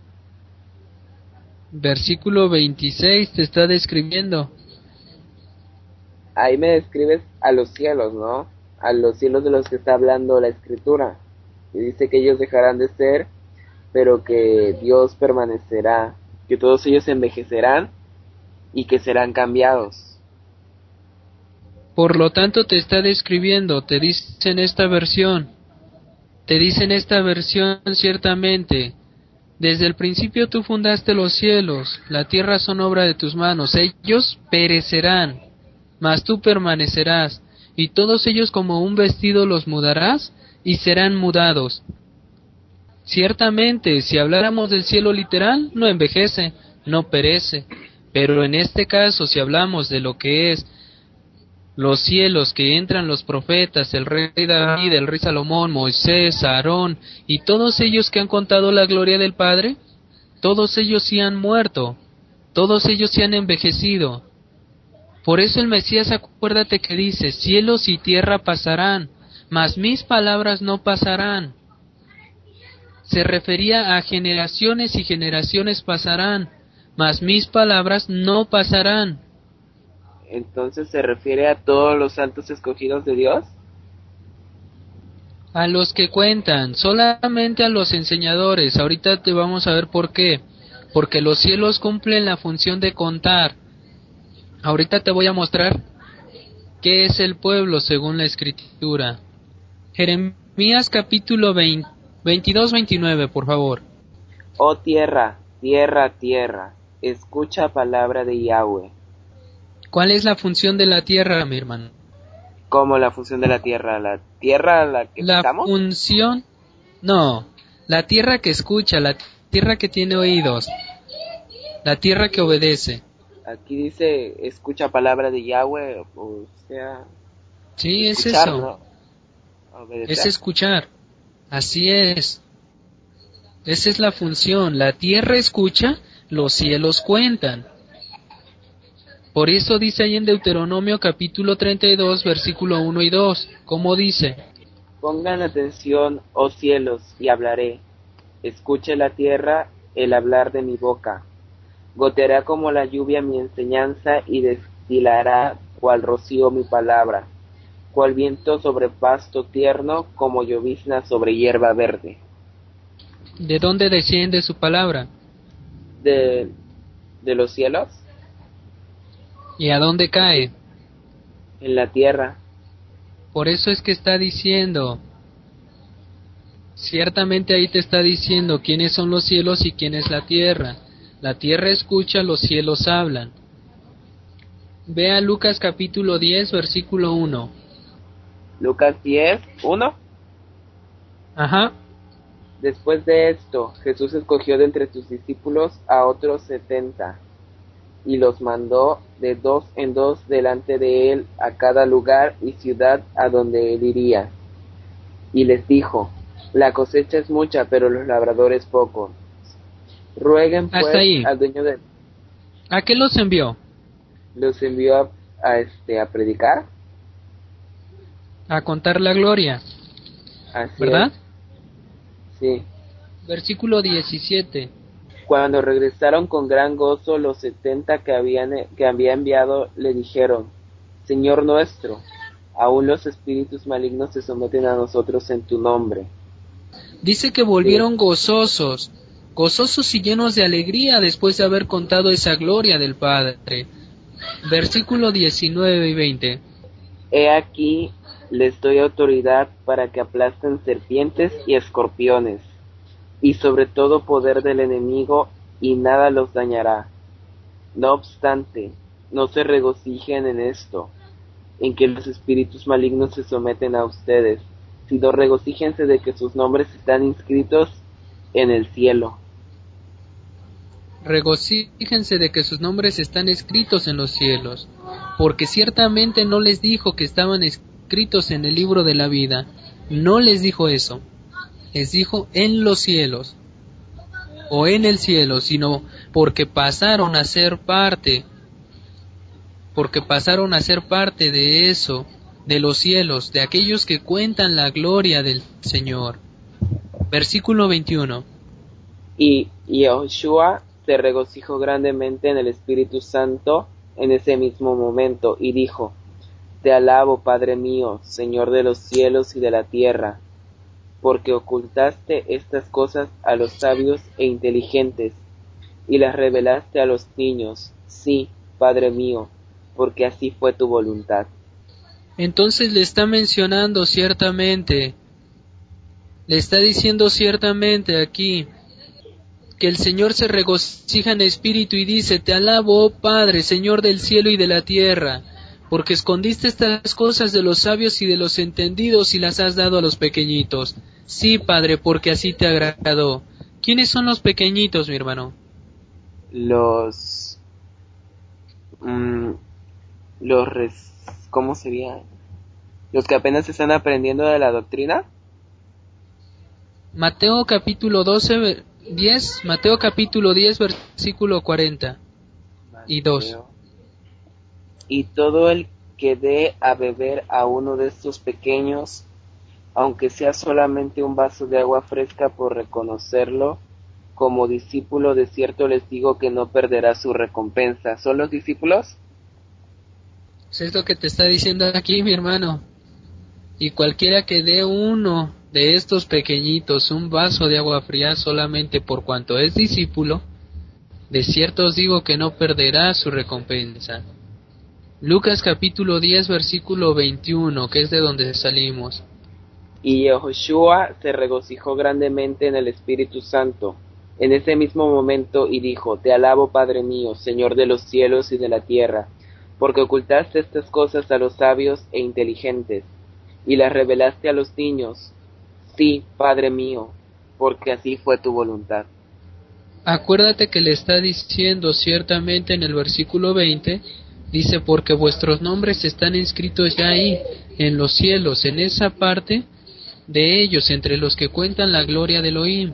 Versículo veintiséis te está describiendo. Ahí me describes a los cielos, ¿no? A los cielos de los que está hablando la escritura. Y dice que ellos dejarán de ser, pero que Dios permanecerá, que todos ellos envejecerán y que serán cambiados. Por lo tanto te está describiendo, te dice en esta versión, te dice en esta versión ciertamente, desde el principio tú fundaste los cielos, la tierra son obra de tus manos, ellos perecerán, mas tú permanecerás, y todos ellos como un vestido los mudarás, y serán mudados. Ciertamente, si habláramos del cielo literal, no envejece, no perece, pero en este caso, si hablamos de lo que es los cielos que entran los profetas, el rey David, el rey Salomón, Moisés, Aarón, y todos ellos que han contado la gloria del Padre, todos ellos sí han muerto, todos ellos sí han envejecido. Por eso el Mesías, acuérdate que dice, cielos y tierra pasarán, mas mis palabras no pasarán. Se refería a generaciones y generaciones pasarán, mas mis palabras no pasarán. Entonces se refiere a todos los santos escogidos de Dios. A los que cuentan, solamente a los enseñadores. Ahorita te vamos a ver por qué. Porque los cielos cumplen la función de contar. Ahorita te voy a mostrar qué es el pueblo según la Escritura. Jeremías capítulo veinte, veintidós veintinueve, por favor. Oh tierra, tierra, tierra, escucha palabra de Yahweh. ¿Cuál es la función de la tierra, mi hermano? ¿Cómo la función de la tierra? ¿La tierra a la que La estamos? función, no, la tierra que escucha, la tierra que tiene oídos, la tierra que obedece. Aquí dice, escucha palabra de Yahweh, o sea... Sí, es escuchar, eso, ¿no? Obedecer. es escuchar, así es. Esa es la función, la tierra escucha, los cielos cuentan. Por eso dice ahí en Deuteronomio capítulo treinta y dos, versículo uno y dos, ¿cómo dice? Pongan atención, oh cielos, y hablaré. Escuche la tierra el hablar de mi boca. Goteará como la lluvia mi enseñanza y destilará cual rocío mi palabra, cual viento sobre pasto tierno, como llovizna sobre hierba verde. ¿De dónde desciende su palabra? De, de los cielos, ¿Y a dónde cae? en la tierra. Por eso es que está diciendo, ciertamente ahí te está diciendo quiénes son los cielos y quién es la tierra. La tierra escucha, los cielos hablan. Vea Lucas capítulo diez, versículo uno. Lucas diez, uno. Ajá. Después de esto, Jesús escogió de entre sus discípulos a otros setenta, y los mandó de dos en dos delante de él a cada lugar y ciudad a donde él iría. Y les dijo, la cosecha es mucha, pero los labradores pocos. Rueguen pues Hasta ahí. al dueño de... ¿A qué los envió? Los envió a, a, este, a predicar. A contar la gloria, Así ¿verdad? es. Sí. Versículo diecisiete. Cuando regresaron con gran gozo los setenta que habían que había enviado, le dijeron, Señor nuestro, aún los espíritus malignos se someten a nosotros en tu nombre. Dice que volvieron gozosos, gozosos y llenos de alegría después de haber contado esa gloria del Padre. Versículo diecinueve y veinte. He aquí, les doy autoridad para que aplasten serpientes y escorpiones, y sobre todo poder del enemigo, y nada los dañará. No obstante, no se regocijen en esto, en que los espíritus malignos se someten a ustedes, sino regocíjense de que sus nombres están inscritos en el cielo. Regocíjense de que sus nombres están escritos en los cielos, porque ciertamente no les dijo que estaban escritos en el libro de la vida, no les dijo eso, les dijo en los cielos. o en el cielo, sino porque pasaron a ser parte, porque pasaron a ser parte de eso, de los cielos, de aquellos que cuentan la gloria del Señor. Versículo veintiuno. Y Yehoshua se regocijó grandemente en el Espíritu Santo en ese mismo momento, y dijo: Te alabo, Padre mío, Señor de los cielos y de la tierra, porque ocultaste estas cosas a los sabios e inteligentes, y las revelaste a los niños. Sí, Padre mío, porque así fue tu voluntad. Entonces le está mencionando ciertamente, le está diciendo ciertamente aquí, que el Señor se regocija en espíritu y dice: Te alabo, oh Padre, Señor del cielo y de la tierra, porque escondiste estas cosas de los sabios y de los entendidos y las has dado a los pequeñitos. Sí, Padre, porque así te agradó. ¿Quiénes son los pequeñitos, mi hermano? Los... Mmm, los... Res, ¿Cómo sería? ¿Los que apenas están aprendiendo de la doctrina? Mateo capítulo doce, diez, Mateo capítulo diez, versículo cuarenta y dos. Y todo el que dé a beber a uno de estos pequeños, aunque sea solamente un vaso de agua fresca, por reconocerlo como discípulo, de cierto les digo que no perderá su recompensa. ¿Son los discípulos? Es lo que te está diciendo aquí, mi hermano. Y cualquiera que dé uno de estos pequeñitos un vaso de agua fría solamente por cuanto es discípulo, de cierto os digo que no perderá su recompensa. Lucas capítulo diez, versículo veintiuno, que es de donde salimos. Y Yehoshua se regocijó grandemente en el Espíritu Santo en ese mismo momento, y dijo: Te alabo, Padre mío, Señor de los cielos y de la tierra, porque ocultaste estas cosas a los sabios e inteligentes, y las revelaste a los niños. Sí, Padre mío, porque así fue tu voluntad. Acuérdate que le está diciendo ciertamente en el versículo veinte, dice: porque vuestros nombres están inscritos ya ahí, en los cielos, en esa parte de ellos, entre los que cuentan la gloria de Elohim.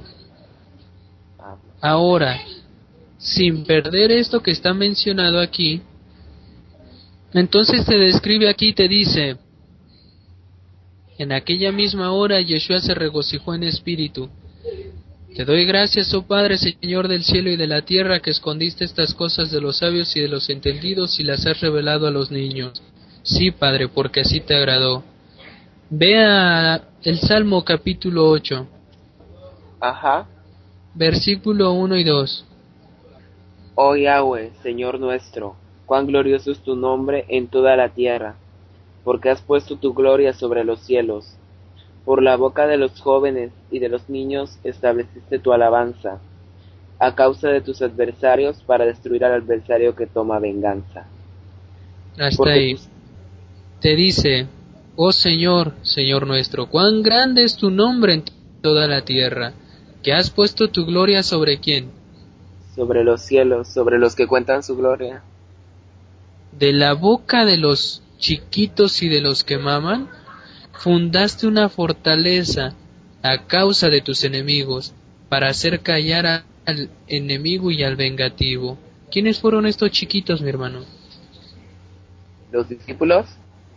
Ahora, sin perder esto que está mencionado aquí, entonces te describe aquí, te dice: en aquella misma hora Yeshua se regocijó en espíritu. Te doy gracias, oh Padre, Señor del cielo y de la tierra, que escondiste estas cosas de los sabios y de los entendidos y las has revelado a los niños. Sí, Padre, porque así te agradó. Vea el Salmo capítulo ocho. Ajá. Versículo uno y dos. Oh Yahweh, Señor nuestro, cuán glorioso es tu nombre en toda la tierra, porque has puesto tu gloria sobre los cielos. Por la boca de los jóvenes y de los niños estableciste tu alabanza, a causa de tus adversarios, para destruir al adversario que toma venganza. Hasta Porque ahí. tus... Te dice: oh Señor, Señor nuestro, cuán grande es tu nombre en toda la tierra, que has puesto tu gloria sobre quién. Sobre los cielos, sobre los que cuentan su gloria. De la boca de los chiquitos y de los que maman, fundaste una fortaleza a causa de tus enemigos, para hacer callar a, al enemigo y al vengativo. ¿Quiénes fueron estos chiquitos, mi hermano? Los discípulos.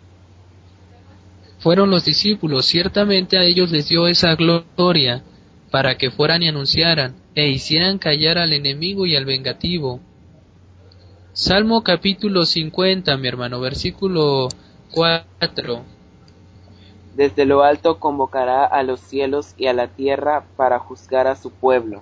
Fueron los discípulos. Ciertamente a ellos les dio esa gloria, para que fueran y anunciaran, e hicieran callar al enemigo y al vengativo. Salmo capítulo cincuenta, mi hermano, versículo cuatro. Desde lo alto convocará a los cielos y a la tierra para juzgar a su pueblo.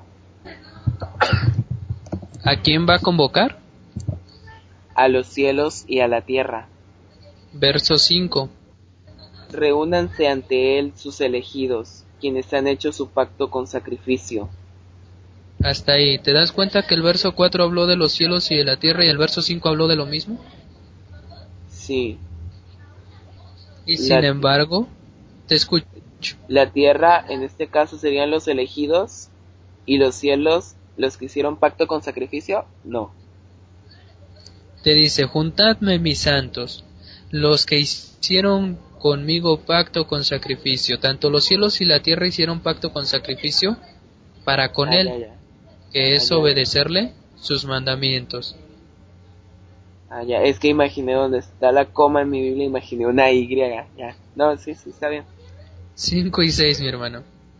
¿A quién va a convocar? A los cielos y a la tierra. Verso cinco. Reúnanse ante él sus elegidos, quienes han hecho su pacto con sacrificio. Hasta ahí. ¿Te das cuenta que el verso cuatro habló de los cielos y de la tierra y el verso cinco habló de lo mismo? Sí. Y sin La, embargo, te escucho. La tierra, en este caso, serían los elegidos, y los cielos, los que hicieron pacto con sacrificio, no. Te dice: juntadme mis santos, los que hicieron conmigo pacto con sacrificio. Tanto los cielos y la tierra hicieron pacto con sacrificio para con Ah, él. ya, ya. que es Ah, ya. obedecerle sus mandamientos. Ah, ya, es que imaginé donde está la coma en mi Biblia, imaginé una Y, ya. No, sí, sí, está bien. Cinco y seis, mi hermano.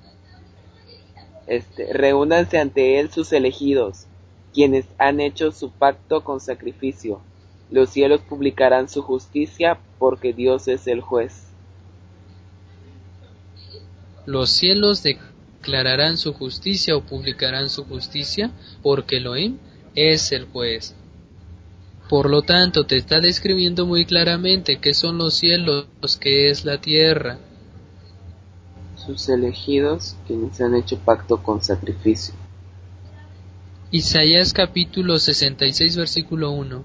Este, reúnanse ante él sus elegidos, quienes han hecho su pacto con sacrificio. Los cielos publicarán su justicia, porque Dios es el juez. Los cielos declararán su justicia o publicarán su justicia, porque Elohim es el juez. Por lo tanto, te está describiendo muy claramente qué son los cielos, qué es la tierra. Sus elegidos, quienes han hecho pacto con sacrificio. Isaías capítulo sesenta y seis, versículo uno.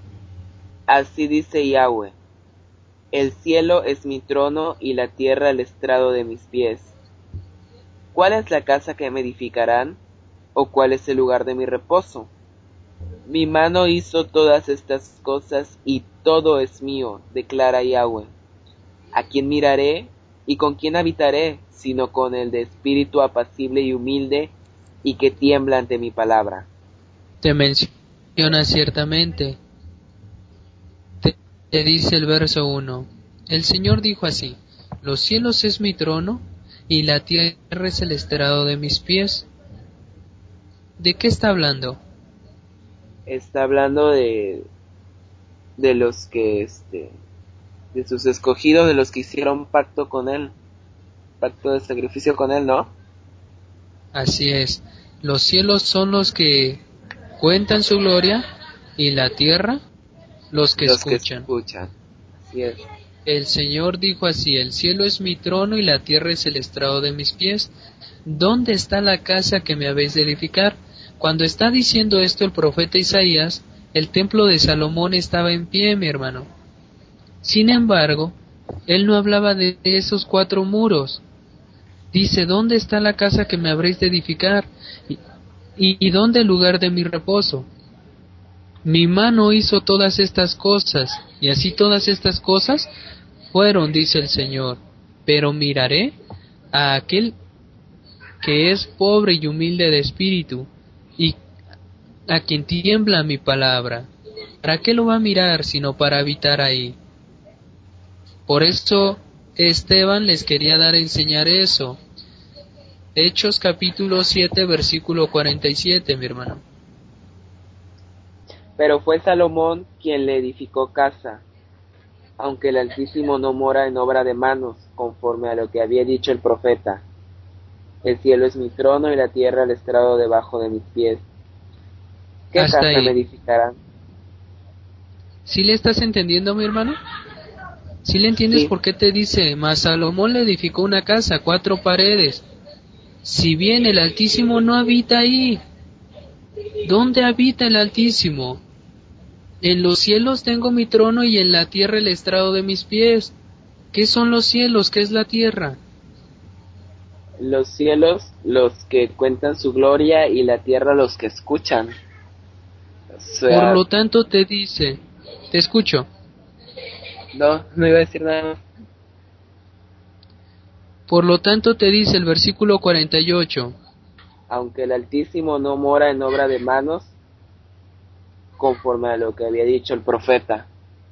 Así dice Yahweh: el cielo es mi trono y la tierra el estrado de mis pies. ¿Cuál es la casa que me edificarán? ¿O cuál es el lugar de mi reposo? Mi mano hizo todas estas cosas y todo es mío, declara Yahweh. ¿A quién miraré y con quién habitaré, sino con el de espíritu apacible y humilde y que tiembla ante mi palabra? Te menciona ciertamente. Te, te dice el verso uno. El Señor dijo así: los cielos es mi trono y la tierra es el estrado de mis pies. ¿De qué está hablando? Está hablando de de los que este de sus escogidos, de los que hicieron pacto con él, pacto de sacrificio con él, ¿no? Así es. Los cielos son los que cuentan su gloria y la tierra los que Los escuchan. que escuchan. Así es. El Señor dijo así: el cielo es mi trono y la tierra es el estrado de mis pies. ¿Dónde está la casa que me habéis de edificar? Cuando está diciendo esto el profeta Isaías, el templo de Salomón estaba en pie, mi hermano. Sin embargo, él no hablaba de esos cuatro muros. Dice: ¿dónde está la casa que me habréis de edificar? ¿Y, y, y dónde el lugar de mi reposo? Mi mano hizo todas estas cosas, y así todas estas cosas fueron, dice el Señor. Pero miraré a aquel que es pobre y humilde de espíritu, y a quien tiembla mi palabra. ¿Para qué lo va a mirar sino para habitar ahí? Por eso Esteban les quería dar a enseñar eso. Hechos capítulo siete, versículo cuarenta y siete, mi hermano. Pero fue Salomón quien le edificó casa, aunque el Altísimo no mora en obra de manos, conforme a lo que había dicho el profeta. El cielo es mi trono y la tierra el estrado debajo de mis pies. ¿Qué Hasta casa me ahí. edificarán? ¿Sí le estás entendiendo, mi hermano? ¿Sí le entiendes Sí, por qué te dice: mas Salomón le edificó una casa, cuatro paredes? Si bien el Altísimo no habita ahí. ¿Dónde habita el Altísimo? En los cielos tengo mi trono y en la tierra el estrado de mis pies. ¿Qué son los cielos? ¿Qué es la tierra? los cielos los que cuentan su gloria y la tierra los que escuchan. O Por sea, lo tanto te dice, te escucho, no, no iba a decir nada más. por lo tanto te dice el versículo cuarenta y ocho, Aunque el Altísimo no mora en obra de manos, conforme a lo que había dicho el profeta.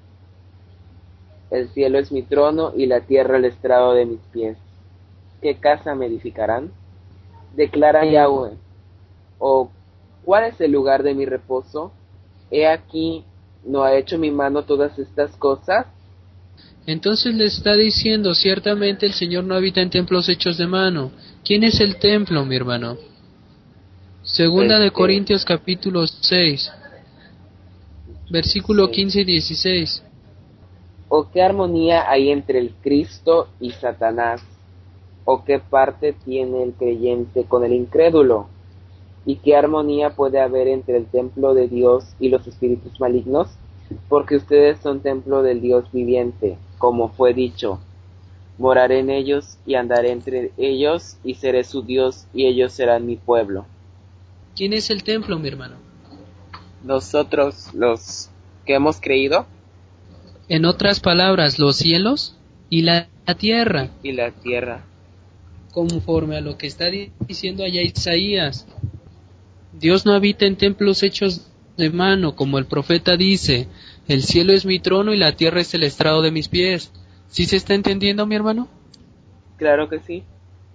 El cielo es mi trono y la tierra el estrado de mis pies. ¿Qué casa me edificarán? Declara Yahweh. ¿O cuál es el lugar de mi reposo? He aquí, ¿no ha hecho mi mano todas estas cosas? entonces le está diciendo: ciertamente el Señor no habita en templos hechos de mano. ¿Quién es el templo, mi hermano? Segunda de Este, Corintios capítulo seis, versículo sí. quince y dieciséis. ¿O qué armonía hay entre el Cristo y Satanás? ¿O qué parte tiene el creyente con el incrédulo? ¿Y qué armonía puede haber entre el templo de Dios y los espíritus malignos? Porque ustedes son templo del Dios viviente, como fue dicho: moraré en ellos y andaré entre ellos y seré su Dios y ellos serán mi pueblo. ¿Quién es el templo, mi hermano? Nosotros, los que hemos creído, En otras palabras, los cielos y la tierra, y la tierra. conforme a lo que está diciendo allá Isaías. Dios no habita en templos hechos de mano, como el profeta dice, el cielo es mi trono y la tierra es el estrado de mis pies. ¿Sí se está entendiendo, mi hermano? Claro que sí.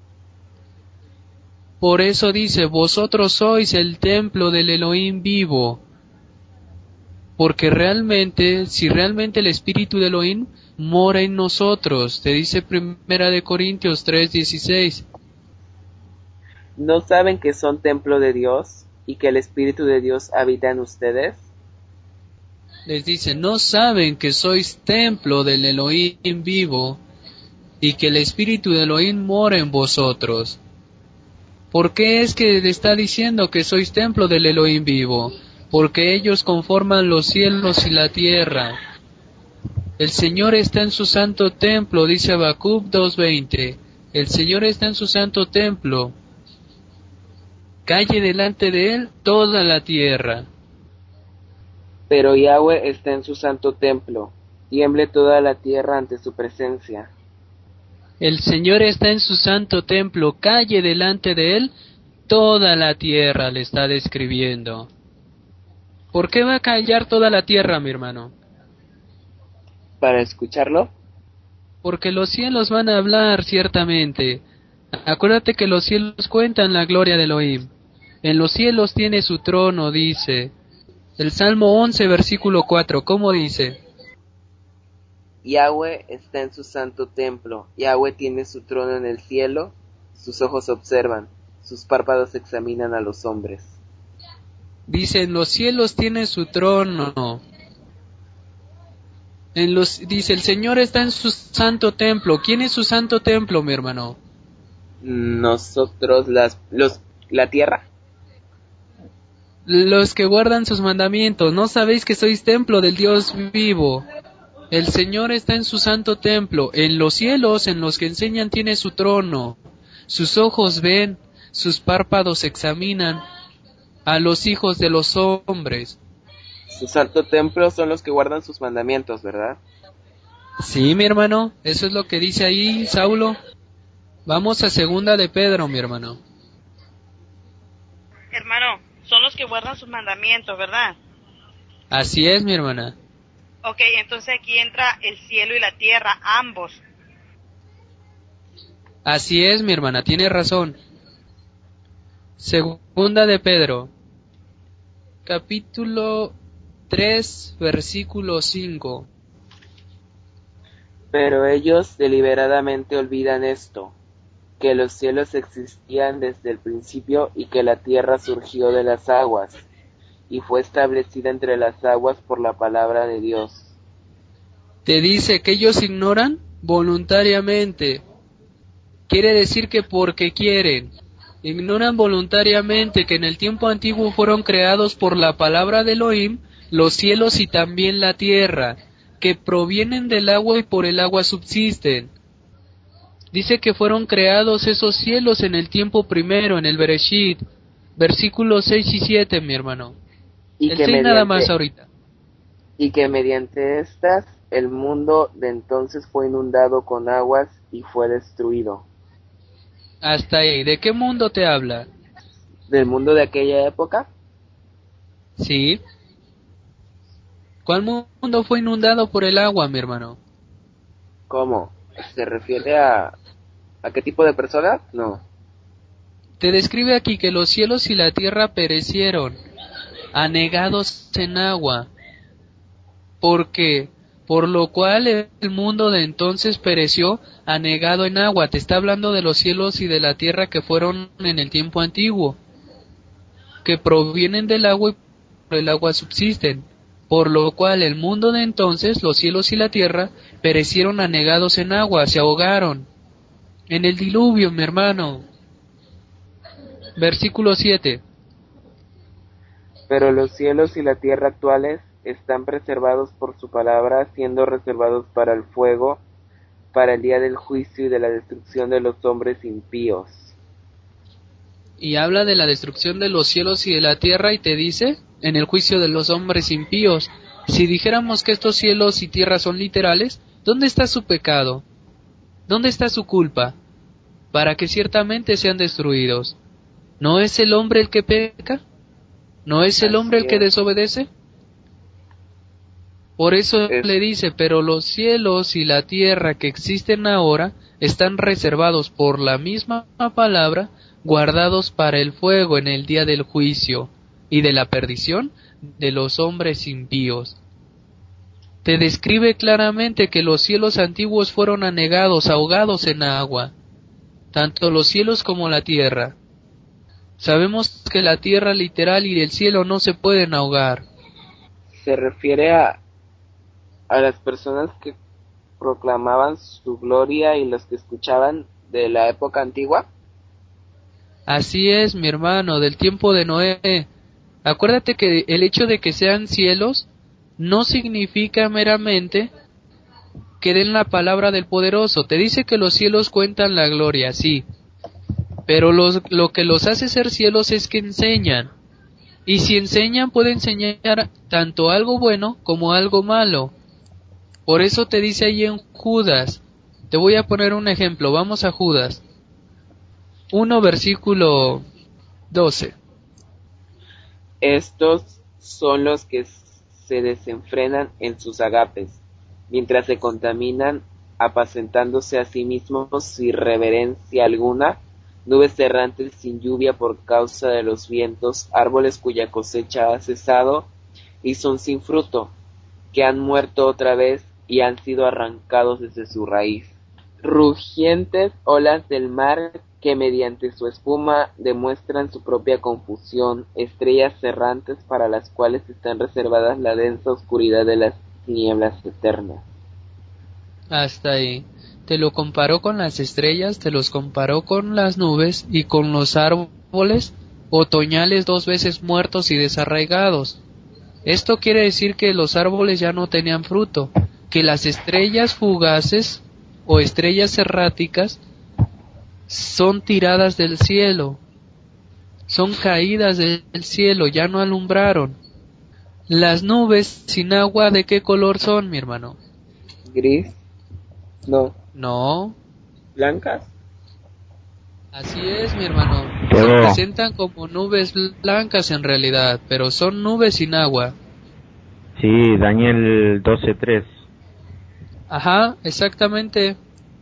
Por eso dice, vosotros sois el templo del Elohim vivo. Porque realmente, si realmente el espíritu de Elohim mora en nosotros, te dice Primera de Corintios tres dieciséis. ¿No saben que son templo de Dios y que el espíritu de Dios habita en ustedes? Les dice, ¿no saben que sois templo del Elohim vivo y que el espíritu de Elohim mora en vosotros? ¿Por qué es que le está diciendo que sois templo del Elohim vivo? Porque ellos conforman los cielos y la tierra. El Señor está en su santo templo, dice Habacuc dos veinte. El Señor está en su santo templo. Calle delante de él toda la tierra. Pero Yahweh está en su santo templo, tiemble toda la tierra ante su presencia. El Señor está en su santo templo, calle delante de él toda la tierra, le está describiendo. ¿Por qué va a callar toda la tierra, mi hermano? ¿Para escucharlo? Porque los cielos van a hablar ciertamente. Acuérdate que los cielos cuentan la gloria de Elohim. En los cielos tiene su trono, dice. El Salmo once, versículo cuatro, ¿cómo dice? Yahweh está en su santo templo, Yahweh tiene su trono en el cielo, sus ojos observan, sus párpados examinan a los hombres. Dice, en los cielos tiene su trono. En los, dice, el Señor está en su santo templo. ¿Quién es su santo templo, mi hermano? Nosotros, las, los, la tierra. Los que guardan sus mandamientos. ¿No sabéis que sois templo del Dios vivo? El Señor está en su santo templo. En los cielos, en los que enseñan, tiene su trono. Sus ojos ven, sus párpados examinan a los hijos de los hombres. Su santo templo son los que guardan sus mandamientos, ¿verdad? Sí, mi hermano, eso es lo que dice ahí Saulo. Vamos a segunda de Pedro, mi hermano. Hermano, son los que guardan sus mandamientos, ¿verdad? Así es, mi hermana. Ok, entonces aquí entra el cielo y la tierra, ambos. Así es, mi hermana, tiene razón. Segunda de Pedro, capítulo tres, versículo cinco. Pero ellos deliberadamente olvidan esto, que los cielos existían desde el principio y que la tierra surgió de las aguas, y fue establecida entre las aguas por la palabra de Dios. Te dice que ellos ignoran voluntariamente. Quiere decir que porque quieren. Ignoran voluntariamente que en el tiempo antiguo fueron creados por la palabra de Elohim los cielos y también la tierra, que provienen del agua y por el agua subsisten. Dice que fueron creados esos cielos en el tiempo primero, en el Bereshit, versículos seis y siete, mi hermano. Y El que seis mediante, nada más ahorita. Y que mediante estas el mundo de entonces fue inundado con aguas y fue destruido. Hasta ahí. ¿De qué mundo te habla? ¿Del mundo de aquella época? Sí. ¿Cuál mundo fue inundado por el agua, mi hermano? ¿Cómo? ¿Se refiere a, a qué tipo de personas? No. Te describe aquí que los cielos y la tierra perecieron, anegados en agua. ¿Por qué? Por lo cual el mundo de entonces pereció anegado en agua. Te está hablando de los cielos y de la tierra que fueron en el tiempo antiguo, que provienen del agua y por el agua subsisten. Por lo cual el mundo de entonces, los cielos y la tierra, perecieron anegados en agua, se ahogaron. En el diluvio, mi hermano. Versículo siete. Pero los cielos y la tierra actuales están preservados por su palabra, siendo reservados para el fuego, para el día del juicio y de la destrucción de los hombres impíos. Y habla de la destrucción de los cielos y de la tierra y te dice, en el juicio de los hombres impíos. Si dijéramos que estos cielos y tierra son literales, ¿dónde está su pecado? ¿Dónde está su culpa? Para que ciertamente sean destruidos. ¿No es el hombre el que peca? ¿No es el hombre el que Así es. desobedece? Por eso Es- le dice, pero los cielos y la tierra que existen ahora están reservados por la misma palabra, guardados para el fuego en el día del juicio y de la perdición de los hombres impíos. Te describe claramente que los cielos antiguos fueron anegados, ahogados en agua, tanto los cielos como la tierra. Sabemos que la tierra literal y el cielo no se pueden ahogar. se refiere a, a las personas que proclamaban su gloria y los que escuchaban de la época antigua. Así es, mi hermano, del tiempo de Noé. Acuérdate que el hecho de que sean cielos no significa meramente que den la palabra del poderoso. Te dice que los cielos cuentan la gloria, sí. Pero los, lo que los hace ser cielos es que enseñan. Y si enseñan, puede enseñar tanto algo bueno como algo malo. Por eso te dice ahí en Judas. Te voy a poner un ejemplo. Vamos a Judas. uno versículo doce. Estos son los que se desenfrenan en sus agapes, mientras se contaminan apacentándose a sí mismos sin reverencia alguna, nubes errantes sin lluvia por causa de los vientos, árboles cuya cosecha ha cesado y son sin fruto, que han muerto otra vez y han sido arrancados desde su raíz. Rugientes olas del mar que mediante su espuma demuestran su propia confusión, estrellas errantes para las cuales están reservadas la densa oscuridad de las tinieblas eternas. Hasta ahí. Te lo comparó con las estrellas, te los comparó con las nubes y con los árboles otoñales dos veces muertos y desarraigados. Esto quiere decir que los árboles ya no tenían fruto, que las estrellas fugaces o estrellas erráticas son tiradas del cielo, son caídas del cielo, ya no alumbraron. Las nubes sin agua, ¿de qué color son, mi hermano? Gris, no, No, blancas. así es, mi hermano. Se Pero- presentan como nubes blancas en realidad, pero son nubes sin agua. Sí, Daniel doce tres. Ajá, exactamente.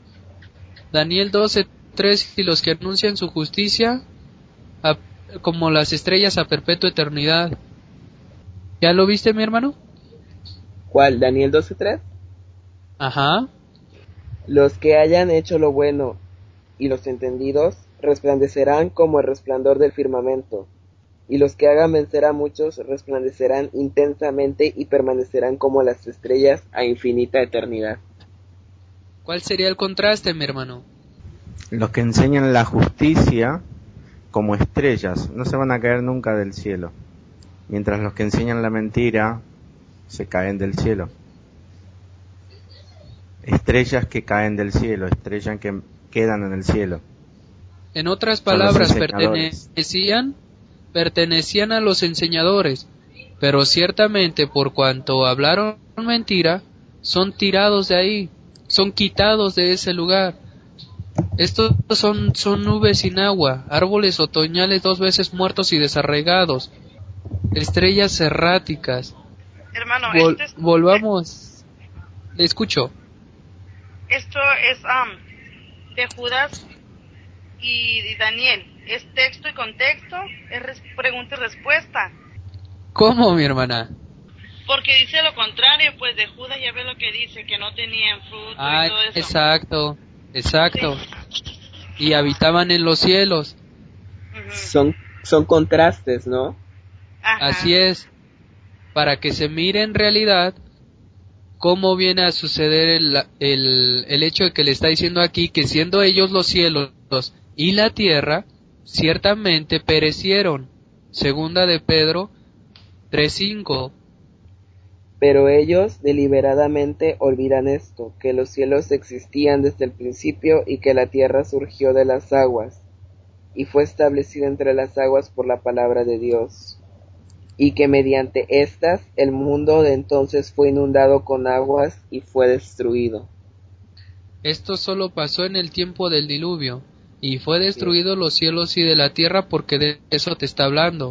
Daniel doce tres, y los que anuncian su justicia a- como las estrellas a perpetua eternidad. ¿Ya lo viste, mi hermano? ¿Cuál? ¿Daniel doce tres? Ajá. Los que hayan hecho lo bueno y los entendidos resplandecerán como el resplandor del firmamento, y los que hagan vencer a muchos resplandecerán intensamente y permanecerán como las estrellas a infinita eternidad. ¿Cuál sería el contraste, mi hermano? Los que enseñan la justicia como estrellas no se van a caer nunca del cielo, mientras los que enseñan la mentira se caen del cielo. Estrellas que caen del cielo, estrellas que quedan en el cielo. En otras Son los palabras, enseñadores. pertenecían, pertenecían a los enseñadores, pero ciertamente por cuanto hablaron mentira, son tirados de ahí, son quitados de ese lugar. Estos son, son nubes sin agua, árboles otoñales dos veces muertos y desarraigados, estrellas erráticas. Hermano, Vol- esto es, volvamos, le escucho. esto es am, de Judas y, y Daniel. Es texto y contexto, es res- pregunta y respuesta. ¿Cómo, mi hermana? Porque dice lo contrario, pues de Judas ya ve lo que dice, que no tenían fruto Ah, y todo eso. exacto, exacto. Y habitaban en los cielos. Ujú. Son, son contrastes, ¿no? Ajá. Así es, para que se mire en realidad cómo viene a suceder el, el, el hecho de que le está diciendo aquí que siendo ellos los cielos y la tierra, ciertamente perecieron. Segunda de Pedro tres cinco. Pero ellos deliberadamente olvidan esto, que los cielos existían desde el principio y que la tierra surgió de las aguas, y fue establecida entre las aguas por la palabra de Dios, y que mediante éstas el mundo de entonces fue inundado con aguas y fue destruido. Esto solo pasó en el tiempo del diluvio, y fue destruido los cielos y de la tierra, porque de eso te está hablando.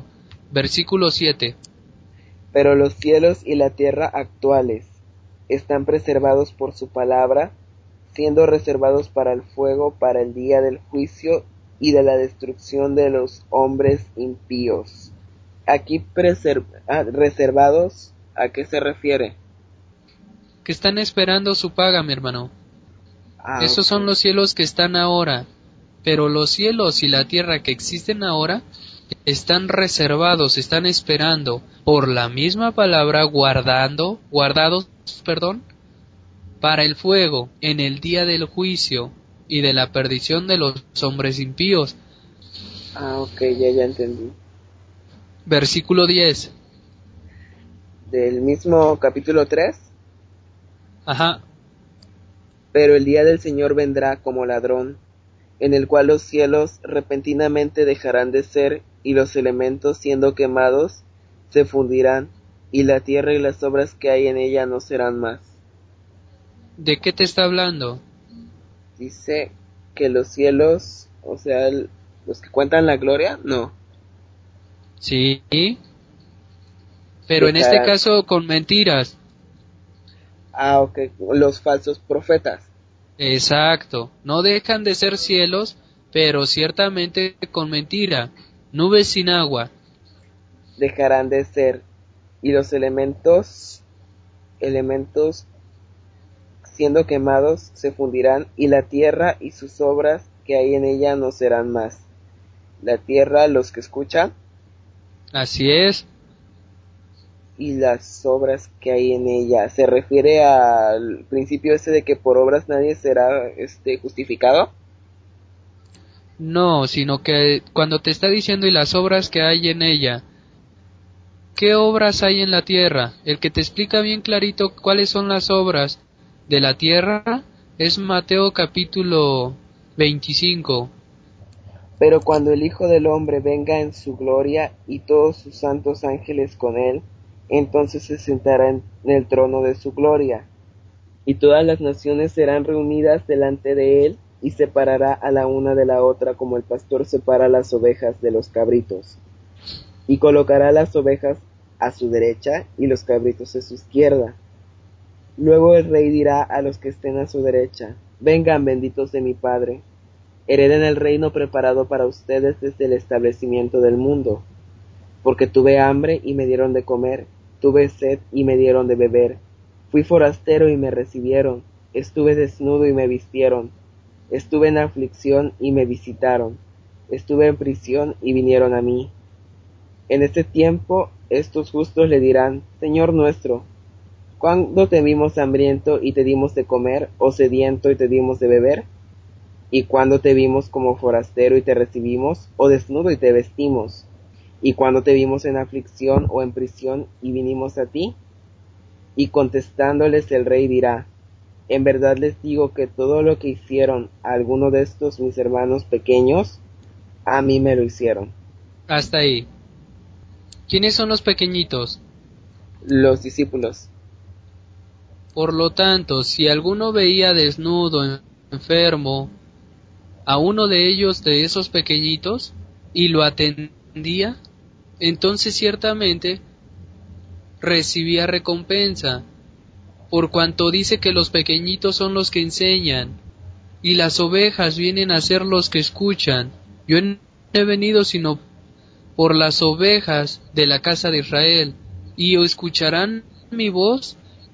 Versículo siete. Pero los cielos y la tierra actuales están preservados por su palabra, siendo reservados para el fuego, para el día del juicio y de la destrucción de los hombres impíos. Aquí preser- ah, reservados, ¿a qué se refiere? Que están esperando su paga, mi hermano. Ah, Esos ok. son los cielos que están ahora. Pero los cielos y la tierra que existen ahora están reservados, están esperando por la misma palabra, guardando, guardados, perdón, para el fuego en el día del juicio y de la perdición de los hombres impíos. Ah, ok, ya, ya entendí. Versículo diez. Del mismo capítulo tres. Ajá. Pero el día del Señor vendrá como ladrón, en el cual los cielos repentinamente dejarán de ser, y los elementos siendo quemados se fundirán, y la tierra y las obras que hay en ella no serán más. ¿De qué te está hablando? Dice que los cielos, o sea, el- los que cuentan la gloria, no, Sí. Pero en este dejarán. caso con mentiras. Ah, ok, los falsos profetas Exacto. No dejan de ser cielos, pero ciertamente con mentira. Nubes sin agua. dejarán de ser, y los elementos, elementos siendo quemados se fundirán, y la tierra y sus obras que hay en ella no serán más. La tierra, los que escuchan, Así es. y las obras que hay en ella. Se refiere al principio ese de que por obras nadie será este justificado. No, sino que cuando te está diciendo y las obras que hay en ella, ¿qué obras hay en la tierra? El que te explica bien clarito cuáles son las obras de la tierra es Mateo capítulo veinticinco. Pero cuando el Hijo del Hombre venga en su gloria y todos sus santos ángeles con él, entonces se sentará en el trono de su gloria, y todas las naciones serán reunidas delante de él, y separará a la una de la otra como el pastor separa las ovejas de los cabritos, y colocará las ovejas a su derecha y los cabritos a su izquierda. Luego el rey dirá a los que estén a su derecha: vengan, benditos de mi Padre, hereden el reino preparado para ustedes desde el establecimiento del mundo, porque tuve hambre y me dieron de comer, tuve sed y me dieron de beber, fui forastero y me recibieron, estuve desnudo y me vistieron, estuve en aflicción y me visitaron, estuve en prisión y vinieron a mí. En ese tiempo estos justos le dirán: Señor nuestro, ¿cuándo te vimos hambriento y te dimos de comer, o sediento y te dimos de beber? ¿Y cuándo te vimos como forastero y te recibimos, o desnudo y te vestimos? ¿Y cuándo te vimos en aflicción o en prisión y vinimos a ti? Y contestándoles el rey dirá: en verdad les digo que todo lo que hicieron a alguno de estos mis hermanos pequeños, a mí me lo hicieron. Hasta ahí. ¿Quiénes son los pequeñitos? Los discípulos. Por lo tanto, si alguno veía desnudo, enfermo, a uno de ellos, de esos pequeñitos, y lo atendía, entonces ciertamente recibía recompensa, por cuanto dice que los pequeñitos son los que enseñan, y las ovejas vienen a ser los que escuchan. Yo no he venido sino por las ovejas de la casa de Israel, y escucharán mi voz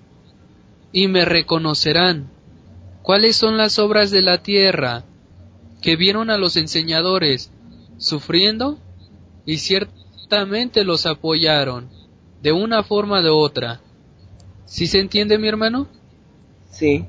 y me reconocerán. ¿Cuáles son las obras de la tierra? Que vieron a los enseñadores sufriendo y ciertamente los apoyaron de una forma o de otra. ¿Sí se entiende, mi hermano? Sí,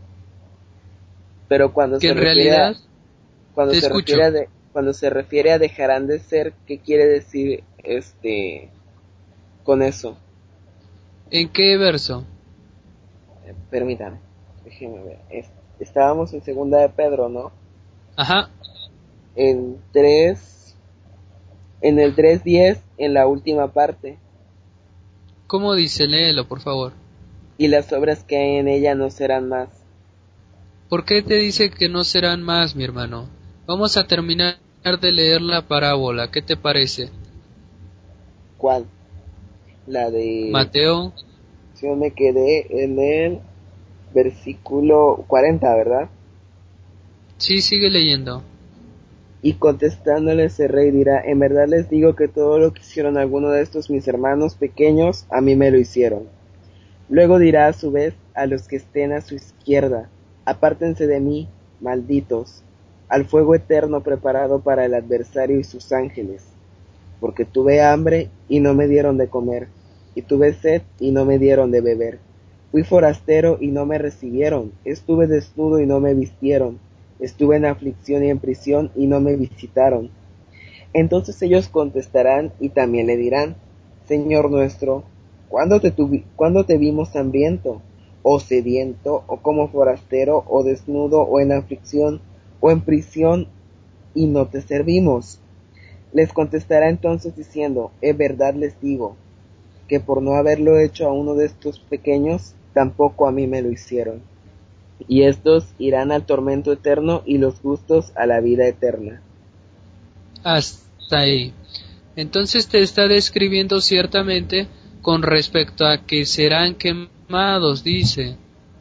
pero cuando Que se en refiere a, realidad cuando te se escucho. refiere a de, cuando se refiere a dejarán de ser, ¿qué quiere decir este con eso? ¿En qué verso? Eh, permítame, déjeme ver. Es- estábamos en segunda de Pedro, ¿no? Ajá. En tres, en el tres diez, en la última parte. ¿Cómo dice? Léelo, por favor. Y las obras que hay en ella no serán más. ¿Por qué te dice que no serán más, mi hermano? Vamos a terminar de leer la parábola. ¿Qué te parece? ¿Cuál? La de... Mateo. Yo me quedé en el versículo cuarenta, ¿verdad? Sí, sigue leyendo. Y contestándoles el rey dirá, en verdad les digo que todo lo que hicieron algunos de estos mis hermanos pequeños, a mí me lo hicieron. Luego dirá a su vez a los que estén a su izquierda, apártense de mí, malditos, al fuego eterno preparado para el adversario y sus ángeles, porque tuve hambre y no me dieron de comer, y tuve sed y no me dieron de beber. Fui forastero y no me recibieron, estuve desnudo y no me vistieron, estuve en aflicción y en prisión y no me visitaron. Entonces ellos contestarán y también le dirán, Señor nuestro, ¿cuándo te, tuvi- ¿cuándo te vimos hambriento, o sediento, o como forastero, o desnudo, o en aflicción, o en prisión, y no te servimos? Les contestará entonces diciendo, en verdad les digo, que por no haberlo hecho a uno de estos pequeños, tampoco a mí me lo hicieron. Y estos irán al tormento eterno y los justos a la vida eterna. Hasta ahí. Entonces te está describiendo ciertamente con respecto a que serán quemados, dice.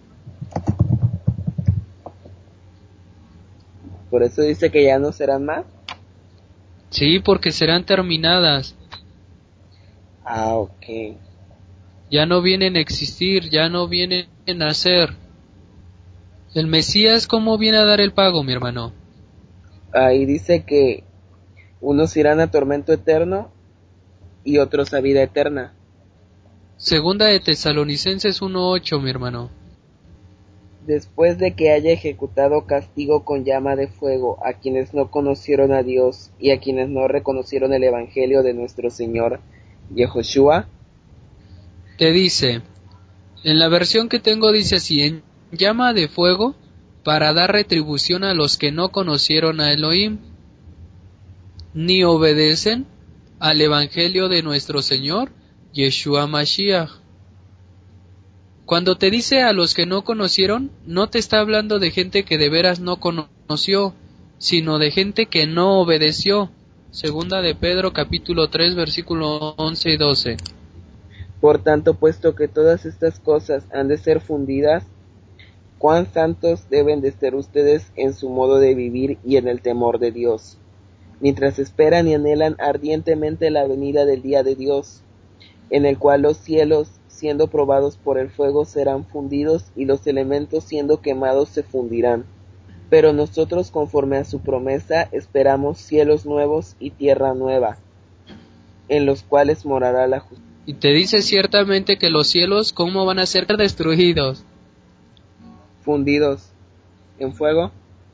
Por eso dice que ya no serán más. Sí, porque serán terminadas. Ah, ok. Ya no vienen a existir, ya no vienen a ser. El Mesías, ¿cómo viene a dar el pago, mi hermano? Ahí dice que unos irán a tormento eterno y otros a vida eterna. Segunda de Tesalonicenses uno ocho, mi hermano. Después de que haya ejecutado castigo con llama de fuego a quienes no conocieron a Dios y a quienes no reconocieron el Evangelio de nuestro Señor Yehoshua. Te dice, en la versión que tengo dice así, en llama de fuego para dar retribución a los que no conocieron a Elohim, ni obedecen al Evangelio de nuestro Señor Yeshua Mashiach. Cuando te dice a los que no conocieron, no te está hablando de gente que de veras no conoció, sino de gente que no obedeció. Segunda de Pedro capítulo tres versículo once y doce. Por tanto, puesto que todas estas cosas han de ser fundidas, cuán santos deben de ser ustedes en su modo de vivir y en el temor de Dios, mientras esperan y anhelan ardientemente la venida del día de Dios, en el cual los cielos, siendo probados por el fuego, serán fundidos, y los elementos, siendo quemados, se fundirán. Pero nosotros, conforme a su promesa, esperamos cielos nuevos y tierra nueva, en los cuales morará la justicia. Y te dice ciertamente que los cielos, ¿cómo van a ser destruidos? Fundidos en fuego.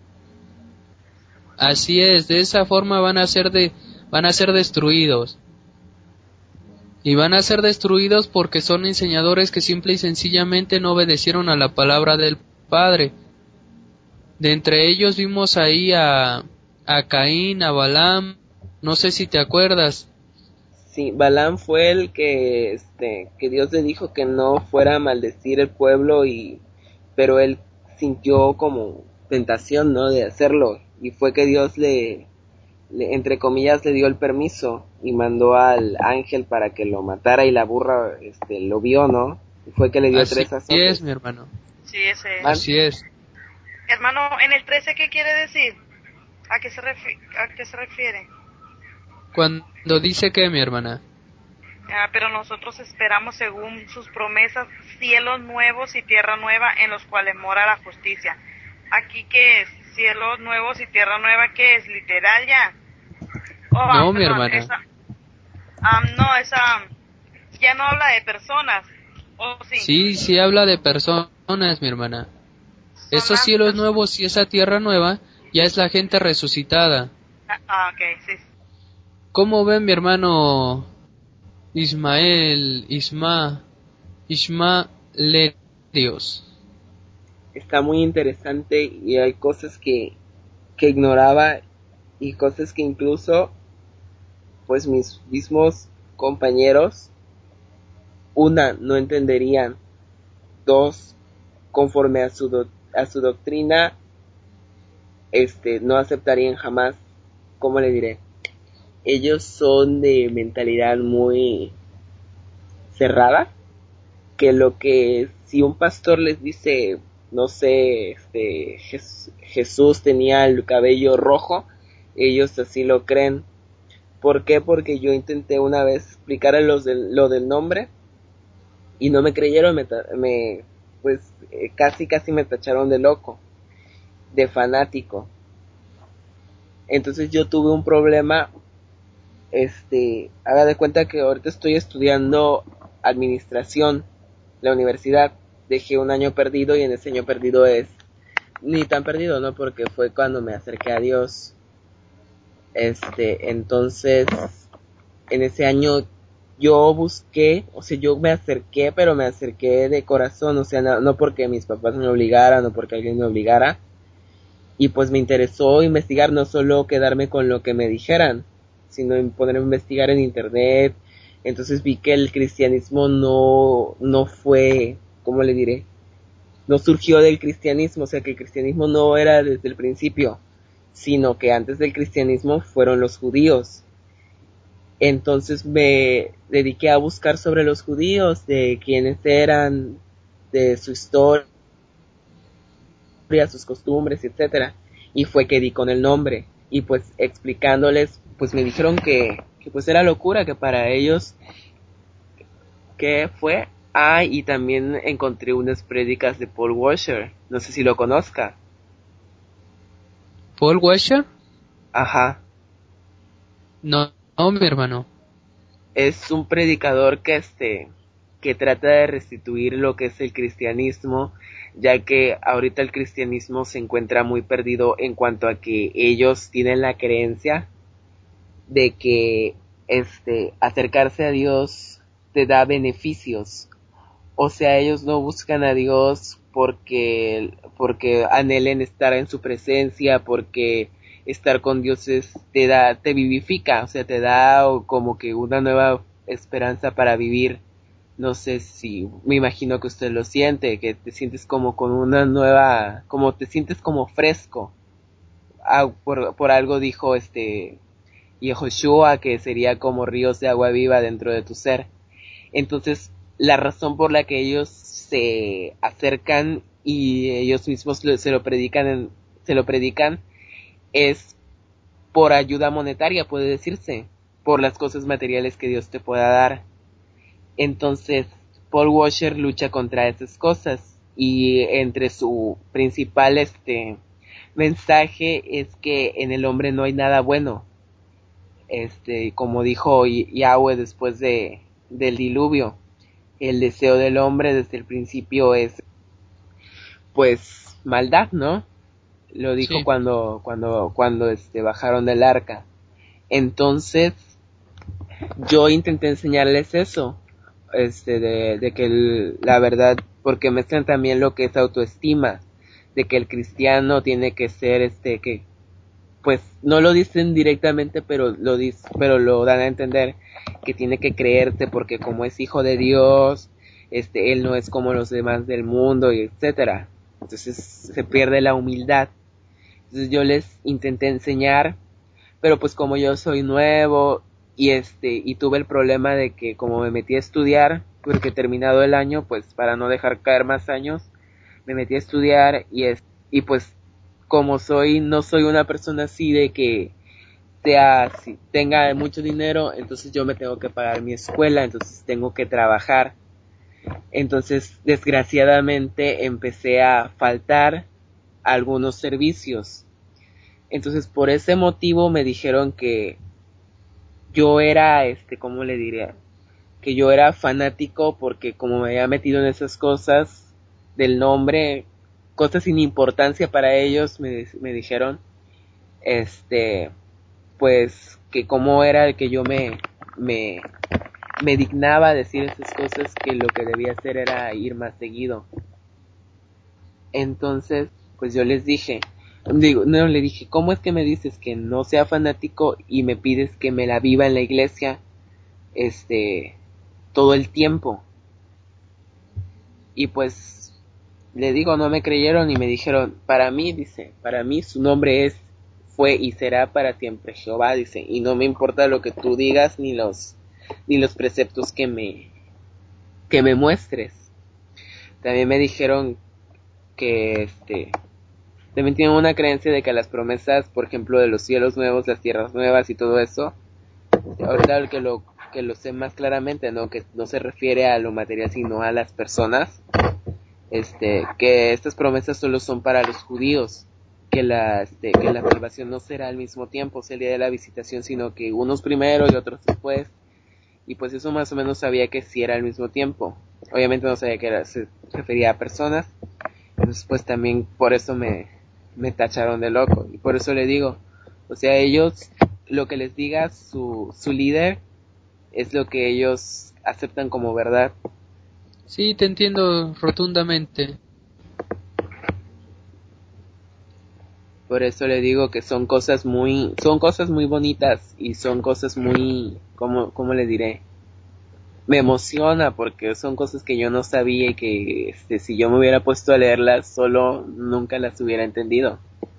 Así es, de esa forma van a ser de, van a ser destruidos. Y van a ser destruidos porque son enseñadores que simple y sencillamente no obedecieron a la palabra del Padre. De entre ellos vimos ahí a, a Caín, a Balaam, no sé si te acuerdas. Sí, Balaam fue el que, este, que Dios le dijo que no fuera a maldecir el pueblo, y, pero él sintió como tentación, ¿no?, de hacerlo, y fue que Dios le, le, entre comillas, le dio el permiso y mandó al ángel para que lo matara, y la burra, este, lo vio, ¿no? Y fue que le dio Así tres azotes. Así es, mi hermano. Sí, ese es. Así es. Hermano, en el trece, ¿qué quiere decir? ¿A qué se, refi- a qué se refiere? Cuando dice que, mi hermana. Ah, pero nosotros esperamos, según sus promesas, cielos nuevos y tierra nueva en los cuales mora la justicia. ¿Aquí qué es? ¿Cielos nuevos y tierra nueva qué es? ¿Literal ya? Oh, No, ah, mi perdón, hermana. esa, um, no, esa ya no habla de personas. ¿O sí? Sí, sí habla de personas, mi hermana. Son Esos las cielos pers- nuevos y esa tierra nueva ya es la gente resucitada. Ah, ah, ok, sí. ¿Cómo ven, mi hermano Ismael, Isma, Isma Dios? Está muy interesante, y hay cosas que, que ignoraba, y cosas que incluso, pues, mis mismos compañeros, una, no entenderían; dos, conforme a su do- a su doctrina, este, no aceptarían jamás. ¿Cómo le diré? ellos son de mentalidad muy cerrada, que lo que si un pastor les dice, no sé, este Jes- Jesús tenía el cabello rojo, ellos así lo creen. ¿Por qué? Porque yo intenté una vez explicarles los del, lo del nombre y no me creyeron, me, me pues eh, casi casi me tacharon de loco, de fanático. Entonces yo tuve un problema, este, haga de cuenta que ahorita estoy estudiando administración, la universidad, dejé un año perdido y en ese año perdido es, ni tan perdido, ¿no? Porque fue cuando me acerqué a Dios, este, entonces, en ese año yo busqué, o sea, yo me acerqué, pero me acerqué de corazón, o sea, no, no porque mis papás me obligaran, no porque alguien me obligara, y pues me interesó investigar, no solo quedarme con lo que me dijeran, sino en ponerme a investigar en internet. Entonces vi que el cristianismo no, no fue, ¿cómo le diré? No surgió del cristianismo, o sea que el cristianismo no era desde el principio, sino que antes del cristianismo fueron los judíos. Entonces me dediqué a buscar sobre los judíos, de quiénes eran, de su historia, sus costumbres, etcétera, y fue que di con el nombre, y pues explicándoles, pues me dijeron que, que pues era locura, que para ellos, que fue, ah, y también encontré unas prédicas de Paul Washer, no sé si lo conozca. ¿Paul Washer? Ajá. No, no, mi hermano. Es un predicador que este, que trata de restituir lo que es el cristianismo, ya que ahorita el cristianismo se encuentra muy perdido en cuanto a que ellos tienen la creencia de que este acercarse a Dios te da beneficios. O sea, ellos no buscan a Dios porque porque anhelen estar en su presencia, porque estar con Dios es, te da, te vivifica, o sea, te da como que una nueva esperanza para vivir. No sé si, me imagino que usted lo siente, que te sientes como con una nueva, como te sientes como fresco. Ah, por, por algo dijo este Yehoshua que sería como ríos de agua viva dentro de tu ser. Entonces, la razón por la que ellos se acercan y ellos mismos se lo predican, se lo predican es por ayuda monetaria, puede decirse, por las cosas materiales que Dios te pueda dar. Entonces, Paul Washer lucha contra esas cosas y entre su principal este mensaje es que en el hombre no hay nada bueno. Este, como dijo Yahweh después de del diluvio, el deseo del hombre desde el principio es pues maldad, ¿no? Lo dijo Sí. cuando cuando cuando este bajaron del arca. Entonces yo intenté enseñarles eso, este de, de que el, la verdad, porque mezclan también lo que es autoestima, de que el cristiano tiene que ser este que pues no lo dicen directamente, pero lo dis, pero lo dan a entender que tiene que creerte porque como es hijo de Dios, este él no es como los demás del mundo y etcétera. Entonces se pierde la humildad. Entonces yo les intenté enseñar, pero pues como yo soy nuevo y este y tuve el problema de que como me metí a estudiar, porque terminado el año, pues para no dejar caer más años, me metí a estudiar y es y pues como soy no soy una persona así de que sea si tenga mucho dinero, entonces yo me tengo que pagar mi escuela, entonces tengo que trabajar. Entonces, desgraciadamente empecé a faltar algunos servicios. Entonces, por ese motivo me dijeron que yo era, este, ¿cómo le diría? Que yo era fanático porque como me había metido en esas cosas del nombre, cosas sin importancia para ellos, me, me dijeron, este, pues, que cómo era el que yo me, me, me dignaba decir esas cosas, que lo que debía hacer era ir más seguido. Entonces, pues yo les dije, digo, no le dije, ¿cómo es que me dices que no sea fanático y me pides que me la viva en la iglesia, este, todo el tiempo? Y pues, le digo, no me creyeron y me dijeron, para mí, dice, para mí su nombre es fue y será para siempre Jehová, dice, y no me importa lo que tú digas ni los ni los preceptos que me que me muestres. También me dijeron que este también tienen una creencia de que las promesas, por ejemplo, de los cielos nuevos, las tierras nuevas y todo eso, ahorita que lo que lo sé más claramente, no que no se refiere a lo material sino a las personas, este que estas promesas solo son para los judíos, que la este, que la salvación no será al mismo tiempo, el día de la visitación, sino que unos primero y otros después. Y pues eso más o menos sabía que sí era al mismo tiempo. Obviamente no sabía que era, se refería a personas. Entonces pues también por eso me, me tacharon de loco. Y por eso le digo, o sea, ellos, lo que les diga su, su líder, es lo que ellos aceptan como verdad. Sí, te entiendo rotundamente. Por eso le digo que son cosas muy, son cosas muy bonitas y son cosas muy, ¿cómo, cómo le diré? Me emociona porque son cosas que yo no sabía y que este, si yo me hubiera puesto a leerlas solo nunca las hubiera entendido.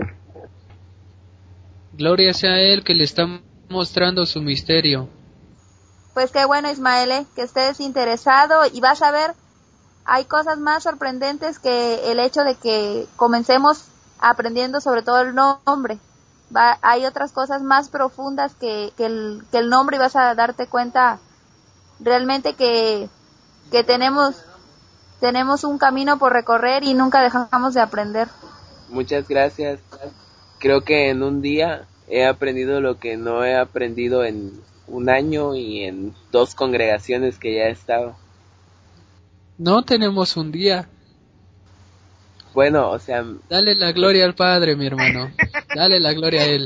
Gloria sea a Él que le está mostrando su misterio. Pues qué bueno, Ismael, ¿eh? Que estés interesado y vas a ver, hay cosas más sorprendentes que el hecho de que comencemos aprendiendo sobre todo el nombre. Va, hay otras cosas más profundas que, que, el, que el nombre y vas a darte cuenta realmente que, que tenemos, tenemos un camino por recorrer y nunca dejamos de aprender. Muchas gracias. Creo que en un día he aprendido lo que no he aprendido en un año y en dos congregaciones que ya he estado. No tenemos un día. Bueno, o sea... Dale la gloria al Padre, mi hermano. Dale la gloria a Él.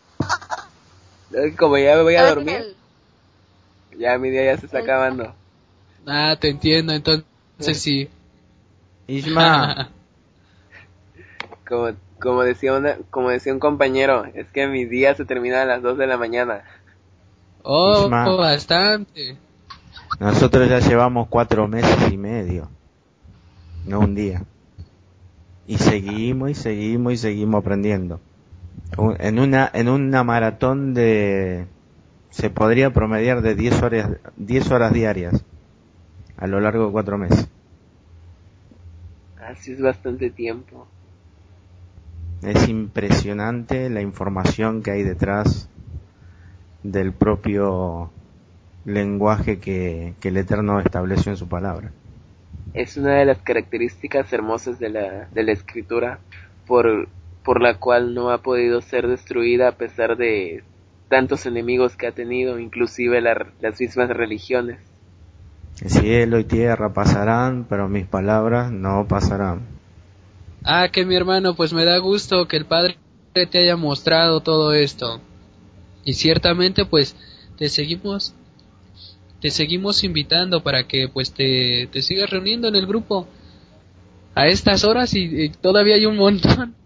Como ya me voy a dormir, ya mi día ya se está acabando. Ah, te entiendo, entonces sí. Isma. como, como, decía una, como decía un compañero, es que mi día se termina a las dos de la mañana. Oh, Isma. bastante. Nosotros ya llevamos cuatro meses y medio, no un día. Y seguimos y seguimos y seguimos aprendiendo. En una, en una maratón de, se podría promediar de diez horas, diez horas diarias a lo largo de cuatro meses. Así es bastante tiempo. Es impresionante la información que hay detrás del propio lenguaje que, que el Eterno estableció en su palabra. Es una de las características hermosas de la, de la escritura, por, por la cual no ha podido ser destruida a pesar de tantos enemigos que ha tenido, inclusive la, las mismas religiones. El cielo y tierra pasarán, pero mis palabras no pasarán. Ah, que mi hermano, pues me da gusto que el Padre te haya mostrado todo esto. Y ciertamente, pues, te seguimos, te seguimos invitando para que, pues, te, te sigas reuniendo en el grupo a estas horas y, y todavía hay un montón.